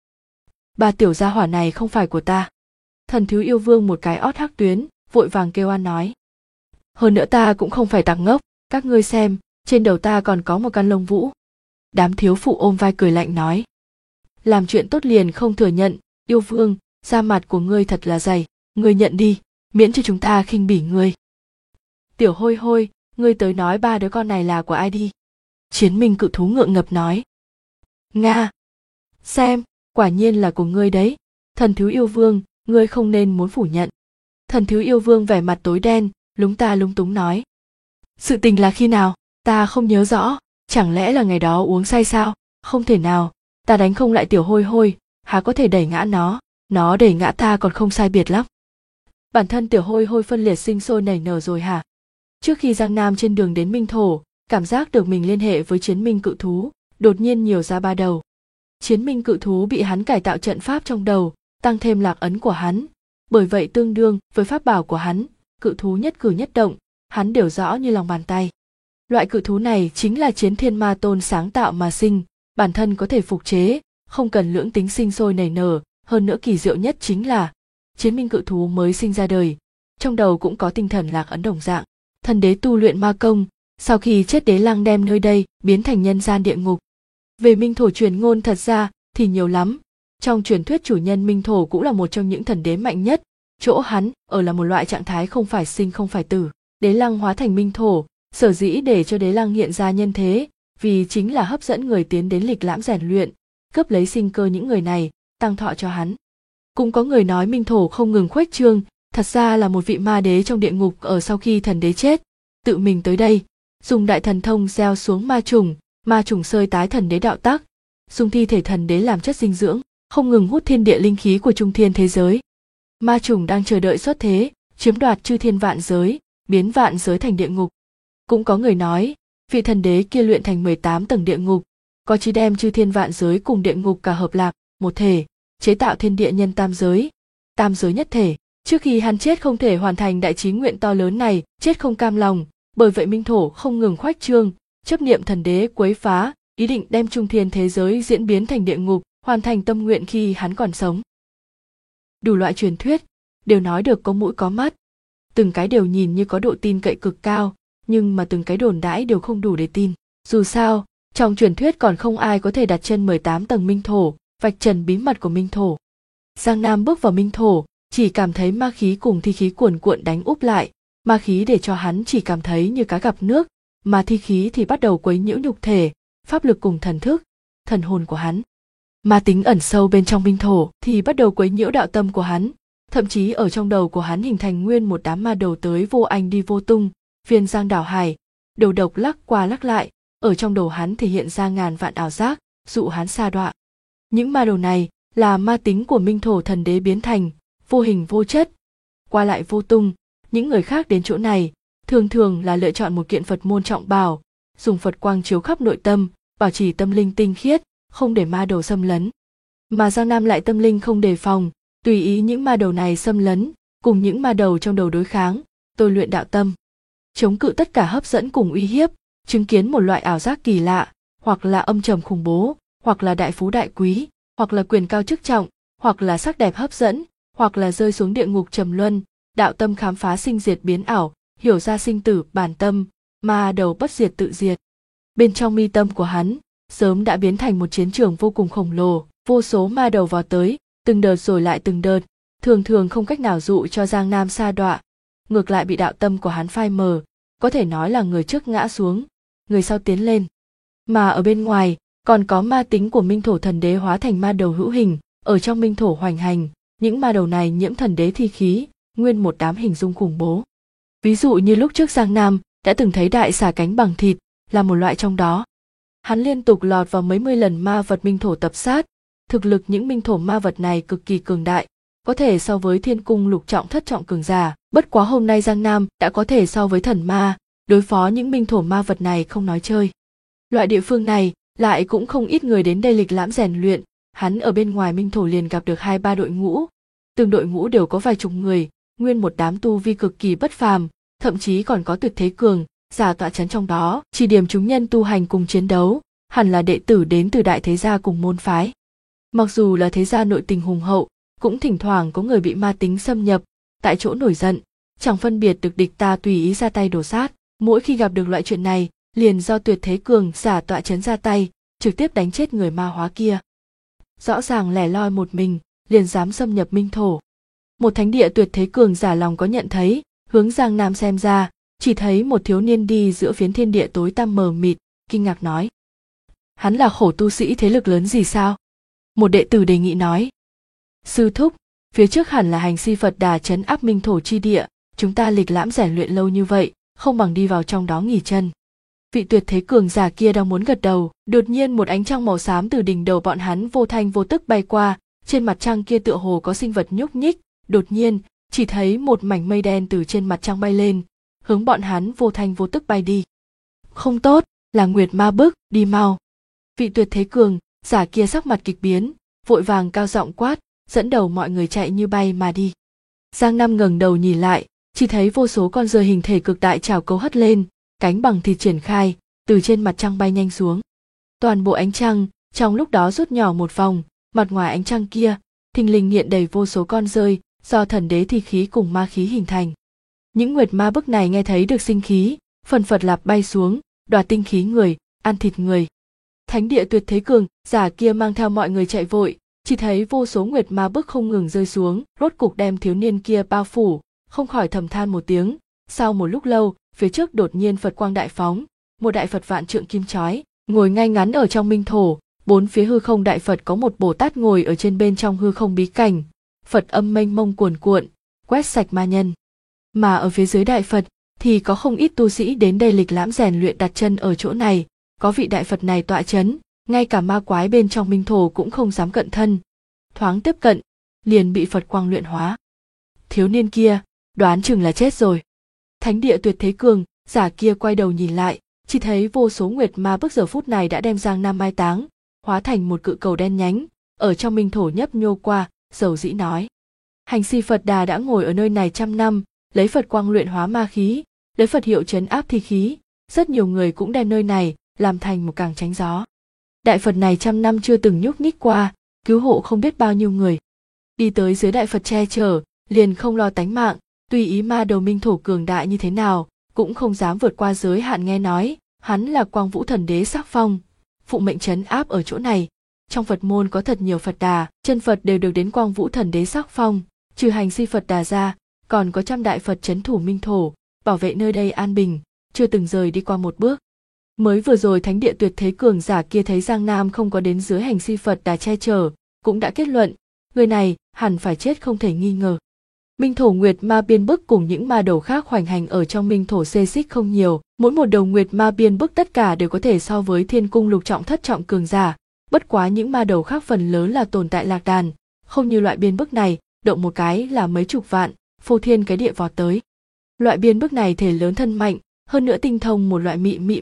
Ba tiểu gia hỏa này không phải của ta. Thần thiếu yêu vương một cái ót hắc tuyến, vội vàng kêu oan nói. Hơn nữa ta cũng không phải tặc ngốc, các ngươi xem, trên đầu ta còn có một căn lông vũ. Đám thiếu phụ ôm vai cười lạnh nói. Làm chuyện tốt liền không thừa nhận, yêu vương, da mặt của ngươi thật là dày, ngươi nhận đi, miễn cho chúng ta khinh bỉ ngươi. Tiểu hôi hôi, ngươi tới nói ba đứa con này là của ai đi. Chiến minh cự thú ngượng ngập nói. Nga. Xem, quả nhiên là của ngươi đấy. Thần thiếu yêu vương, ngươi không nên muốn phủ nhận. Thần thiếu yêu vương vẻ mặt tối đen, lúng ta lúng túng nói. Sự tình là khi nào? Ta không nhớ rõ, chẳng lẽ là ngày đó uống say sao? Không thể nào, ta đánh không lại tiểu hôi hôi, há có thể đẩy ngã nó đẩy ngã ta còn không sai biệt lắm. Bản thân tiểu hôi hôi phân liệt sinh sôi nảy nở rồi hả? Trước khi Giang Nam trên đường đến Minh Thổ, cảm giác được mình liên hệ với chiến minh cự thú, đột nhiên nhiều ra ba đầu. Chiến minh cự thú bị hắn cải tạo trận pháp trong đầu, tăng thêm lạc ấn của hắn, bởi vậy tương đương với pháp bảo của hắn, cự thú nhất cử nhất động, hắn đều rõ như lòng bàn tay. Loại cự thú này chính là chiến thiên ma tôn sáng tạo mà sinh, bản thân có thể phục chế, không cần lưỡng tính sinh sôi nảy nở, hơn nữa kỳ diệu nhất chính là chiến minh cự thú mới sinh ra đời, trong đầu cũng có tinh thần lạc ấn đồng dạng. Thần đế tu luyện ma công, sau khi chết đế lăng đem nơi đây biến thành nhân gian địa ngục. Về Minh Thổ truyền ngôn thật ra thì nhiều lắm, trong truyền thuyết chủ nhân Minh Thổ cũng là một trong những thần đế mạnh nhất, chỗ hắn ở là một loại trạng thái không phải sinh không phải tử. Đế lăng hóa thành Minh Thổ, sở dĩ để cho đế lăng hiện ra nhân thế, vì chính là hấp dẫn người tiến đến lịch lãm rèn luyện, cướp lấy sinh cơ những người này, tăng thọ cho hắn. Cũng có người nói Minh Thổ không ngừng khuếch trương, thật ra là một vị ma đế trong địa ngục ở sau khi thần đế chết, tự mình tới đây, dùng đại thần thông gieo xuống ma trùng sơi tái thần đế đạo tắc, dùng thi thể thần đế làm chất dinh dưỡng, không ngừng hút thiên địa linh khí của trung thiên thế giới. Ma trùng đang chờ đợi xuất thế, chiếm đoạt chư thiên vạn giới, biến vạn giới thành địa ngục. Cũng có người nói, vị thần đế kia luyện thành 18 tầng địa ngục, có chí đem chư thiên vạn giới cùng địa ngục cả hợp lạc, một thể, chế tạo thiên địa nhân tam giới nhất thể. Trước khi hắn chết không thể hoàn thành đại chí nguyện to lớn này, chết không cam lòng, bởi vậy Minh Thổ không ngừng khuếch trương, chấp niệm thần đế quấy phá, ý định đem trung thiên thế giới diễn biến thành địa ngục, hoàn thành tâm nguyện khi hắn còn sống. Đủ loại truyền thuyết, đều nói được có mũi có mắt, từng cái đều nhìn như có độ tin cậy cực cao, nhưng mà từng cái đồn đãi đều không đủ để tin. Dù sao, trong truyền thuyết còn không ai có thể đặt chân 18 tầng Minh Thổ, vạch trần bí mật của Minh Thổ. Giang Nam bước vào Minh Thổ, chỉ cảm thấy ma khí cùng thi khí cuồn cuộn đánh úp lại, ma khí để cho hắn chỉ cảm thấy như cá gặp nước, mà thi khí thì bắt đầu quấy nhiễu nhục thể, pháp lực cùng thần thức, thần hồn của hắn. Ma tính ẩn sâu bên trong Minh Thổ thì bắt đầu quấy nhiễu đạo tâm của hắn, thậm chí ở trong đầu của hắn hình thành nguyên một đám ma đầu tới vô ảnh đi vô tung, phiên giang đảo hải, đầu độc lắc qua lắc lại, ở trong đầu hắn thể hiện ra ngàn vạn ảo giác, dụ hắn sa đọa. Những ma đầu này là ma tính của Minh Thổ thần đế biến thành, vô hình vô chất, qua lại vô tung. Những người khác đến chỗ này thường thường là lựa chọn một kiện Phật môn trọng bảo, dùng Phật quang chiếu khắp nội tâm, bảo trì tâm linh tinh khiết, không để ma đầu xâm lấn. Mà Giang Nam lại tâm linh không đề phòng, tùy ý những ma đầu này xâm lấn, cùng những ma đầu trong đầu đối kháng, tôi luyện đạo tâm, chống cự tất cả hấp dẫn cùng uy hiếp, chứng kiến một loại ảo giác kỳ lạ, hoặc là âm trầm khủng bố, hoặc là đại phú đại quý, hoặc là quyền cao chức trọng, hoặc là sắc đẹp hấp dẫn, hoặc là rơi xuống địa ngục trầm luân, đạo tâm khám phá sinh diệt biến ảo, hiểu ra sinh tử bản tâm, ma đầu bất diệt tự diệt. Bên trong mi tâm của hắn, sớm đã biến thành một chiến trường vô cùng khổng lồ, vô số ma đầu vào tới, từng đợt rồi lại từng đợt, thường thường không cách nào dụ cho Giang Nam sa đọa, ngược lại bị đạo tâm của hắn phai mờ, có thể nói là người trước ngã xuống, người sau tiến lên. Mà ở bên ngoài còn có ma tính của Minh Thổ Thần Đế hóa thành ma đầu hữu hình, ở trong Minh Thổ hoành hành, những ma đầu này nhiễm thần đế thi khí, nguyên một đám hình dung khủng bố. Ví dụ như lúc trước Giang Nam đã từng thấy đại xà cánh bằng thịt, là một loại trong đó. Hắn liên tục lọt vào mấy mươi lần ma vật Minh Thổ tập sát, thực lực những Minh Thổ ma vật này cực kỳ cường đại, có thể so với thiên cung lục trọng thất trọng cường giả, bất quá hôm nay Giang Nam đã có thể so với thần ma, đối phó những Minh Thổ ma vật này không nói chơi. Loại địa phương này lại cũng không ít người đến đây lịch lãm rèn luyện, hắn ở bên ngoài Minh Thổ liền gặp được 2-3 đội ngũ, từng đội ngũ đều có vài chục người, nguyên một đám tu vi cực kỳ bất phàm, thậm chí còn có tuyệt thế cường giả tọa chấn trong đó, chỉ điểm chúng nhân tu hành cùng chiến đấu, hẳn là đệ tử đến từ đại thế gia cùng môn phái. Mặc dù là thế gia nội tình hùng hậu, cũng thỉnh thoảng có người bị ma tính xâm nhập, tại chỗ nổi giận, chẳng phân biệt được địch ta tùy ý ra tay đổ sát, mỗi khi gặp được loại chuyện này, liền do tuyệt thế cường giả tọa chấn ra tay, trực tiếp đánh chết người ma hóa kia. Rõ ràng lẻ loi một mình, liền dám xâm nhập Minh Thổ. Một thánh địa tuyệt thế cường giả lòng có nhận thấy, hướng Giang Nam xem ra, chỉ thấy một thiếu niên đi giữa phiến thiên địa tối tăm mờ mịt, kinh ngạc nói: hắn là khổ tu sĩ thế lực lớn gì sao? Một đệ tử đề nghị nói: sư thúc, phía trước hẳn là hành si Phật Đà trấn áp Minh Thổ chi địa, chúng ta lịch lãm rèn luyện lâu như vậy, không bằng đi vào trong đó nghỉ chân. Vị tuyệt thế cường giả kia đang muốn gật đầu, đột nhiên một ánh trăng màu xám từ đỉnh đầu bọn hắn vô thanh vô tức bay qua, trên mặt trăng kia tựa hồ có sinh vật nhúc nhích, đột nhiên chỉ thấy một mảnh mây đen từ trên mặt trăng bay lên, hướng bọn hắn vô thanh vô tức bay đi. Không tốt, là Nguyệt Ma Bức, đi mau. Vị tuyệt thế cường giả kia sắc mặt kịch biến, vội vàng cao giọng quát, dẫn đầu mọi người chạy như bay mà đi. Giang Nam ngẩng đầu nhìn lại, chỉ thấy vô số con rơi hình thể cực đại trào cấu hất lên, cánh bằng thịt triển khai, từ trên mặt trăng bay nhanh xuống. Toàn bộ ánh trăng trong lúc đó rút nhỏ một vòng, mặt ngoài ánh trăng kia thình lình hiện đầy vô số con rơi do thần đế thi khí cùng ma khí hình thành. Những Nguyệt Ma Bức này nghe thấy được sinh khí, phần phật lạp bay xuống, đoạt tinh khí người, ăn thịt người. Thánh địa tuyệt thế cường giả kia mang theo mọi người chạy vội, chỉ thấy vô số Nguyệt Ma Bức không ngừng rơi xuống, rốt cục đem thiếu niên kia bao phủ, không khỏi thầm than một tiếng. Sau một lúc lâu, phía trước đột nhiên Phật quang đại phóng, một đại Phật vạn trượng kim chói, ngồi ngay ngắn ở trong Minh Thổ, bốn phía hư không đại Phật có một Bồ Tát ngồi ở trên bên trong hư không bí cảnh, Phật âm mênh mông cuồn cuộn, quét sạch ma nhân. Mà ở phía dưới đại Phật thì có không ít tu sĩ đến đây lịch lãm rèn luyện đặt chân ở chỗ này, có vị đại Phật này tọa chấn, ngay cả ma quái bên trong Minh Thổ cũng không dám cận thân. Thoáng tiếp cận, liền bị Phật quang luyện hóa. Thiếu niên kia, đoán chừng là chết rồi. Thánh địa tuyệt thế cường giả kia quay đầu nhìn lại, chỉ thấy vô số Nguyệt Ma Bức giờ phút này đã đem Giang Nam mai táng, hóa thành một cự cầu đen nhánh, ở trong Minh Thổ nhấp nhô qua, dầu dĩ nói: hành si Phật Đà đã ngồi ở nơi này trăm năm, lấy Phật quang luyện hóa ma khí, lấy Phật hiệu trấn áp thi khí, rất nhiều người cũng đem nơi này làm thành một càng tránh gió. Đại Phật này trăm năm chưa từng nhúc nhích qua, cứu hộ không biết bao nhiêu người. Đi tới dưới đại Phật che chở, liền không lo tánh mạng, tùy ý ma đầu Minh Thổ cường đại như thế nào, cũng không dám vượt qua giới hạn. Nghe nói, hắn là Quang Vũ Thần Đế sắc phong, phụ mệnh trấn áp ở chỗ này. Trong Phật môn có thật nhiều Phật Đà, chân Phật đều được đến Quang Vũ Thần Đế sắc phong, trừ hành si Phật Đà ra, còn có trăm đại Phật trấn thủ Minh Thổ, bảo vệ nơi đây an bình, chưa từng rời đi qua một bước. Mới vừa rồi thánh địa tuyệt thế cường giả kia thấy Giang Nam không có đến dưới hành si Phật Đà che chở, cũng đã kết luận, người này hẳn phải chết không thể nghi ngờ. Minh Thổ Nguyệt Ma Biên Bức cùng những ma đầu khác hoành hành ở trong Minh Thổ xê xích không nhiều, mỗi một đầu Nguyệt Ma Biên Bức tất cả đều có thể so với thiên cung lục trọng thất trọng cường giả, bất quá những ma đầu khác phần lớn là tồn tại lạc đàn, không như loại biên bức này, động một cái là mấy chục vạn, phô thiên cái địa vọt tới. Loại biên bức này thể lớn thân mạnh, hơn nữa tinh thông một loại mị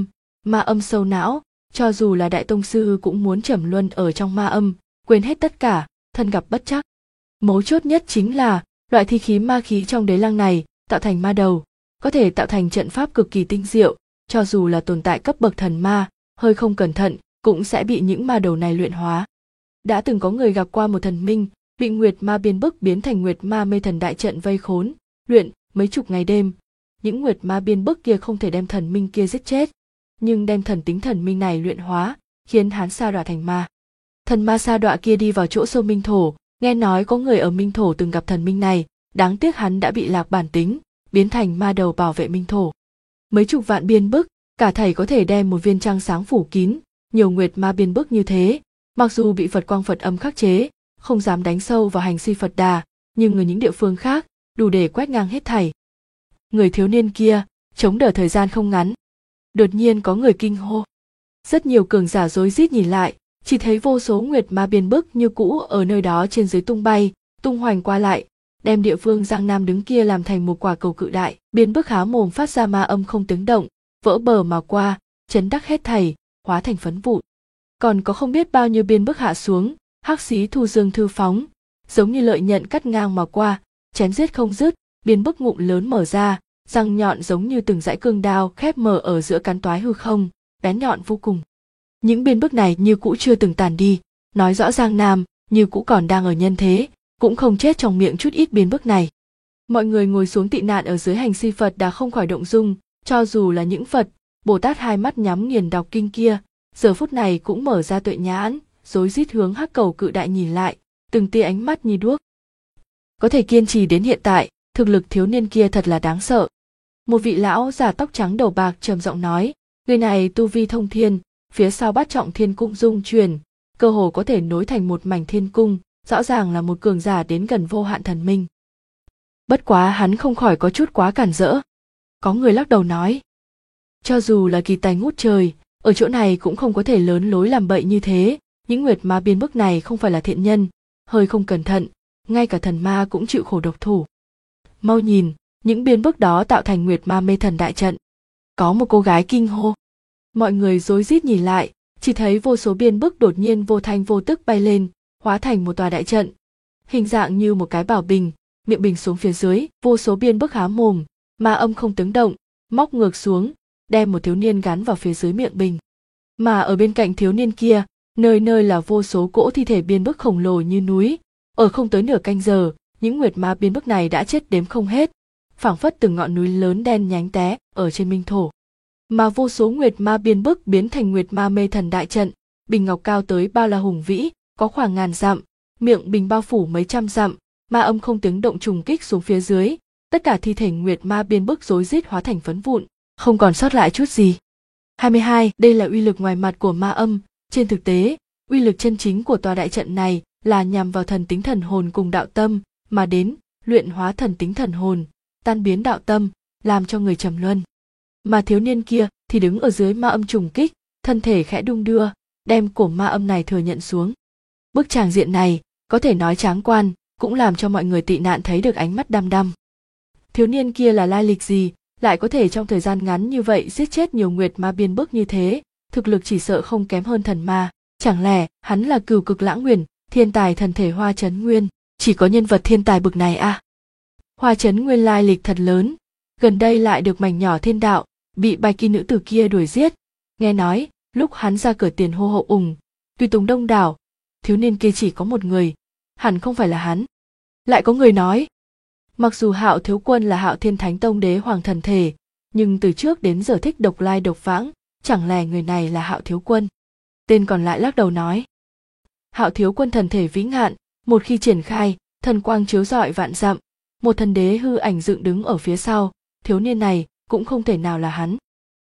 ma âm sâu não, cho dù là đại tông sư cũng muốn trầm luân ở trong ma âm, quên hết tất cả, thân gặp bất trắc. Mấu chốt nhất chính là loại thi khí ma khí trong đế lăng này tạo thành ma đầu, có thể tạo thành trận pháp cực kỳ tinh diệu, cho dù là tồn tại cấp bậc thần ma, hơi không cẩn thận cũng sẽ bị những ma đầu này luyện hóa. Đã từng có người gặp qua một thần minh bị Nguyệt Ma Biên Bức biến thành Nguyệt Ma Mê Thần đại trận vây khốn, luyện mấy chục ngày đêm. Những Nguyệt Ma Biên Bức kia không thể đem thần minh kia giết chết, nhưng đem thần tính thần minh này luyện hóa, khiến hắn sa đọa thành ma. Thần ma sa đọa kia đi vào chỗ sâu Minh Thổ, Nghe nói có người ở Minh Thổ từng gặp thần minh này, đáng tiếc hắn đã bị lạc bản tính, biến thành ma đầu bảo vệ Minh Thổ. Mấy chục vạn biên bức, cả thảy có thể đem một viên trăng sáng phủ kín, nhiều nguyệt ma biên bức như thế, mặc dù bị Phật quang Phật âm khắc chế, không dám đánh sâu vào hành si Phật Đà, nhưng ở những địa phương khác, đủ để quét ngang hết thảy. Người thiếu niên kia, chống đỡ thời gian không ngắn. Đột nhiên có người kinh hô. Rất nhiều cường giả rối rít nhìn lại, chỉ thấy vô số nguyệt ma biên bức như cũ ở nơi đó trên dưới tung bay, tung hoành qua lại, đem địa phương Giang Nam đứng kia làm thành một quả cầu cự đại. Biên bức há mồm phát ra ma âm không tiếng động, vỡ bờ mà qua, chấn đắc hết thảy, hóa thành phấn vụn. Còn có không biết bao nhiêu biên bức hạ xuống, hắc xí thu dương thư phóng, giống như lợi nhận cắt ngang mà qua, chém giết không dứt, biên bức ngụm lớn mở ra, răng nhọn giống như từng dãy cương đao khép mở ở giữa cán toái hư không, bén nhọn vô cùng. Những biên bức này như cũ chưa từng tàn đi, nói rõ Giang Nam như cũ còn đang ở nhân thế, cũng không chết trong miệng chút ít biên bức này. Mọi người ngồi xuống tị nạn ở dưới hành si Phật Đà không khỏi động dung, cho dù là những Phật, Bồ Tát hai mắt nhắm nghiền đọc kinh kia, giờ phút này cũng mở ra tuệ nhãn, rối rít hướng hắc cầu cự đại nhìn lại, từng tia ánh mắt như đuốc. Có thể kiên trì đến hiện tại, thực lực thiếu niên kia thật là đáng sợ. Một vị lão già tóc trắng đầu bạc trầm giọng nói, người này tu vi thông thiên, phía sau bát trọng thiên cung dung truyền, cơ hồ có thể nối thành một mảnh thiên cung, rõ ràng là một cường giả đến gần vô hạn thần minh. Bất quá hắn không khỏi có chút quá cản rỡ. Có người lắc đầu nói, cho dù là kỳ tài ngút trời, ở chỗ này cũng không có thể lớn lối làm bậy như thế, những nguyệt ma biên bức này không phải là thiện nhân, hơi không cẩn thận, ngay cả thần ma cũng chịu khổ độc thủ. Mau nhìn, những biên bức đó tạo thành nguyệt ma mê thần đại trận. Có một cô gái kinh hô. Mọi người rối rít nhìn lại, chỉ thấy vô số biên bức đột nhiên vô thanh vô tức bay lên, hóa thành một tòa đại trận. Hình dạng như một cái bảo bình, miệng bình xuống phía dưới, vô số biên bức há mồm, ma âm không tiếng động, móc ngược xuống, đem một thiếu niên gắn vào phía dưới miệng bình. Mà ở bên cạnh thiếu niên kia, nơi nơi là vô số cỗ thi thể biên bức khổng lồ như núi. Ở không tới nửa canh giờ, những nguyệt ma biên bức này đã chết đếm không hết, phảng phất từng ngọn núi lớn đen nhánh té ở trên Minh Thổ. Mà vô số nguyệt ma biên bức biến thành nguyệt ma mê thần đại trận, bình ngọc cao tới bao la hùng vĩ, có khoảng ngàn dặm, miệng bình bao phủ mấy trăm dặm, ma âm không tiếng động trùng kích xuống phía dưới, tất cả thi thể nguyệt ma biên bức rối rít hóa thành phấn vụn, không còn sót lại chút gì. 22. Đây là uy lực ngoài mặt của ma âm, trên thực tế, uy lực chân chính của tòa đại trận này là nhằm vào thần tính thần hồn cùng đạo tâm, mà đến luyện hóa thần tính thần hồn, tan biến đạo tâm, làm cho người trầm luân. Mà thiếu niên kia thì đứng ở dưới ma âm trùng kích, thân thể khẽ đung đưa, đem cổ ma âm này thừa nhận xuống. Bức tràng diện này, có thể nói tráng quan, cũng làm cho mọi người tị nạn thấy được ánh mắt đăm đăm. Thiếu niên kia là lai lịch gì, lại có thể trong thời gian ngắn như vậy giết chết nhiều nguyệt ma biên bức như thế, thực lực chỉ sợ không kém hơn thần ma, chẳng lẽ hắn là Cửu Cực Lãng Nguyền, thiên tài thần thể Hoa Chấn Nguyên, chỉ có nhân vật thiên tài bực này à? Hoa Chấn Nguyên lai lịch thật lớn, gần đây lại được mảnh nhỏ thiên đạo, bị bạch y nữ tử kia đuổi giết, nghe nói, lúc hắn ra cửa tiền hô hậu ủng, tùy tùng đông đảo, thiếu niên kia chỉ có một người, hẳn không phải là hắn. Lại có người nói, mặc dù Hạo thiếu quân là Hạo Thiên Thánh Tông đế hoàng thần thể, nhưng từ trước đến giờ thích độc lai độc vãng, chẳng lẽ người này là Hạo thiếu quân? Tên còn lại lắc đầu nói, Hạo thiếu quân thần thể vĩ ngạn, một khi triển khai, thần quang chiếu rọi vạn dặm, một thần đế hư ảnh dựng đứng ở phía sau, thiếu niên này cũng không thể nào là hắn.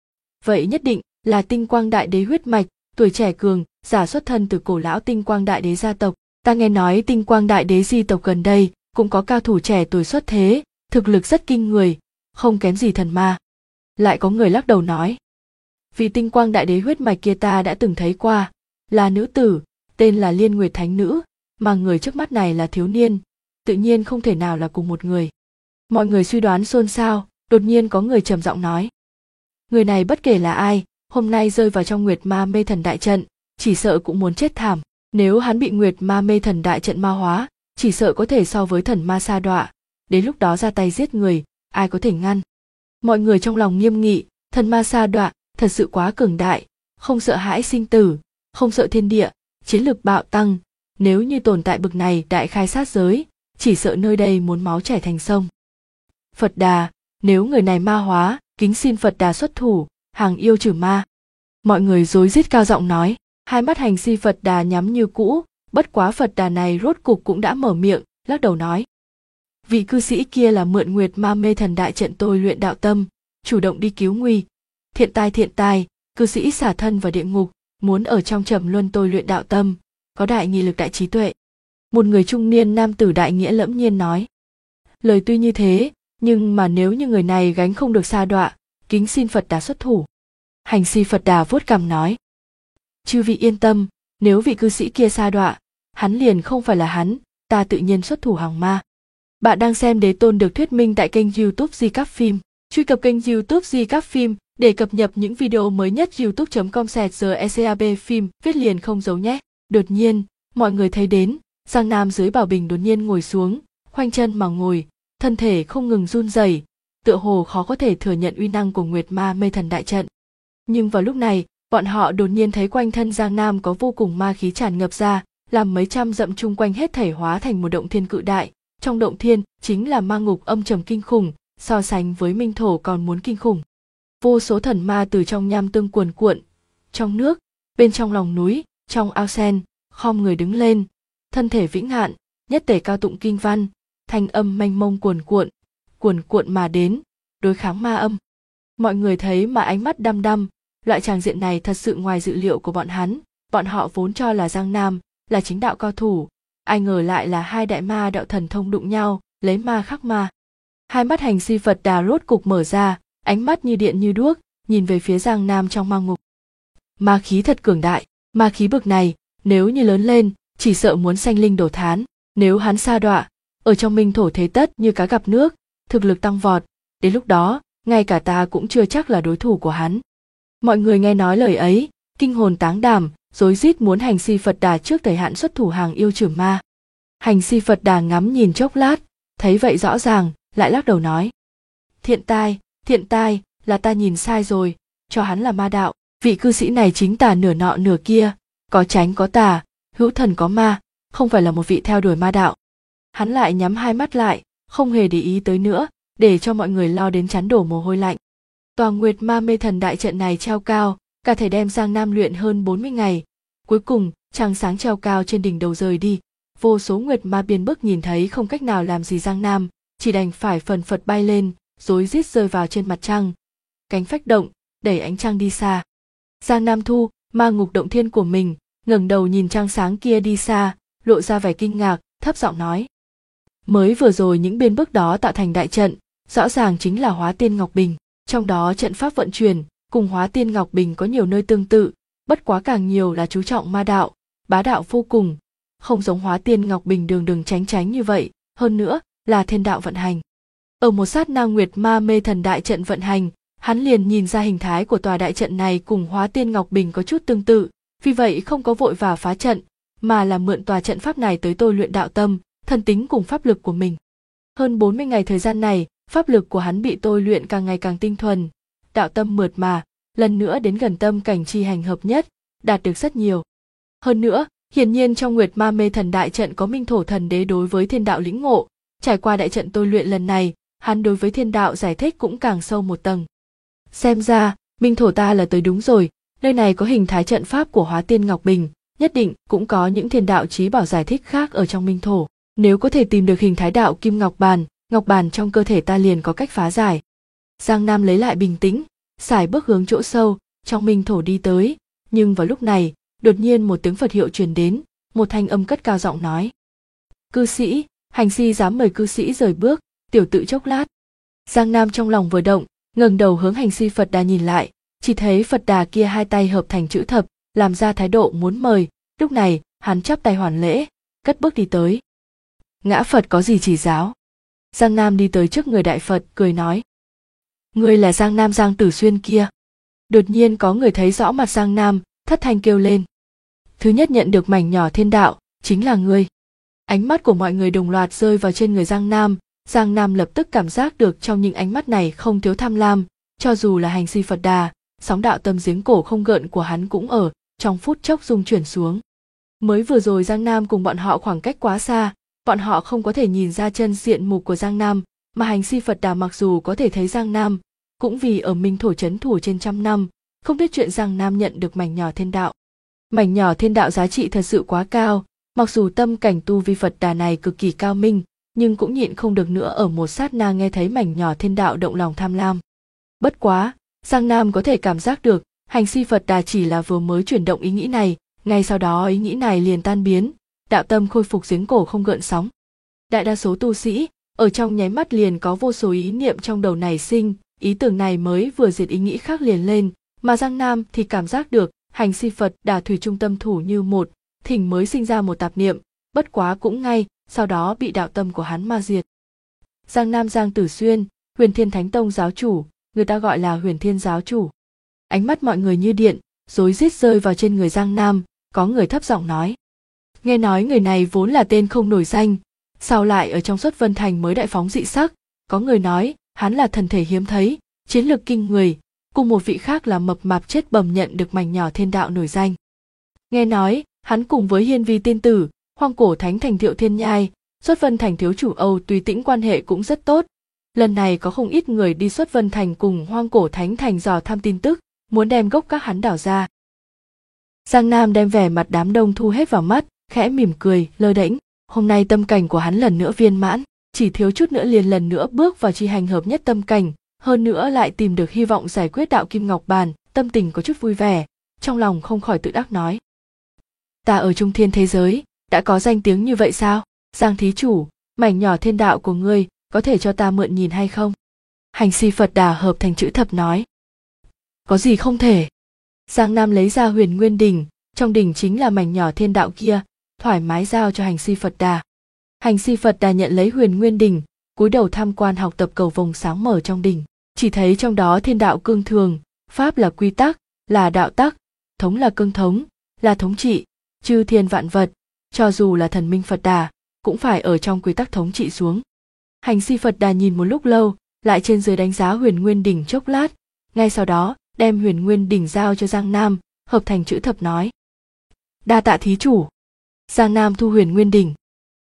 Vậy nhất định là Tinh Quang Đại Đế huyết mạch, tuổi trẻ cường, giả xuất thân từ cổ lão Tinh Quang Đại Đế gia tộc. Ta nghe nói Tinh Quang Đại Đế di tộc gần đây cũng có cao thủ trẻ tuổi xuất thế, thực lực rất kinh người, không kém gì thần ma. Lại có người lắc đầu nói, vì Tinh Quang Đại Đế huyết mạch kia ta đã từng thấy qua, là nữ tử, tên là Liên Nguyệt Thánh Nữ, mà người trước mắt này là thiếu niên, tự nhiên không thể nào là cùng một người. Mọi người suy đoán xôn xao, đột nhiên có người trầm giọng nói, người này bất kể là ai, hôm nay rơi vào trong Nguyệt Ma mê thần đại trận, chỉ sợ cũng muốn chết thảm. Nếu hắn bị Nguyệt Ma mê thần đại trận ma hóa, chỉ sợ có thể so với thần ma sa đọa, đến lúc đó ra tay giết người, ai có thể ngăn. Mọi người trong lòng nghiêm nghị, thần ma sa đọa thật sự quá cường đại, không sợ hãi sinh tử, không sợ thiên địa, chiến lực bạo tăng, nếu như tồn tại bực này đại khai sát giới, chỉ sợ nơi đây muốn máu chảy thành sông. Phật Đà, nếu người này ma hóa, kính xin Phật Đà xuất thủ, hàng yêu trừ ma. Mọi người rối rít cao giọng nói, hai mắt hành si Phật Đà nhắm như cũ, Bất quá Phật Đà này rốt cục cũng đã mở miệng, lắc đầu nói. Vị cư sĩ kia là mượn Nguyệt Ma Mê Thần Đại Trận tôi luyện đạo tâm, chủ động đi cứu nguy. Thiện tai, cư sĩ xả thân vào địa ngục, muốn ở trong trầm luân tôi luyện đạo tâm, có đại nghị lực đại trí tuệ. Một người trung niên nam tử đại nghĩa lẫm nhiên nói. Lời tuy như thế, nhưng mà nếu như người này gánh không được sa đọa, kính xin Phật Đà xuất thủ. Hành si Phật Đà vuốt cằm nói. Chư vị yên tâm, nếu vị cư sĩ kia sa đọa, hắn liền không phải là hắn, ta tự nhiên xuất thủ hàng ma. Bạn đang xem Đế Tôn được thuyết minh tại kênh YouTube Di Cáp Phim. Truy cập kênh YouTube Di Cáp Phim để cập nhật những video mới nhất. youtube.com/GECAB phim viết liền không giấu nhé. Đột nhiên, mọi người thấy đến, Giang Nam dưới bảo bình đột nhiên ngồi xuống, khoanh chân mà ngồi, thân thể không ngừng run rẩy, tựa hồ khó có thể thừa nhận uy năng của Nguyệt Ma Mê Thần Đại Trận. Nhưng vào lúc này, bọn họ đột nhiên thấy quanh thân Giang Nam có vô cùng ma khí tràn ngập ra, làm mấy trăm dặm chung quanh hết thảy hóa thành một động thiên cự đại. Trong động thiên chính là ma ngục âm trầm kinh khủng, so sánh với minh thổ còn muốn kinh khủng. Vô số thần ma từ trong nham tương cuồn cuộn, trong nước, bên trong lòng núi, trong ao sen, khom người đứng lên, thân thể vĩnh hạn, nhất tề cao tụng kinh văn, thanh âm mênh mông cuồn cuộn mà đến, đối kháng ma âm. Mọi người thấy mà ánh mắt đăm đăm, loại tràng diện này thật sự ngoài dự liệu của bọn hắn. Bọn họ vốn cho là Giang Nam là chính đạo cao thủ, ai ngờ lại là hai đại ma đạo thần thông đụng nhau, lấy ma khắc ma. Hai mắt hành si Phật Đà rốt cục mở ra, ánh mắt như điện như đuốc, nhìn về phía Giang Nam trong ma ngục. Ma khí thật cường đại, ma khí bực này, nếu như lớn lên, chỉ sợ muốn sanh linh đổ thán. Nếu hắn sa đọa, ở trong minh thổ thế tất như cá gặp nước, thực lực tăng vọt, đến lúc đó, ngay cả ta cũng chưa chắc là đối thủ của hắn. Mọi người nghe nói lời ấy, kinh hồn táng đảm, rối rít muốn hành si Phật Đà trước thời hạn xuất thủ hàng yêu trừ ma. Hành si Phật Đà ngắm nhìn chốc lát, thấy vậy rõ ràng, lại lắc đầu nói. Thiện tai, là ta nhìn sai rồi, cho hắn là ma đạo, vị cư sĩ này chính tà nửa nọ nửa kia, có chánh có tà, hữu thần có ma, không phải là một vị theo đuổi ma đạo. Hắn lại nhắm hai mắt lại, không hề để ý tới nữa, để cho mọi người lo đến chán đổ mồ hôi lạnh. Tòa Nguyệt Ma Mê Thần Đại Trận này treo cao, cả thể đem Giang Nam luyện hơn 40 ngày. Cuối cùng, trăng sáng treo cao trên đỉnh đầu rời đi. Vô số Nguyệt Ma biên bức nhìn thấy không cách nào làm gì Giang Nam, chỉ đành phải phần phật bay lên, rối rít rơi vào trên mặt trăng. Cánh phách động, đẩy ánh trăng đi xa. Giang Nam thu ma ngục động thiên của mình, ngẩng đầu nhìn trăng sáng kia đi xa, lộ ra vẻ kinh ngạc, thấp giọng nói. Mới vừa rồi những biên bức đó tạo thành đại trận, rõ ràng chính là Hóa Tiên Ngọc Bình. Trong đó trận pháp vận chuyển cùng Hóa Tiên Ngọc Bình có nhiều nơi tương tự, bất quá càng nhiều là chú trọng ma đạo, bá đạo vô cùng, không giống Hóa Tiên Ngọc Bình đường tránh như vậy, hơn nữa là thiên đạo vận hành. Ở một sát na Nguyệt Ma Mê Thần Đại Trận vận hành, hắn liền nhìn ra hình thái của tòa đại trận này cùng Hóa Tiên Ngọc Bình có chút tương tự, vì vậy không có vội vã phá trận, mà là mượn tòa trận pháp này tới tôi luyện đạo tâm, thần tính cùng pháp lực của mình. Hơn 40 ngày thời gian này, pháp lực của hắn bị tôi luyện càng ngày càng tinh thuần, đạo tâm mượt mà, lần nữa đến gần tâm cảnh chi hành hợp nhất, đạt được rất nhiều. Hơn nữa, hiển nhiên trong Nguyệt Ma Mê Thần Đại Trận có Minh Thổ Thần Đế đối với thiên đạo lĩnh ngộ, trải qua đại trận tôi luyện lần này, hắn đối với thiên đạo giải thích cũng càng sâu một tầng. Xem ra, Minh Thổ ta là tới đúng rồi, nơi này có hình thái trận pháp của Hóa Tiên Ngọc Bình, nhất định cũng có những thiên đạo chí bảo giải thích khác ở trong Minh Thổ. Nếu có thể tìm được hình thái đạo Kim Ngọc Bàn trong cơ thể ta liền có cách phá giải. Giang Nam lấy lại bình tĩnh, sải bước hướng chỗ sâu, trong Minh Thổ đi tới, nhưng vào lúc này, đột nhiên một tiếng Phật hiệu truyền đến, một thanh âm cất cao giọng nói. Cư sĩ, hành si dám mời cư sĩ rời bước, tiểu tự chốc lát. Giang Nam trong lòng vừa động, ngẩng đầu hướng hành si Phật Đà nhìn lại, chỉ thấy Phật Đà kia hai tay hợp thành chữ thập, làm ra thái độ muốn mời, lúc này, hắn chắp tay hoàn lễ, cất bước đi tới. Ngã Phật có gì chỉ giáo? Giang Nam đi tới trước người Đại Phật, cười nói. Ngươi là Giang Nam Giang Tử Xuyên kia. Đột nhiên có người thấy rõ mặt Giang Nam, thất thanh kêu lên. Thứ nhất nhận được mảnh nhỏ thiên đạo, chính là ngươi. Ánh mắt của mọi người đồng loạt rơi vào trên người Giang Nam lập tức cảm giác được trong những ánh mắt này không thiếu tham lam, cho dù là hành si Phật Đà, sóng đạo tâm giếng cổ không gợn của hắn cũng ở trong phút chốc rung chuyển xuống. Mới vừa rồi Giang Nam cùng bọn họ khoảng cách quá xa, bọn họ không có thể nhìn ra chân diện mục của Giang Nam, mà hành si Phật Đà mặc dù có thể thấy Giang Nam, cũng vì ở Minh Thổ trấn thủ trên trăm năm, không biết chuyện Giang Nam nhận được mảnh nhỏ thiên đạo. Mảnh nhỏ thiên đạo giá trị thật sự quá cao, Mặc dù tâm cảnh tu vi Phật Đà này cực kỳ cao minh, nhưng cũng nhịn không được nữa ở một sát na nghe thấy mảnh nhỏ thiên đạo động lòng tham lam. Bất quá, Giang Nam có thể cảm giác được, hành si Phật Đà chỉ là vừa mới chuyển động ý nghĩ này, ngay sau đó ý nghĩ này liền tan biến, đạo tâm khôi phục giếng cổ không gợn sóng. Đại đa số tu sĩ, ở trong nháy mắt liền có vô số ý niệm trong đầu nảy sinh, ý tưởng này mới vừa diệt ý nghĩ khác liền lên, mà Giang Nam thì cảm giác được, hành si Phật Đà thủy trung tâm thủ như một, thỉnh mới sinh ra một tạp niệm, bất quá cũng ngay, sau đó bị đạo tâm của hắn ma diệt. Giang Nam Giang Tử Xuyên, Huyền Thiên Thánh Tông giáo chủ, người ta gọi là Huyền Thiên giáo chủ. Ánh mắt mọi người như điện, rối rít rơi vào trên người Giang Nam, có người thấp giọng nói. Nghe nói người này vốn là tên không nổi danh, sao lại ở trong Xuất Vân Thành mới đại phóng dị sắc, có người nói, hắn là thần thể hiếm thấy, chiến lược kinh người, cùng một vị khác là mập mạp chết bầm nhận được mảnh nhỏ thiên đạo nổi danh. Nghe nói, hắn cùng với Hiên Vi tiên tử, Hoang Cổ Thánh Thành Thiệu Thiên Nhai, Xuất Vân Thành thiếu chủ Âu Tùy Tĩnh quan hệ cũng rất tốt. Lần này có không ít người đi Xuất Vân Thành cùng Hoang Cổ Thánh Thành dò thăm tin tức, muốn đem gốc các hắn đào ra. Giang Nam đem vẻ mặt đám đông thu hết vào mắt, khẽ mỉm cười, lơ đễnh. Hôm nay tâm cảnh của hắn lần nữa viên mãn, chỉ thiếu chút nữa liền lần nữa bước vào chi hành hợp nhất tâm cảnh, hơn nữa lại tìm được hy vọng giải quyết đạo kim ngọc bàn, tâm tình có chút vui vẻ, trong lòng không khỏi tự đắc nói. Ta ở trung thiên thế giới, đã có danh tiếng như vậy sao? Giang thí chủ, mảnh nhỏ thiên đạo của ngươi, có thể cho ta mượn nhìn hay không? Hành si Phật Đà hợp thành chữ thập nói. Có gì không thể? Giang Nam lấy ra Huyền Nguyên Đỉnh, trong đỉnh chính là mảnh nhỏ thiên đạo kia, thoải mái giao cho hành si Phật Đà. Hành si Phật Đà nhận lấy Huyền Nguyên Đỉnh, cúi đầu tham quan học tập cầu vồng sáng mở trong đỉnh, chỉ thấy trong đó thiên đạo cương thường, pháp là quy tắc, là đạo tắc, thống là cương thống, là thống trị, chư thiên vạn vật, cho dù là thần minh Phật Đà, cũng phải ở trong quy tắc thống trị xuống. Hành si Phật Đà nhìn một lúc lâu, lại trên dưới đánh giá Huyền Nguyên Đỉnh chốc lát, ngay sau đó đem Huyền Nguyên Đỉnh giao cho Giang Nam, hợp thành chữ thập nói. Đa tạ thí chủ. Giang Nam thu Huyền Nguyên Đỉnh.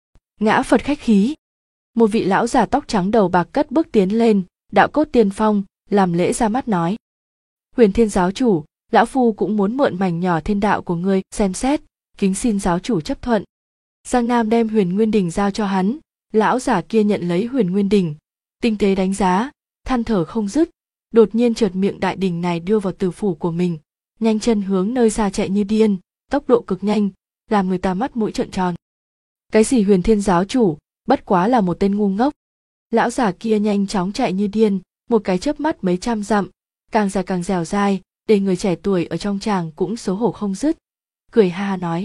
Ngã Phật khách khí. Một vị lão già tóc trắng đầu bạc cất bước tiến lên, đạo cốt tiên phong, làm lễ ra mắt nói. Huyền Thiên giáo chủ, lão phu cũng muốn mượn mảnh nhỏ thiên đạo của ngươi xem xét, kính xin giáo chủ chấp thuận. Giang Nam đem Huyền Nguyên Đỉnh giao cho hắn, lão giả kia nhận lấy Huyền Nguyên Đỉnh, tinh tế đánh giá, than thở không dứt, đột nhiên chợt miệng đại đỉnh này đưa vào tử phủ của mình, nhanh chân hướng nơi xa chạy như điên, tốc độ cực nhanh, làm người ta mắt mũi trợn tròn. Cái gì Huyền Thiên giáo chủ, bất quá là một tên ngu ngốc. Lão giả kia nhanh chóng chạy như điên, một cái chớp mắt mấy trăm dặm, càng dài càng dẻo dai, để người trẻ tuổi ở trong tràng cũng xấu hổ không dứt, cười ha ha nói.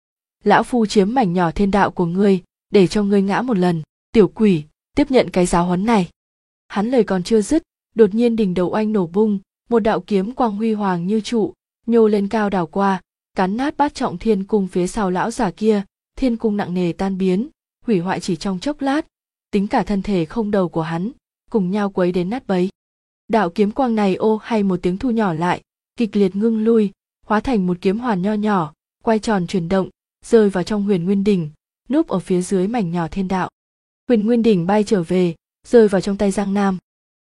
Lão phu chiếm mảnh nhỏ thiên đạo của ngươi, để cho ngươi ngã một lần, tiểu quỷ, tiếp nhận cái giáo huấn này. Hắn lời còn chưa dứt, đột nhiên đỉnh đầu oanh nổ bung, một đạo kiếm quang huy hoàng như trụ, nhô lên cao đảo qua, cắn nát bát trọng thiên cung phía sau lão giả kia, thiên cung nặng nề tan biến, hủy hoại chỉ trong chốc lát, tính cả thân thể không đầu của hắn, cùng nhau quấy đến nát bấy. Đạo kiếm quang này ô hay một tiếng thu nhỏ lại, kịch liệt ngưng lui, hóa thành một kiếm hoàn nho nhỏ, quay tròn chuyển động, rơi vào trong Huyền Nguyên Đỉnh, núp ở phía dưới mảnh nhỏ thiên đạo. Huyền Nguyên Đỉnh bay trở về, rơi vào trong tay Giang Nam.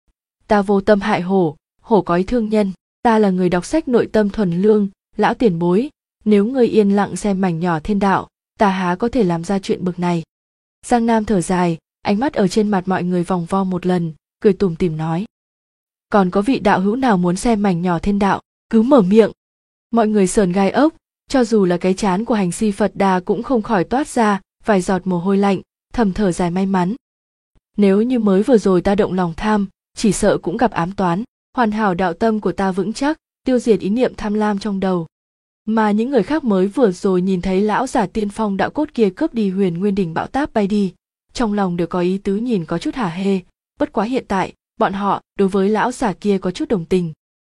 Ta vô tâm hại hổ, hổ có ý thương nhân, ta là người đọc sách nội tâm thuần lương, lão tiền bối, nếu ngươi yên lặng xem mảnh nhỏ thiên đạo, ta há có thể làm ra chuyện bực này. Giang Nam thở dài, ánh mắt ở trên mặt mọi người vòng vo một lần, cười tủm tỉm nói. Còn có vị đạo hữu nào muốn xem mảnh nhỏ thiên đạo, cứ mở miệng. Mọi người sờn gai ốc, cho dù là cái trán của hành si Phật Đà cũng không khỏi toát ra vài giọt mồ hôi lạnh, thầm thở dài may mắn. Nếu như mới vừa rồi ta động lòng tham, chỉ sợ cũng gặp ám toán, hoàn hảo đạo tâm của ta vững chắc, tiêu diệt ý niệm tham lam trong đầu. Mà những người khác mới vừa rồi nhìn thấy lão giả tiên phong đạo cốt kia cướp đi Huyền Nguyên Đỉnh bão táp bay đi, trong lòng đều có ý tứ nhìn có chút hả hê, bất quá hiện tại, bọn họ đối với lão giả kia có chút đồng tình.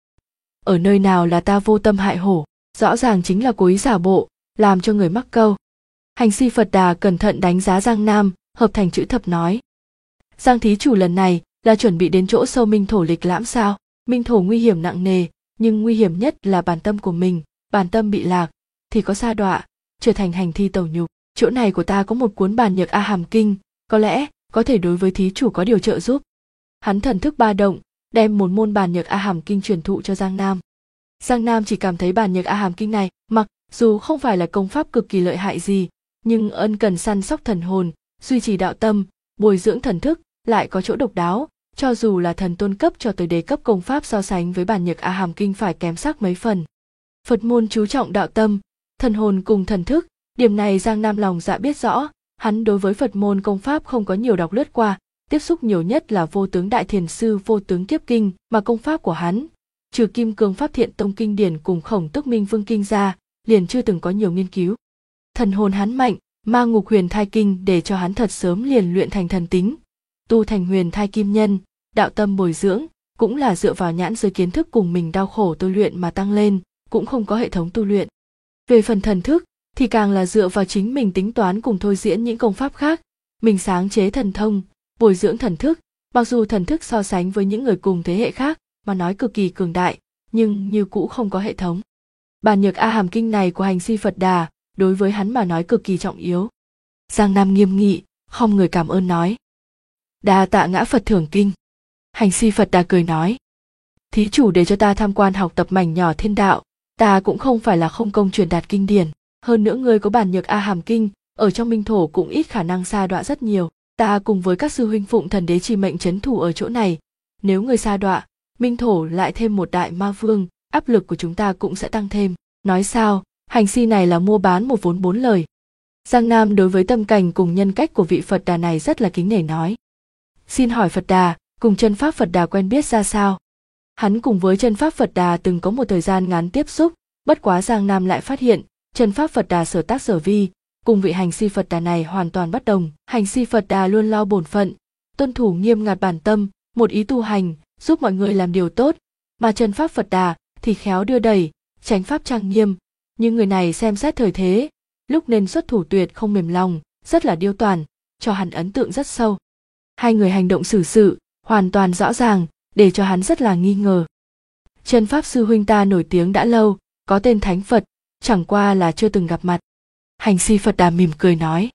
Ở nơi nào là ta vô tâm hại hổ, rõ ràng chính là cố ý giả bộ, làm cho người mắc câu. Hành si Phật Đà cẩn thận đánh giá Giang Nam, hợp thành chữ thập nói. Giang thí chủ lần này là chuẩn bị đến chỗ sâu minh thổ lịch lãm sao? Minh thổ nguy hiểm nặng nề, nhưng nguy hiểm nhất là bản tâm của mình, bản tâm bị lạc, thì có sa đọa, trở thành hành thi tẩu nhục. Chỗ này của ta có một cuốn bản nhược A Hàm Kinh, có lẽ có thể đối với thí chủ có điều trợ giúp. Hắn thần thức ba động, đem một môn bản nhược A Hàm Kinh truyền thụ cho Giang Nam. Giang Nam chỉ cảm thấy bản nhược A Hàm Kinh này, mặc dù không phải là công pháp cực kỳ lợi hại gì, nhưng ân cần săn sóc thần hồn, duy trì đạo tâm, bồi dưỡng thần thức lại có chỗ độc đáo, cho dù là thần tôn cấp cho tới đế cấp công pháp so sánh với bản nhược A Hàm Kinh phải kém sắc mấy phần. Phật môn chú trọng đạo tâm, thần hồn cùng thần thức, điểm này Giang Nam lòng dạ biết rõ, hắn đối với Phật môn công pháp không có nhiều đọc lướt qua, tiếp xúc nhiều nhất là Vô Tướng Đại Thiền Sư Vô Tướng Kiếp Kinh, mà công pháp của hắn, trừ Kim Cương Pháp Thiện Tông kinh điển cùng Khổng Tước Minh Vương Kinh ra, liền chưa từng có nhiều nghiên cứu. Thần hồn hắn mạnh, Ma Ngục Huyền Thai Kinh để cho hắn thật sớm liền luyện thành thần tính, tu thành Huyền Thai Kim Nhân, đạo tâm bồi dưỡng, cũng là dựa vào nhãn giới kiến thức cùng mình đau khổ tu luyện mà tăng lên, cũng không có hệ thống tu luyện. Về phần thần thức, thì càng là dựa vào chính mình tính toán cùng thôi diễn những công pháp khác, mình sáng chế thần thông, bồi dưỡng thần thức, mặc dù thần thức so sánh với những người cùng thế hệ khác mà nói cực kỳ cường đại, nhưng như cũ không có hệ thống. Bản nhược A Hàm Kinh này của Hành Si Phật Đà, đối với hắn mà nói cực kỳ trọng yếu. Giang Nam nghiêm nghị, không người cảm ơn nói. Đa tạ Ngã Phật thưởng kinh. Hành Si Phật Đà cười nói. Thí chủ để cho ta tham quan học tập mảnh nhỏ thiên đạo, ta cũng không phải là không công truyền đạt kinh điển. Hơn nữa ngươi có bản nhược A Hàm Kinh, ở trong minh thổ cũng ít khả năng sa đọa rất nhiều. Ta cùng với các sư huynh phụng thần đế trì mệnh trấn thủ ở chỗ này. Nếu ngươi sa đọa, minh thổ lại thêm một đại ma vương, áp lực của chúng ta cũng sẽ tăng thêm. Nói sao, hành si này là mua bán một vốn bốn lời. Giang Nam đối với tâm cảnh cùng nhân cách của vị Phật Đà này rất là kính nể nói. Xin hỏi Phật Đà, cùng chân pháp Phật Đà quen biết ra sao? Hắn cùng với chân pháp Phật Đà từng có một thời gian ngắn tiếp xúc, bất quá Giang Nam lại phát hiện, chân pháp Phật Đà sở tác sở vi, cùng vị hành si Phật Đà này hoàn toàn bất đồng. Hành si Phật Đà luôn lo bổn phận, tuân thủ nghiêm ngặt bản tâm, một ý tu hành, giúp mọi người làm điều tốt, mà chân pháp Phật Đà thì khéo đưa đẩy, chánh pháp trang nghiêm, nhưng người này xem xét thời thế, lúc nên xuất thủ tuyệt không mềm lòng, rất là điêu toàn, cho hắn ấn tượng rất sâu. Hai người hành động xử sự hoàn toàn rõ ràng, để cho hắn rất là nghi ngờ. Chân pháp sư huynh ta nổi tiếng đã lâu, có tên Thánh Phật, chẳng qua là chưa từng gặp mặt. Hành si Phật Đà mỉm cười nói.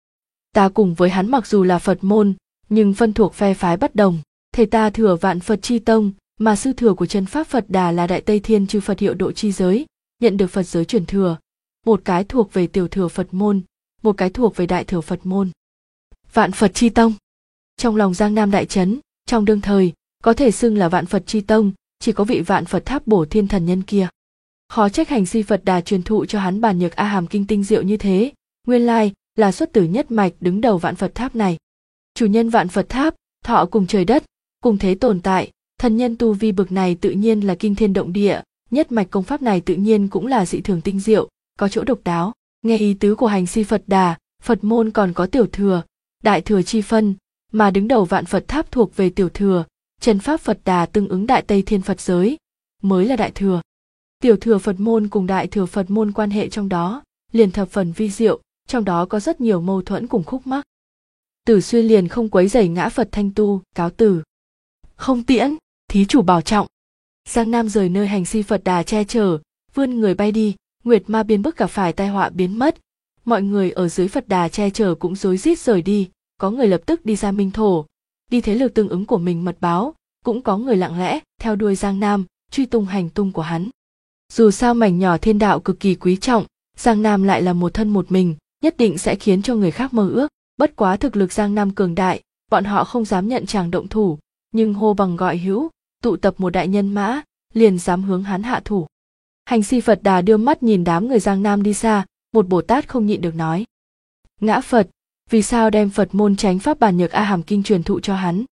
Ta cùng với hắn mặc dù là Phật môn, nhưng phân thuộc phe phái bất đồng. Thầy ta thừa Vạn Phật Chi Tông, mà sư thừa của chân pháp Phật Đà là Đại Tây Thiên Chư Phật Hiệu Độ Chi Giới, nhận được Phật giới truyền thừa. Một cái thuộc về tiểu thừa Phật môn, một cái thuộc về đại thừa Phật môn. Vạn Phật Chi Tông. Trong lòng Giang Nam đại chấn, trong đương thời, có thể xưng là Vạn Phật Chi Tông, chỉ có vị Vạn Phật Tháp Bổ Thiên Thần Nhân kia. Khó trách hành si Phật Đà truyền thụ cho hắn bản nhược A Hàm Kinh tinh diệu như thế, nguyên lai là xuất tử nhất mạch đứng đầu Vạn Phật Tháp này. Chủ nhân Vạn Phật Tháp, thọ cùng trời đất, cùng thế tồn tại, thần nhân tu vi bực này tự nhiên là kinh thiên động địa, nhất mạch công pháp này tự nhiên cũng là dị thường tinh diệu, có chỗ độc đáo. Nghe ý tứ của hành si Phật Đà, Phật môn còn có tiểu thừa, đại thừa chi phân, mà đứng đầu Vạn Phật Tháp thuộc về tiểu thừa, chân pháp Phật Đà tương ứng Đại Tây Thiên Phật giới, mới là đại thừa. Tiểu thừa Phật môn cùng đại thừa Phật môn quan hệ trong đó, liền thập phần vi diệu, trong đó có rất nhiều mâu thuẫn cùng khúc mắc. Tử Xuyên liền không quấy rầy Ngã Phật thanh tu, cáo từ. Không tiễn, thí chủ bảo trọng. Giang Nam rời nơi hành si Phật Đà che chở, vươn người bay đi, Nguyệt Ma biến bức gặp phải tai họa biến mất. Mọi người ở dưới Phật Đà che chở cũng rối rít rời đi, có người lập tức đi ra minh thổ, đi thế lực tương ứng của mình mật báo, cũng có người lặng lẽ theo đuôi Giang Nam, truy tung hành tung của hắn. Dù sao mảnh nhỏ thiên đạo cực kỳ quý trọng, Giang Nam lại là một thân một mình, nhất định sẽ khiến cho người khác mơ ước. Bất quá thực lực Giang Nam cường đại, bọn họ không dám nhận chàng động thủ, nhưng hô bằng gọi hữu, tụ tập một đại nhân mã, liền dám hướng hắn hạ thủ. Hành si Phật Đà đưa mắt nhìn đám người Giang Nam đi xa, một Bồ Tát không nhịn được nói. Ngã Phật, vì sao đem Phật môn chánh pháp bản nhược A Hàm Kinh truyền thụ cho hắn?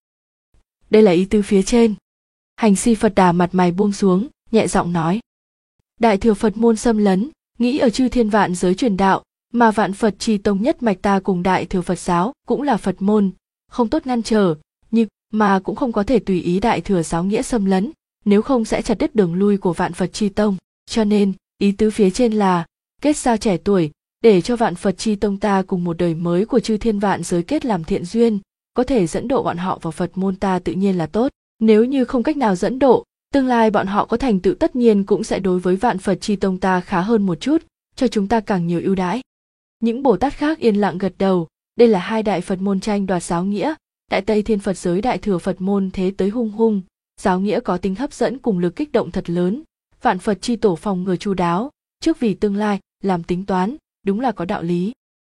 Đây là ý tứ phía trên. Hành si Phật Đà mặt mày buông xuống, nhẹ giọng nói. Đại thừa Phật môn xâm lấn, nghĩ ở chư thiên vạn giới truyền đạo, mà Vạn Phật Chi Tông nhất mạch ta cùng đại thừa Phật giáo cũng là Phật môn, không tốt ngăn trở, nhưng mà cũng không có thể tùy ý đại thừa giáo nghĩa xâm lấn, nếu không sẽ chặt đứt đường lui của Vạn Phật Chi Tông. Cho nên, ý tứ phía trên là kết giao trẻ tuổi, để cho Vạn Phật Chi Tông ta cùng một đời mới của chư thiên vạn giới kết làm thiện duyên, có thể dẫn độ bọn họ vào Phật môn ta tự nhiên là tốt. Nếu như không cách nào dẫn độ, tương lai bọn họ có thành tựu tất nhiên cũng sẽ đối với Vạn Phật Chi Tông ta khá hơn một chút, cho chúng ta càng nhiều ưu đãi. Những Bồ Tát khác yên lặng gật đầu, đây là hai đại Phật môn tranh đoạt giáo nghĩa, Đại Tây Thiên Phật giới đại thừa Phật môn thế tới hung hung, giáo nghĩa có tính hấp dẫn cùng lực kích động thật lớn, Vạn Phật Chi Tổ phòng ngừa chu đáo, trước vì tương lai làm tính toán, đúng là có đạo lý.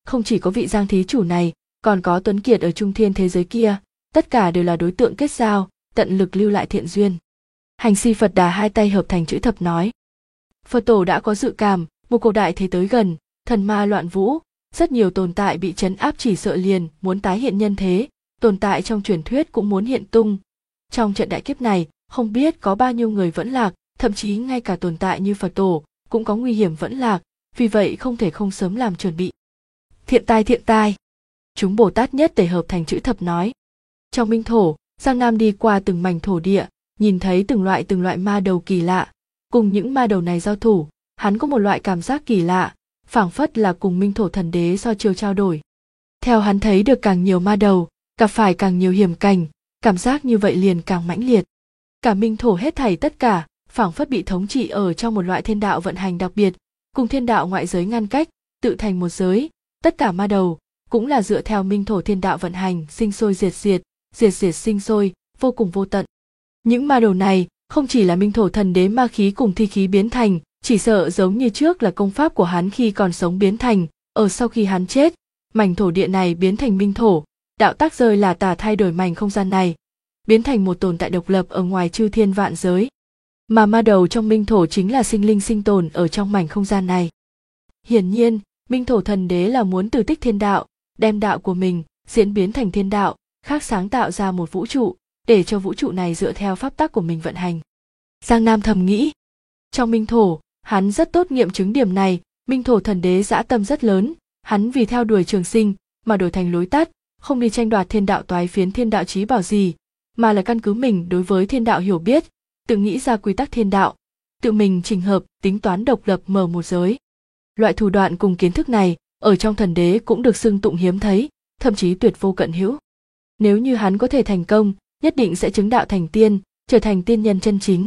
Không chỉ có vị Giang thí chủ này, còn có Tuấn Kiệt ở trung thiên thế giới kia, tất cả đều là đối tượng kết giao, tận lực lưu lại thiện duyên. Hành Si Phật Đà hai tay hợp thành chữ thập nói. Phật tổ đã có dự cảm, một cuộc đại thế tới gần, thần ma loạn vũ, rất nhiều tồn tại bị trấn áp chỉ sợ liền muốn tái hiện nhân thế, tồn tại trong truyền thuyết cũng muốn hiện tung. Trong trận đại kiếp này, không biết có bao nhiêu người vẫn lạc, thậm chí ngay cả tồn tại như Phật tổ cũng có nguy hiểm vẫn lạc, vì vậy không thể không sớm làm chuẩn bị. Thiện tai. Chúng Bồ Tát nhất tề hợp thành chữ thập nói. Trong minh thổ, Giang Nam đi qua từng mảnh thổ địa, nhìn thấy từng loại ma đầu kỳ lạ. Cùng những ma đầu này giao thủ, hắn có một loại cảm giác kỳ lạ, phảng phất là cùng minh thổ thần đế so chiêu trao đổi. Theo hắn thấy được càng nhiều ma đầu, gặp phải càng nhiều hiểm cảnh, cảm giác như vậy liền càng mãnh liệt. Cả minh thổ hết thảy tất cả, phảng phất bị thống trị ở trong một loại thiên đạo vận hành đặc biệt, cùng thiên đạo ngoại giới ngăn cách, tự thành một giới. Tất cả ma đầu cũng là dựa theo minh thổ thiên đạo vận hành, sinh sôi diệt diệt sinh sôi, vô cùng vô tận. Những ma đầu này không chỉ là minh thổ thần đế ma khí cùng thi khí biến thành, chỉ sợ giống như trước là công pháp của hắn khi còn sống biến thành, ở sau khi hắn chết, mảnh thổ địa này biến thành minh thổ, đạo tác rơi là tả thay đổi mảnh không gian này, biến thành một tồn tại độc lập ở ngoài chư thiên vạn giới. Mà ma đầu trong minh thổ chính là sinh linh sinh tồn ở trong mảnh không gian này. Hiển nhiên, minh thổ thần đế là muốn từ tích thiên đạo, đem đạo của mình diễn biến thành thiên đạo, khác sáng tạo ra một vũ trụ, để cho vũ trụ này dựa theo pháp tắc của mình vận hành. Giang Nam thầm nghĩ, trong minh thổ, hắn rất tốt nghiệm chứng điểm này, minh thổ thần đế dã tâm rất lớn, hắn vì theo đuổi trường sinh mà đổi thành lối tắt, không đi tranh đoạt thiên đạo toái phiến thiên đạo chí bảo gì, mà là căn cứ mình đối với thiên đạo hiểu biết, tự nghĩ ra quy tắc thiên đạo, tự mình trình hợp, tính toán độc lập mở một giới. Loại thủ đoạn cùng kiến thức này, ở trong thần đế cũng được xưng tụng hiếm thấy, thậm chí tuyệt vô cận hữu. Nếu như hắn có thể thành công, nhất định sẽ chứng đạo thành tiên, trở thành tiên nhân chân chính.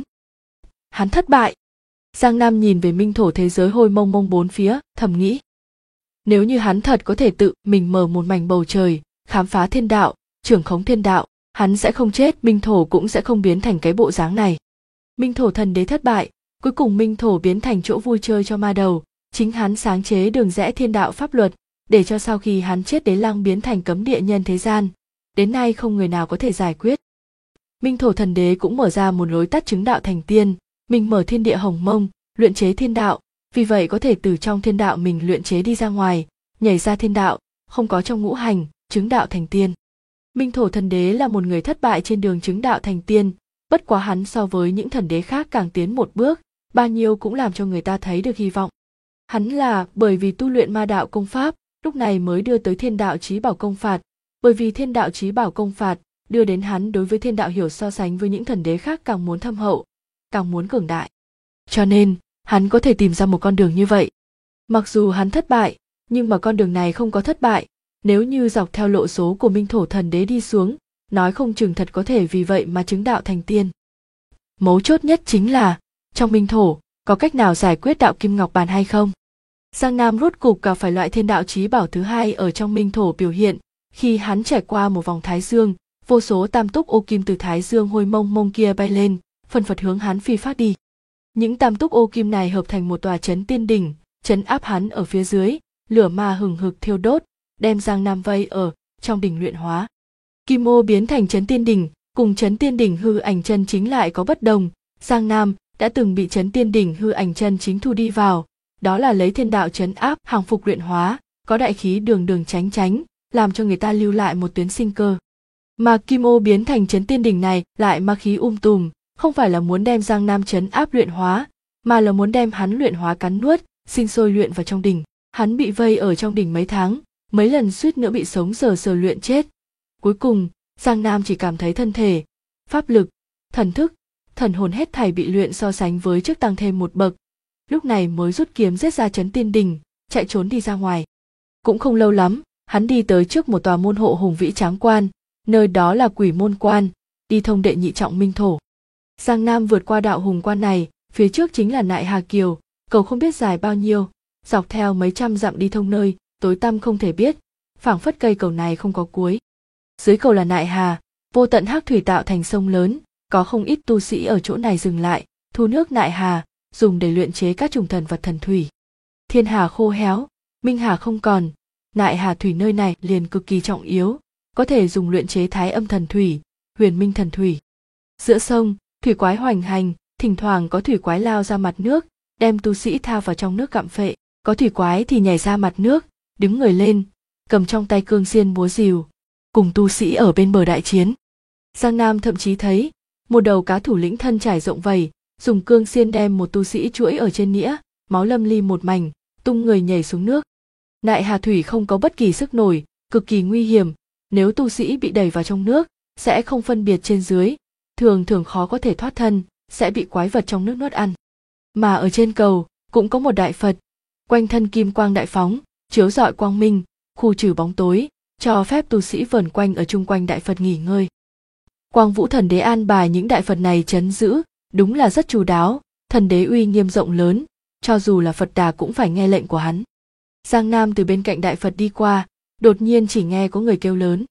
Hắn thất bại. Giang Nam nhìn về minh thổ thế giới hôi mông mông bốn phía, thầm nghĩ. Nếu như hắn thật có thể tự mình mở một mảnh bầu trời, khám phá thiên đạo, trưởng khống thiên đạo, hắn sẽ không chết, minh thổ cũng sẽ không biến thành cái bộ dáng này. Minh thổ thần đế thất bại, cuối cùng minh thổ biến thành chỗ vui chơi cho ma đầu, chính hắn sáng chế đường rẽ thiên đạo pháp luật, để cho sau khi hắn chết đế lăng biến thành cấm địa nhân thế gian, đến nay không người nào có thể giải quyết. Minh thổ thần đế cũng mở ra một lối tắt chứng đạo thành tiên, mình mở thiên địa hồng mông, luyện chế thiên đạo, vì vậy có thể từ trong thiên đạo mình luyện chế đi ra ngoài, nhảy ra thiên đạo, không có trong ngũ hành, chứng đạo thành tiên. Minh thổ thần đế là một người thất bại trên đường chứng đạo thành tiên, bất quá hắn so với những thần đế khác càng tiến một bước, bao nhiêu cũng làm cho người ta thấy được hy vọng. Hắn là bởi vì tu luyện ma đạo công pháp, lúc này mới đưa tới thiên đạo chí bảo công phạt, bởi vì thiên đạo chí bảo công phạt đưa đến hắn đối với thiên đạo hiểu so sánh với những thần đế khác càng muốn thâm hậu, càng muốn cường đại. Cho nên, hắn có thể tìm ra một con đường như vậy. Mặc dù hắn thất bại, nhưng mà con đường này không có thất bại, nếu như dọc theo lộ số của minh thổ thần đế đi xuống, nói không chừng thật có thể vì vậy mà chứng đạo thành tiên. Mấu chốt nhất chính là, trong minh thổ, có cách nào giải quyết đạo kim ngọc bàn hay không? Giang Nam rốt cục gặp phải loại thiên đạo chí bảo thứ hai ở trong minh thổ biểu hiện, khi hắn trải qua một vòng thái dương, vô số tam túc ô kim từ thái dương hôi mông mông kia bay lên, phần phật hướng hắn phi phát đi. Những tam túc ô kim này hợp thành một tòa trấn tiên đỉnh, trấn áp hắn ở phía dưới, lửa ma hừng hực thiêu đốt, đem Giang Nam vây ở trong đỉnh luyện hóa. Kim ô biến thành trấn tiên đỉnh, cùng trấn tiên đỉnh hư ảnh chân chính lại có bất đồng. Giang Nam đã từng bị trấn tiên đỉnh hư ảnh chân chính thu đi vào, đó là lấy thiên đạo trấn áp hàng phục luyện hóa, có đại khí đường đường tránh tránh, làm cho người ta lưu lại một tuyến sinh cơ. Mà kim ô biến thành trấn tiên đỉnh này lại ma khí tùm, không phải là muốn đem Giang Nam trấn áp luyện hóa, mà là muốn đem hắn luyện hóa cắn nuốt, sinh sôi luyện vào trong đỉnh. Hắn bị vây ở trong đỉnh mấy tháng, mấy lần suýt nữa bị sống sờ luyện chết. Cuối cùng, Giang Nam chỉ cảm thấy thân thể, pháp lực, thần thức, thần hồn hết thảy bị luyện so sánh với trước tăng thêm một bậc. Lúc này mới rút kiếm giết ra trấn tiên đỉnh, chạy trốn đi ra ngoài. Cũng không lâu lắm, hắn đi tới trước một tòa môn hộ hùng vĩ tráng quan, nơi đó là Quỷ Môn Quan, đi thông đệ nhị trọng minh thổ. Giang Nam vượt qua đạo hùng quan này, phía trước chính là Nại Hà Kiều, cầu không biết dài bao nhiêu, dọc theo mấy trăm dặm đi thông nơi tối tăm không thể biết, phảng phất cây cầu này không có cuối. Dưới cầu là Nại Hà, vô tận hắc thủy tạo thành sông lớn, có không ít tu sĩ ở chỗ này dừng lại, thu nước Nại Hà, dùng để luyện chế các chủng thần vật thần thủy. Thiên hà khô héo, minh hà không còn, Nại Hà thủy nơi này liền cực kỳ trọng yếu, có thể dùng luyện chế Thái Âm thần thủy, Huyền Minh thần thủy. Giữa sông, thủy quái hoành hành, thỉnh thoảng có thủy quái lao ra mặt nước, đem tu sĩ thao vào trong nước gặm phệ, có thủy quái thì nhảy ra mặt nước, đứng người lên, cầm trong tay cương xiên búa rìu, cùng tu sĩ ở bên bờ đại chiến. Giang Nam thậm chí thấy một đầu cá thủ lĩnh thân trải rộng vầy, dùng cương xiên đem một tu sĩ chuỗi ở trên nĩa, máu lâm ly một mảnh, tung người nhảy xuống nước. Nại Hà thủy không có bất kỳ sức nổi, cực kỳ nguy hiểm, nếu tu sĩ bị đẩy vào trong nước, sẽ không phân biệt trên dưới, thường thường khó có thể thoát thân, sẽ bị quái vật trong nước nuốt ăn. Mà ở trên cầu cũng có một đại Phật, quanh thân kim quang đại phóng, chiếu rọi quang minh, khu trừ bóng tối, cho phép tu sĩ vờn quanh ở chung quanh đại Phật nghỉ ngơi. Quang Vũ Thần Đế an bài những đại Phật này trấn giữ, đúng là rất chu đáo, thần đế uy nghiêm rộng lớn, cho dù là Phật Đà cũng phải nghe lệnh của hắn. Giang Nam từ bên cạnh đại Phật đi qua, đột nhiên chỉ nghe có người kêu lớn.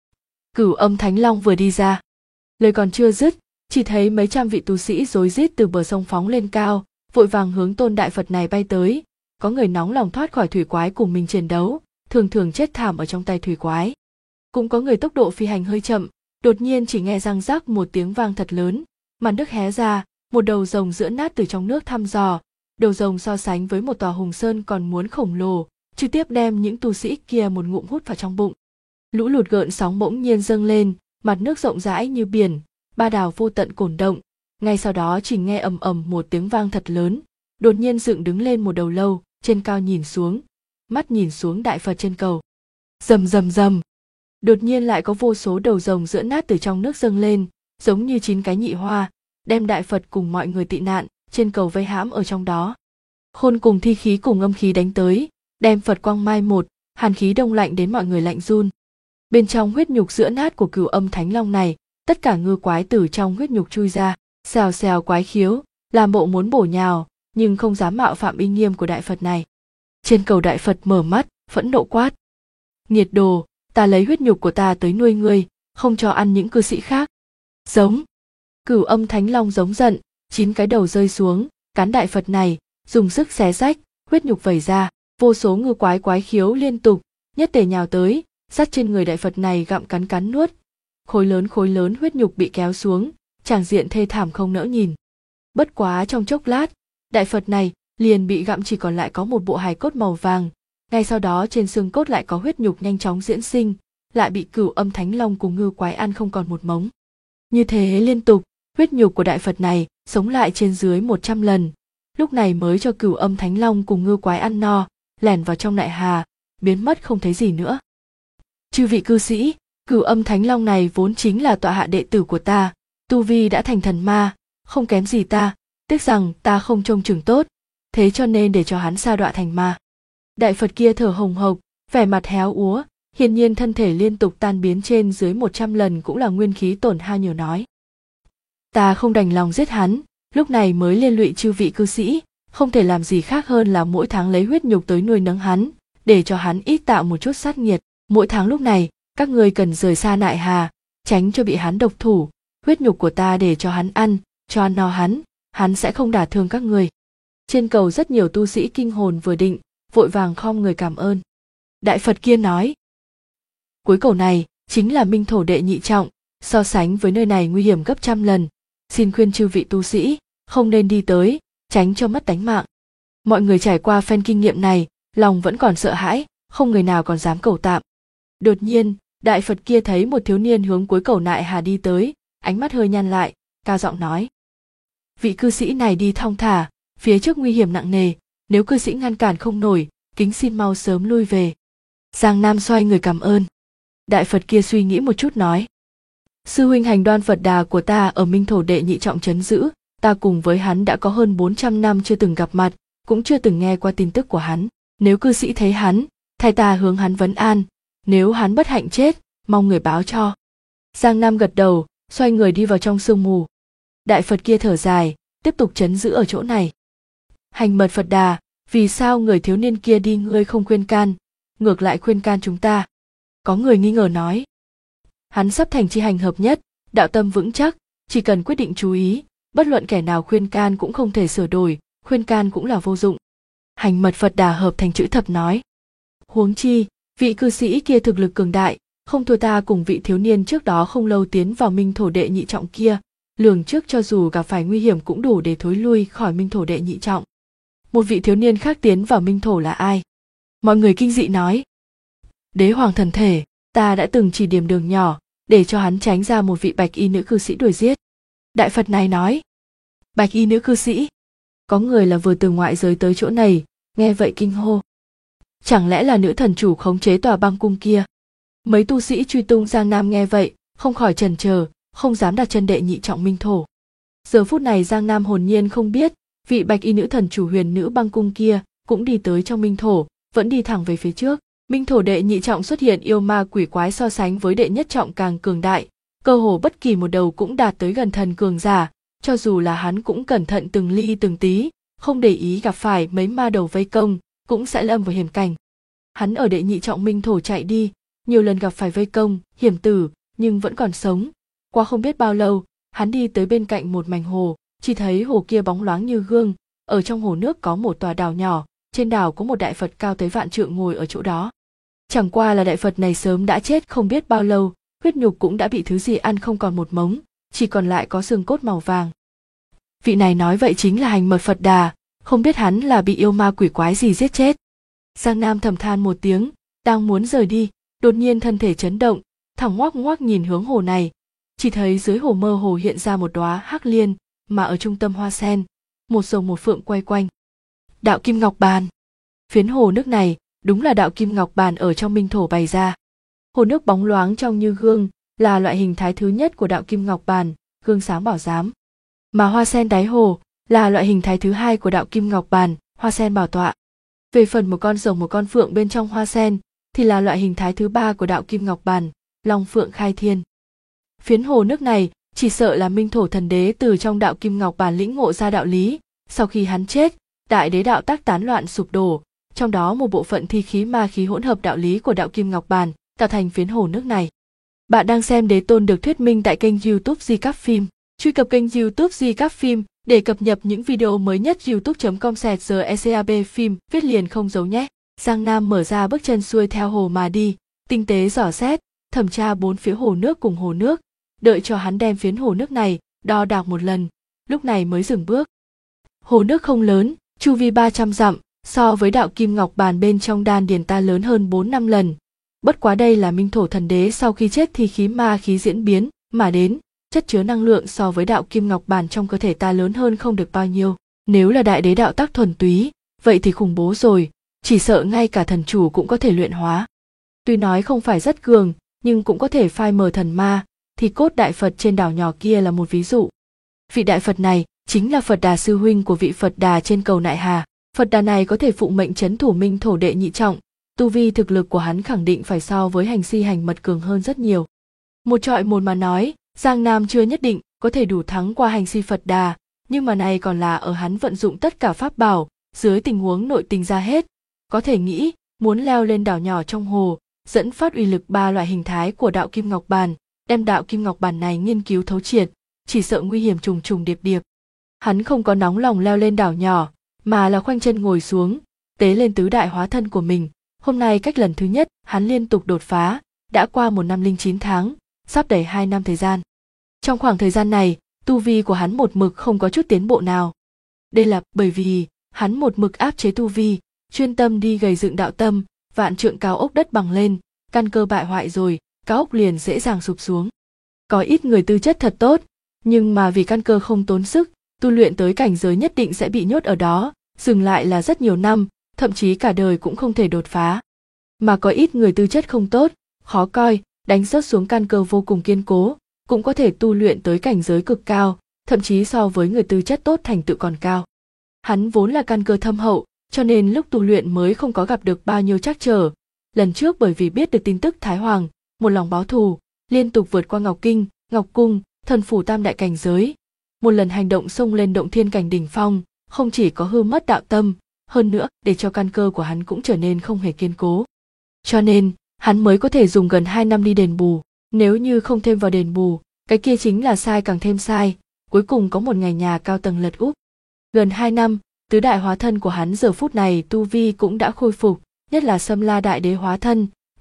Cửu Âm Thánh Long vừa đi ra. Lời còn chưa dứt, chỉ thấy mấy trăm vị tu sĩ rối rít từ bờ sông phóng lên cao, vội vàng hướng tôn đại Phật này bay tới. Có người nóng lòng thoát khỏi thủy quái cùng mình chiến đấu, thường thường chết thảm ở trong tay thủy quái. Cũng có người tốc độ phi hành hơi chậm, đột nhiên chỉ nghe răng rắc một tiếng vang thật lớn, màn nước hé ra, một đầu rồng giữa nát từ trong nước thăm dò. Đầu rồng so sánh với một tòa hùng sơn còn muốn khổng lồ, trực tiếp đem những tu sĩ kia một ngụm hút vào trong bụng. Lũ lụt gợn sóng bỗng nhiên dâng lên, mặt nước rộng rãi như biển, ba đào vô tận cổn động. Ngay sau đó chỉ nghe ầm ầm một tiếng vang thật lớn, đột nhiên dựng đứng lên một đầu lâu, trên cao nhìn xuống, mắt nhìn xuống đại Phật trên cầu. Rầm rầm rầm. Đột nhiên lại có vô số đầu rồng giữa nát từ trong nước dâng lên, giống như 9 cái nhị hoa, đem đại Phật cùng mọi người tị nạn trên cầu vây hãm ở trong đó. Khôn cùng thi khí cùng âm khí đánh tới, đem Phật quang mai một, hàn khí đông lạnh đến mọi người lạnh run. Bên trong huyết nhục giữa nát của Cửu Âm Thánh Long này, tất cả ngư quái từ trong huyết nhục chui ra, xèo xèo quái khiếu, làm bộ muốn bổ nhào, nhưng không dám mạo phạm uy nghiêm của đại Phật này. Trên cầu đại Phật mở mắt, phẫn nộ quát: Nghiệt đồ, ta lấy huyết nhục của ta tới nuôi ngươi, không cho ăn những cư sĩ khác. Giống. Cửu Âm Thánh Long giống giận, 9 cái đầu rơi xuống, cắn đại Phật này, dùng sức xé rách, huyết nhục vẩy ra, vô số ngư quái quái khiếu liên tục, nhất tề nhào tới, dắt trên người đại Phật này gặm cắn nuốt. Khối lớn huyết nhục bị kéo xuống, tràng diện thê thảm không nỡ nhìn. Bất quá trong chốc lát, đại Phật này liền bị gặm chỉ còn lại có một bộ hài cốt màu vàng, ngay sau đó trên xương cốt lại có huyết nhục nhanh chóng diễn sinh, lại bị Cửu Âm Thánh Long cùng ngư quái ăn không còn một mống. Như thế liên tục, huyết nhục của đại Phật này sống lại trên dưới 100 lần, lúc này mới cho Cửu Âm Thánh Long cùng ngư quái ăn no, lẻn vào trong Nại Hà, biến mất không thấy gì nữa. Chư vị cư sĩ, Cửu Âm Thánh Long này vốn chính là tọa hạ đệ tử của ta, tu vi đã thành thần ma, không kém gì ta, tiếc rằng ta không trông chừng tốt, thế cho nên để cho hắn sa đọa thành ma. Đại Phật kia thở hồng hộc, vẻ mặt héo úa, hiển nhiên thân thể liên tục tan biến trên dưới 100 lần cũng là nguyên khí tổn hao nhiều nói. Ta không đành lòng giết hắn, lúc này mới liên lụy chư vị cư sĩ, không thể làm gì khác hơn là mỗi tháng lấy huyết nhục tới nuôi nấng hắn, để cho hắn ít tạo một chút sát nghiệt. Mỗi tháng lúc này, các ngươi cần rời xa Nại Hà, tránh cho bị hắn độc thủ, huyết nhục của ta để cho hắn ăn, cho ăn no hắn sẽ không đả thương các ngươi. Trên cầu rất nhiều tu sĩ kinh hồn vừa định, vội vàng khom người cảm ơn. Đại Phật kia nói: Cuối cầu này chính là minh thổ đệ nhị trọng, so sánh với nơi này nguy hiểm gấp trăm lần, xin khuyên chư vị tu sĩ không nên đi tới, tránh cho mất tánh mạng. Mọi người trải qua phen kinh nghiệm này, lòng vẫn còn sợ hãi, không người nào còn dám cầu tạm. Đột nhiên, đại Phật kia thấy một thiếu niên hướng cuối cầu Nại Hà đi tới, ánh mắt hơi nhăn lại, cao giọng nói: Vị cư sĩ này đi thong thả, phía trước nguy hiểm nặng nề, nếu cư sĩ ngăn cản không nổi, kính xin mau sớm lui về. Giang Nam xoay người cảm ơn. Đại Phật kia suy nghĩ một chút nói: Sư huynh Hành Đoan Phật Đà của ta ở minh thổ đệ nhị trọng trấn giữ, ta cùng với hắn đã có hơn 400 năm chưa từng gặp mặt, cũng chưa từng nghe qua tin tức của hắn. Nếu cư sĩ thấy hắn, thay ta hướng hắn vấn an, nếu hắn bất hạnh chết, mong người báo cho. Giang Nam gật đầu, xoay người đi vào trong sương mù. Đại Phật kia thở dài, tiếp tục trấn giữ ở chỗ này. Hành Mật Phật Đà, vì sao người thiếu niên kia đi ngươi không khuyên can, ngược lại khuyên can chúng ta? Có người nghi ngờ nói: Hắn sắp thành chi hành hợp nhất, đạo tâm vững chắc, chỉ cần quyết định chú ý, bất luận kẻ nào khuyên can cũng không thể sửa đổi, khuyên can cũng là vô dụng. Hành Mật Phật Đà hợp thành chữ thập nói: Huống chi, Vị cư sĩ kia thực lực cường đại, không thua ta cùng vị thiếu niên trước đó không lâu tiến vào minh thổ đệ nhị trọng kia, lường trước cho dù gặp phải nguy hiểm cũng đủ để thối lui khỏi minh thổ đệ nhị trọng. Một vị thiếu niên khác tiến vào minh thổ là ai? Mọi người kinh dị nói. Đế hoàng thần thể, ta đã từng chỉ điểm đường nhỏ để cho hắn tránh ra một vị bạch y nữ cư sĩ đuổi giết. Đại Phật này nói. Bạch y nữ cư sĩ? Có người là vừa từ ngoại giới tới chỗ này, nghe vậy kinh hô. Chẳng lẽ là nữ thần chủ khống chế tòa băng cung kia? Mấy tu sĩ truy tung Giang Nam nghe vậy, không khỏi chần chờ, không dám đặt chân đệ nhị trọng minh thổ. Giờ phút này Giang Nam hồn nhiên không biết, vị bạch y nữ thần chủ huyền nữ băng cung kia cũng đi tới trong minh thổ, vẫn đi thẳng về phía trước. Minh thổ đệ nhị trọng xuất hiện yêu ma quỷ quái so sánh với đệ nhất trọng càng cường đại, cơ hồ bất kỳ một đầu cũng đạt tới gần thần cường giả, cho dù là hắn cũng cẩn thận từng ly từng tí, không để ý gặp phải mấy ma đầu vây công, cũng sẽ lâm vào hiểm cảnh. Hắn ở đệ nhị trọng minh thổ chạy đi, nhiều lần gặp phải vây công, hiểm tử, nhưng vẫn còn sống. Qua không biết bao lâu, hắn đi tới bên cạnh một mảnh hồ, chỉ thấy hồ kia bóng loáng như gương, ở trong hồ nước có một tòa đảo nhỏ, trên đảo có một đại Phật cao tới vạn trượng ngồi ở chỗ đó. Chẳng qua là đại Phật này sớm đã chết không biết bao lâu, huyết nhục cũng đã bị thứ gì ăn không còn một mống, chỉ còn lại có xương cốt màu vàng. Vị này nói vậy chính là Hành Mật Phật Đà, không biết hắn là bị yêu ma quỷ quái gì giết chết. Giang Nam thầm than một tiếng, đang muốn rời đi, đột nhiên thân thể chấn động, thẳng ngoác ngoác nhìn hướng hồ này, chỉ thấy dưới hồ mơ hồ hiện ra một đóa hắc liên, mà ở trung tâm hoa sen, một rồng một phượng quay quanh. Đạo Kim Ngọc Bàn. Phiến hồ nước này đúng là đạo Kim Ngọc Bàn ở trong minh thổ bày ra. Hồ nước bóng loáng trong như gương, là loại hình thái thứ nhất của đạo Kim Ngọc Bàn, gương sáng bảo giám. Mà hoa sen đáy hồ là loại hình thái thứ hai của đạo Kim Ngọc Bàn, hoa sen bảo tọa. Về phần một con rồng một con phượng bên trong hoa sen thì là loại hình thái thứ ba của đạo Kim Ngọc Bàn, long phượng khai thiên. Phiến hồ nước này chỉ sợ là minh thổ thần đế từ trong đạo Kim Ngọc Bàn lĩnh ngộ ra đạo lý, sau khi hắn chết, đại đế đạo tác tán loạn sụp đổ, trong đó một bộ phận thi khí ma khí hỗn hợp đạo lý của đạo Kim Ngọc Bàn, tạo thành phiến hồ nước này. Bạn đang xem Đế Tôn được thuyết minh tại kênh YouTube Di Cáp Phim. Truy cập kênh YouTube Di Cáp Phim để cập nhật những video mới nhất. youtube.com/secab phim viết liền không giấu nhé. Giang Nam mở ra bước chân xuôi theo hồ mà đi, tinh tế dò xét, thẩm tra bốn phía hồ nước cùng hồ nước, đợi cho hắn đem phiến hồ nước này đo đạc một lần, lúc này mới dừng bước. Hồ nước không lớn, chu vi 300 dặm, so với đạo Kim Ngọc Bàn bên trong đan điền ta lớn hơn 4-5 lần. Bất quá đây là minh thổ thần đế sau khi chết thì khí ma khí diễn biến mà đến, chất chứa năng lượng so với đạo Kim Ngọc Bàn trong cơ thể ta lớn hơn không được bao nhiêu. Nếu là đại đế đạo tác thuần túy, vậy thì khủng bố rồi, chỉ sợ ngay cả thần chủ cũng có thể luyện hóa. Tuy nói không phải rất cường, nhưng cũng có thể phai mờ thần ma, thì cốt đại Phật trên đảo nhỏ kia là một ví dụ. Vị đại Phật này chính là Phật Đà sư huynh của vị Phật Đà trên cầu Nại Hà. Phật Đà này có thể phụng mệnh trấn thủ minh thổ đệ nhị trọng, tu vi thực lực của hắn khẳng định phải so với Hành Si Hành Mật cường hơn rất nhiều. Một trọi một mà nói, Giang Nam chưa nhất định có thể đủ thắng qua Hành Si Phật Đà, nhưng mà này còn là ở hắn vận dụng tất cả pháp bảo, dưới tình huống nội tình ra hết. Có thể nghĩ, muốn leo lên đảo nhỏ trong hồ, dẫn phát uy lực ba loại hình thái của đạo Kim Ngọc Bàn, đem đạo Kim Ngọc Bàn này nghiên cứu thấu triệt, chỉ sợ nguy hiểm trùng trùng điệp điệp. Hắn không có nóng lòng leo lên đảo nhỏ, mà là khoanh chân ngồi xuống, tế lên tứ đại hóa thân của mình. Hôm nay cách lần thứ nhất, hắn liên tục đột phá, đã qua 1 năm 09 tháng, sắp đầy 2 năm thời gian. Trong khoảng thời gian này, tu vi của hắn một mực không có chút tiến bộ nào. Đây là bởi vì hắn một mực áp chế tu vi, chuyên tâm đi gầy dựng đạo tâm, vạn trượng cao ốc đất bằng lên, căn cơ bại hoại rồi, cao ốc liền dễ dàng sụp xuống. Có ít người tư chất thật tốt, nhưng mà vì căn cơ không tốn sức, tu luyện tới cảnh giới nhất định sẽ bị nhốt ở đó, dừng lại là rất nhiều năm, thậm chí cả đời cũng không thể đột phá. Mà có ít người tư chất không tốt, khó coi, đánh rớt xuống căn cơ vô cùng kiên cố, cũng có thể tu luyện tới cảnh giới cực cao, thậm chí so với người tư chất tốt thành tựu còn cao. Hắn vốn là căn cơ thâm hậu, cho nên lúc tu luyện mới không có gặp được bao nhiêu trắc trở. Lần trước bởi vì biết được tin tức Thái Hoàng, một lòng báo thù, liên tục vượt qua Ngọc Kinh, Ngọc Cung, thần phủ tam đại cảnh giới. Một lần hành động xông lên động thiên cảnh đỉnh phong, không chỉ có hư mất đạo tâm, hơn nữa để cho căn cơ của hắn cũng trở nên không hề kiên cố. Cho nên, hắn mới có thể dùng gần 2 năm đi đền bù, nếu như không thêm vào đền bù, cái kia chính là sai càng thêm sai, cuối cùng có một ngày nhà cao tầng lật úp. Gần 2 năm, tứ đại hóa thân của hắn giờ phút này tu vi cũng đã khôi phục, nhất là Sâm La đại đế hóa thân,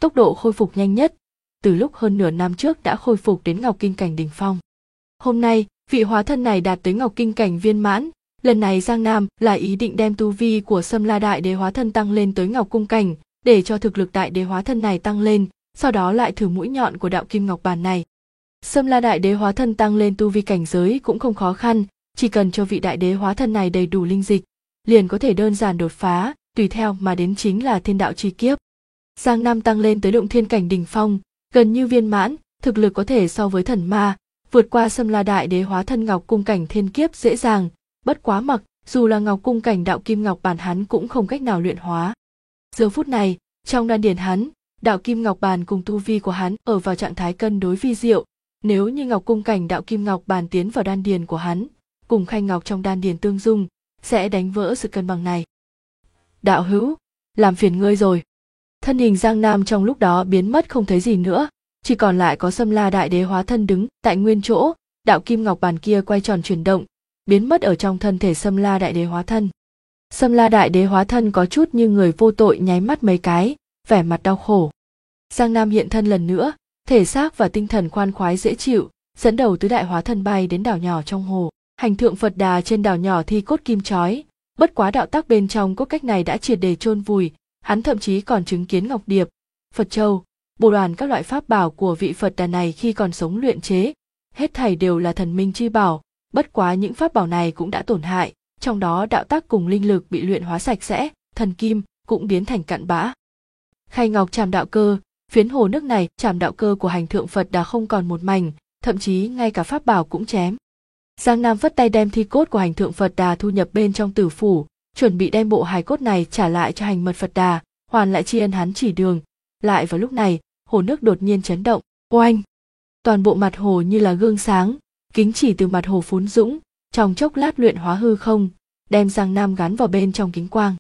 tốc độ khôi phục nhanh nhất, từ lúc hơn nửa năm trước đã khôi phục đến Ngọc Kinh cảnh đỉnh phong. Hôm nay, vị hóa thân này đạt tới Ngọc Kinh cảnh viên mãn, lần này Giang Nam là ý định đem tu vi của Sâm La Đại Đế hóa thân tăng lên tới Ngọc Cung cảnh, để cho thực lực đại đế hóa thân này tăng lên, sau đó lại thử mũi nhọn của đạo kim ngọc bàn này. Sâm La Đại Đế hóa thân tăng lên tu vi cảnh giới cũng không khó khăn, chỉ cần cho vị đại đế hóa thân này đầy đủ linh dịch, liền có thể đơn giản đột phá, tùy theo mà đến chính là thiên đạo chi kiếp. Giang Nam tăng lên tới động thiên cảnh đỉnh phong, gần như viên mãn, thực lực có thể so với thần ma, vượt qua Sâm La Đại Đế hóa thân Ngọc Cung cảnh thiên kiếp dễ dàng, bất quá mặc dù là Ngọc Cung cảnh đạo kim ngọc bàn hắn cũng không cách nào luyện hóa. Giờ phút này, trong đan điền hắn, đạo kim ngọc bàn cùng tu vi của hắn ở vào trạng thái cân đối vi diệu, nếu như Ngọc Cung cảnh đạo kim ngọc bàn tiến vào đan điền của hắn, cùng khanh ngọc trong đan điền tương dung, sẽ đánh vỡ sự cân bằng này. Đạo hữu, làm phiền ngươi rồi. Thân hình Giang Nam trong lúc đó biến mất không thấy gì nữa, chỉ còn lại có Sâm La Đại Đế hóa thân đứng tại nguyên chỗ, đạo kim ngọc bàn kia quay tròn chuyển động, biến mất ở trong thân thể Sâm La Đại Đế hóa thân. Sâm La Đại Đế hóa thân có chút như người vô tội nháy mắt mấy cái, vẻ mặt đau khổ. Giang Nam hiện thân lần nữa, thể xác và tinh thần khoan khoái dễ chịu, dẫn đầu tứ đại hóa thân bay đến đảo nhỏ trong hồ. Hành thượng Phật Đà trên đảo nhỏ thi cốt kim chói, bất quá đạo tác bên trong cốt cách này đã triệt để chôn vùi, hắn thậm chí còn chứng kiến ngọc điệp, Phật châu, bồ đoàn các loại pháp bảo của vị Phật Đà này khi còn sống luyện chế, hết thảy đều là thần minh chi bảo, bất quá những pháp bảo này cũng đã tổn hại, trong đó đạo tác cùng linh lực bị luyện hóa sạch sẽ, thần kim cũng biến thành cặn bã. Khay ngọc trảm đạo cơ, phiến hồ nước này trảm đạo cơ của hành thượng Phật Đà không còn một mảnh, thậm chí ngay cả pháp bảo cũng chém. Giang Nam vất tay đem thi cốt của hành thượng Phật Đà thu nhập bên trong tử phủ, chuẩn bị đem bộ hài cốt này trả lại cho hành mật Phật Đà, hoàn lại tri ân hắn chỉ đường. Lại vào lúc này, hồ nước đột nhiên chấn động, oanh! Toàn bộ mặt hồ như là gương sáng, kính chỉ từ mặt hồ phún dũng, trong chốc lát luyện hóa hư không, đem Giang Nam gắn vào bên trong kính quang.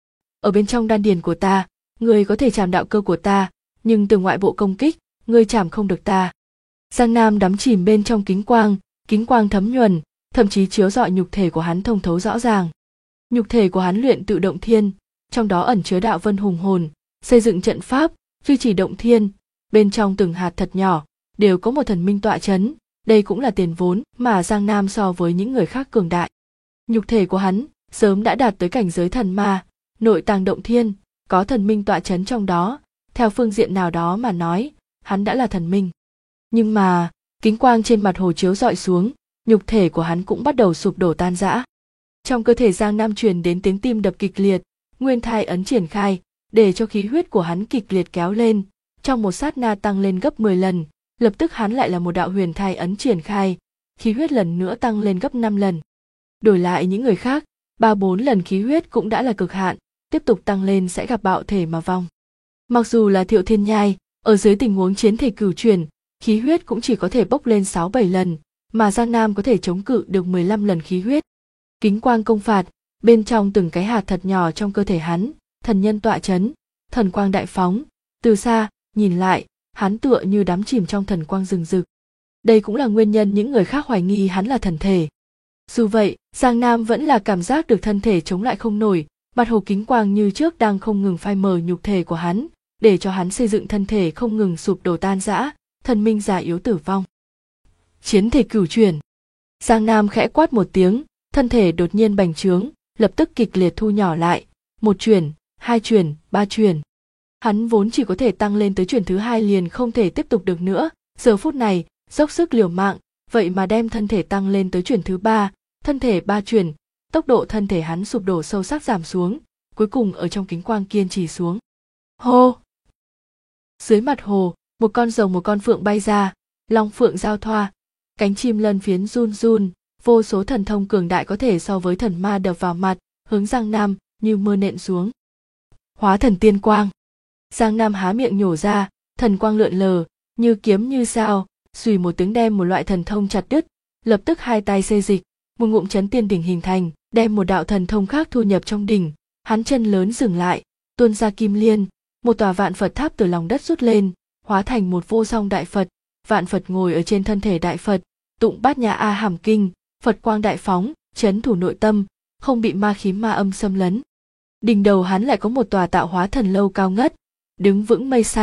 Ở bên trong đan điền của ta, ngươi có thể chạm đạo cơ của ta, nhưng từ ngoại bộ công kích, ngươi chạm không được ta. Giang Nam đắm chìm bên trong kính quang thấm nhuần, thậm chí chiếu rọi nhục thể của hắn thông thấu rõ ràng. Nhục thể của hắn luyện tự động thiên, trong đó ẩn chứa đạo vân hùng hồn, xây dựng trận pháp, duy trì động thiên, bên trong từng hạt thật nhỏ đều có một thần minh tọa chấn, đây cũng là tiền vốn mà Giang Nam so với những người khác cường đại. Nhục thể của hắn sớm đã đạt tới cảnh giới thần ma, nội tàng động thiên, có thần minh tọa chấn trong đó, theo phương diện nào đó mà nói, hắn đã là thần minh. Nhưng mà, kính quang trên mặt hồ chiếu rọi xuống, nhục thể của hắn cũng bắt đầu sụp đổ tan rã. Trong cơ thể Giang Nam truyền đến tiếng tim đập kịch liệt, nguyên thai ấn triển khai, để cho khí huyết của hắn kịch liệt kéo lên, trong một sát na tăng lên gấp 10 lần, lập tức hắn lại là một đạo huyền thai ấn triển khai, khí huyết lần nữa tăng lên gấp 5 lần. Đổi lại những người khác, 3-4 lần khí huyết cũng đã là cực hạn, tiếp tục tăng lên sẽ gặp bạo thể mà vong. Mặc dù là Thiệu Thiên Nhai, ở dưới tình huống chiến thể cửu chuyển, khí huyết cũng chỉ có thể bốc lên 6-7 lần, mà Giang Nam có thể chống cự được 15 lần khí huyết. Kính quang công phạt, bên trong từng cái hạt thật nhỏ trong cơ thể hắn, thần nhân tọa chấn, thần quang đại phóng, từ xa, nhìn lại, hắn tựa như đắm chìm trong thần quang rừng rực. Đây cũng là nguyên nhân những người khác hoài nghi hắn là thần thể. Dù vậy, Giang Nam vẫn là cảm giác được thân thể chống lại không nổi, mặt hồ kính quang như trước đang không ngừng phai mờ nhục thể của hắn, để cho hắn xây dựng thân thể không ngừng sụp đổ tan rã, thần minh già yếu tử vong. Chiến thể cửu chuyển. Giang Nam khẽ quát một tiếng, thân thể đột nhiên bành trướng, lập tức kịch liệt thu nhỏ lại, 1 chuyển, 2 chuyển, 3 chuyển. Hắn vốn chỉ có thể tăng lên tới chuyển thứ 2 liền không thể tiếp tục được nữa, giờ phút này, dốc sức liều mạng, vậy mà đem thân thể tăng lên tới chuyển thứ 3, thân thể 3 chuyển, tốc độ thân thể hắn sụp đổ sâu sắc giảm xuống, cuối cùng ở trong kính quang kiên trì xuống. Hô! Dưới mặt hồ, một con rồng một con phượng bay ra, long phượng giao thoa, cánh chim lân phiến run run, vô số thần thông cường đại có thể so với thần ma đập vào mặt, hướng Giang Nam như mưa nện xuống. Hóa thần tiên quang. Giang Nam há miệng nhổ ra, thần quang lượn lờ, như kiếm như dao, xùy một tiếng đem một loại thần thông chặt đứt, lập tức hai tay xê dịch, một ngụm chấn tiên đỉnh hình thành, đem một đạo thần thông khác thu nhập trong đỉnh, hắn chân lớn dừng lại, tuôn ra kim liên, một tòa vạn Phật tháp từ lòng đất rút lên, hóa thành một vô song đại Phật, vạn Phật ngồi ở trên thân thể đại Phật, tụng bát nhã a hàm kinh, Phật quang đại phóng, trấn thủ nội tâm, không bị ma khí ma âm xâm lấn. Đỉnh đầu hắn lại có một tòa tạo hóa thần lâu cao ngất, đứng vững mây xanh,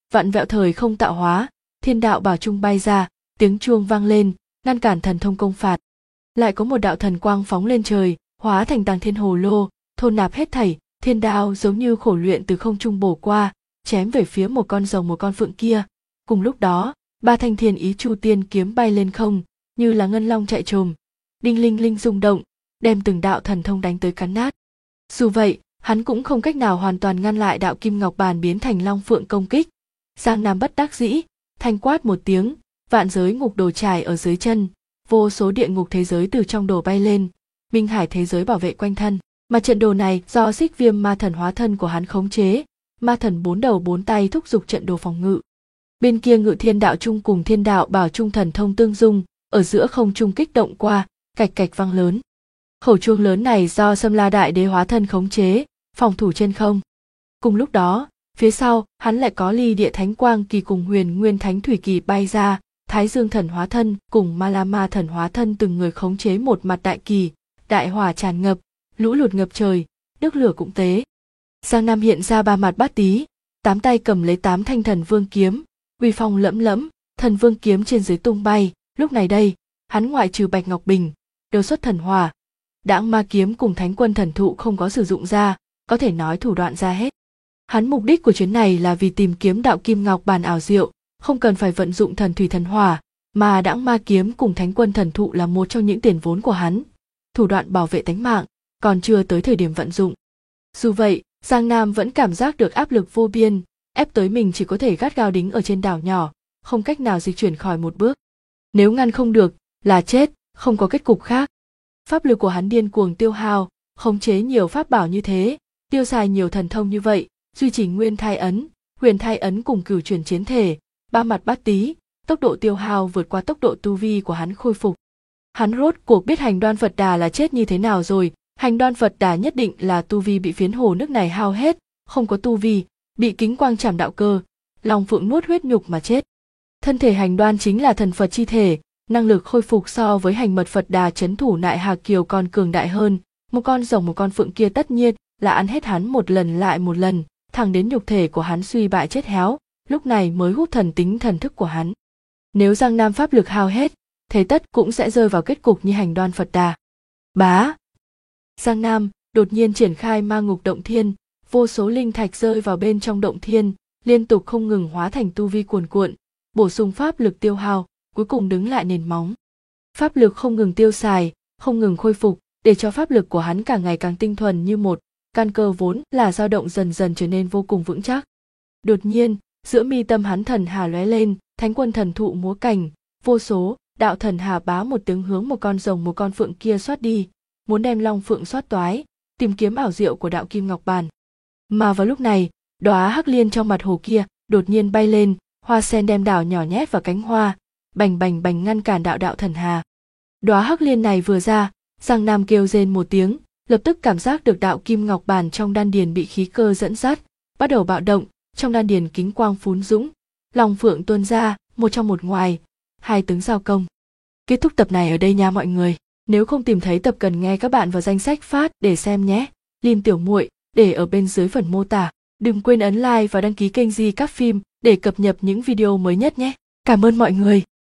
vặn vẹo thời không tạo hóa, thiên đạo bảo trung bay ra, tiếng chuông vang lên, ngăn cản thần thông công phạt. Lại có một đạo thần quang phóng lên trời, hóa thành Tàng Thiên Hồ Lô, thôn nạp hết thảy, thiên đao giống như khổ luyện từ không trung bổ qua, chém về phía một con rồng một con phượng kia. Cùng lúc đó, ba thanh Thiên Ý Chu Tiên kiếm bay lên không, như là ngân long chạy trồm, đinh linh linh rung động, đem từng đạo thần thông đánh tới cắn nát. Dù vậy, hắn cũng không cách nào hoàn toàn ngăn lại đạo kim ngọc bàn biến thành long phượng công kích. Giang Nam bất đắc dĩ, thanh quát một tiếng, vạn giới ngục đồ trải ở dưới chân, vô số địa ngục thế giới từ trong đồ bay lên, minh hải thế giới bảo vệ quanh thân. Mà trận đồ này do Xích Viêm ma thần hóa thân của hắn khống chế, ma thần bốn đầu bốn tay thúc giục trận đồ phòng ngự. Bên kia Ngự Thiên Đạo Trung cùng Thiên Đạo Bảo Trung thần thông tương dung, ở giữa không trung kích động qua, cạch cạch vang lớn. Khẩu chuông lớn này do Sâm La Đại Đế hóa thân khống chế, phòng thủ trên không. Cùng lúc đó, phía sau, hắn lại có Ly Địa Thánh Quang Kỳ cùng Huyền Nguyên Thánh Thủy Kỳ bay ra, Thái Dương thần hóa thân cùng Ma La Ma thần hóa thân từng người khống chế một mặt đại kỳ, đại hỏa tràn ngập, lũ lụt ngập trời, nước lửa cũng tế. Giang Nam hiện ra ba mặt bát tí, 8 tay cầm lấy 8 thanh thần vương kiếm, uy phong lẫm lẫm, thần vương kiếm trên dưới tung bay. Lúc này đây, hắn ngoại trừ Bạch Ngọc Bình, đều xuất thần hỏa, Đãng Ma kiếm cùng Thánh Quân thần thụ không có sử dụng ra, có thể nói thủ đoạn ra hết. Hắn mục đích của chuyến này là vì tìm kiếm đạo kim ngọc bàn ảo diệu, không cần phải vận dụng thần thủy thần hỏa, mà Đãng Ma kiếm cùng Thánh Quân thần thụ là một trong những tiền vốn của hắn, thủ đoạn bảo vệ tánh mạng, còn chưa tới thời điểm vận dụng. Dù vậy, Giang Nam vẫn cảm giác được áp lực vô biên, ép tới mình chỉ có thể gắt gao đính ở trên đảo nhỏ, không cách nào dịch chuyển khỏi một bước. Nếu ngăn không được, là chết, không có kết cục khác. Pháp lực của hắn điên cuồng tiêu hao, khống chế nhiều pháp bảo như thế, tiêu xài nhiều thần thông như vậy, duy trì nguyên thai ấn, huyền thai ấn cùng cửu chuyển chiến thể, ba mặt bát tí, tốc độ tiêu hao vượt qua tốc độ tu vi của hắn khôi phục. Hắn rốt cuộc biết Hành Đoan Phật Đà là chết như thế nào rồi. Hành Đoan Phật Đà nhất định là tu vi bị phiến hồ nước này hao hết, không có tu vi, bị kính quang chảm đạo cơ, Long Phượng nuốt huyết nhục mà chết. Thân thể Hành Đoan chính là thần Phật chi thể, năng lực khôi phục so với Hành Mật Phật Đà trấn thủ Nại Hà Kiều còn cường đại hơn, một con rồng một con phượng kia tất nhiên là ăn hết hắn một lần lại một lần, thẳng đến nhục thể của hắn suy bại chết héo, lúc này mới hút thần tính thần thức của hắn. Nếu Giang Nam pháp lực hao hết, thế tất cũng sẽ rơi vào kết cục như Hành Đoan Phật Đà. Bá! Giang Nam đột nhiên triển khai Ma Ngục Động Thiên, vô số linh thạch rơi vào bên trong động thiên, liên tục không ngừng hóa thành tu vi cuồn cuộn, bổ sung pháp lực tiêu hao, cuối cùng đứng lại nền móng. Pháp lực không ngừng tiêu xài, không ngừng khôi phục, để cho pháp lực của hắn càng ngày càng tinh thuần như một, căn cơ vốn là dao động dần dần trở nên vô cùng vững chắc. Đột nhiên, giữa mi tâm hắn thần hà lóe lên, Thánh Quân thần thụ múa cành, vô số đạo thần hà bá một tiếng hướng một con rồng một con phượng kia xoát đi, muốn đem long phượng xoát toái, tìm kiếm ảo diệu của đạo kim ngọc bàn. Mà vào lúc này, đóa hắc liên trong mặt hồ kia đột nhiên bay lên, hoa sen đem đảo nhỏ nhét vào cánh hoa, bành bành bành ngăn cản đạo thần hà. Đóa hắc liên này vừa ra, Giang Nam kêu rên một tiếng, lập tức cảm giác được đạo kim ngọc bàn trong đan điền bị khí cơ dẫn dắt, bắt đầu bạo động, trong đan điền kính quang phún dũng, long phượng tuôn ra, một trong một ngoài, hai tướng giao công. Kết thúc tập này ở đây nha mọi người. Nếu không tìm thấy tập cần nghe các bạn vào danh sách phát để xem nhé. Link tiểu muội để ở bên dưới phần mô tả. Đừng quên ấn like và đăng ký kênh Di Các Phim để cập nhật những video mới nhất nhé. Cảm ơn mọi người.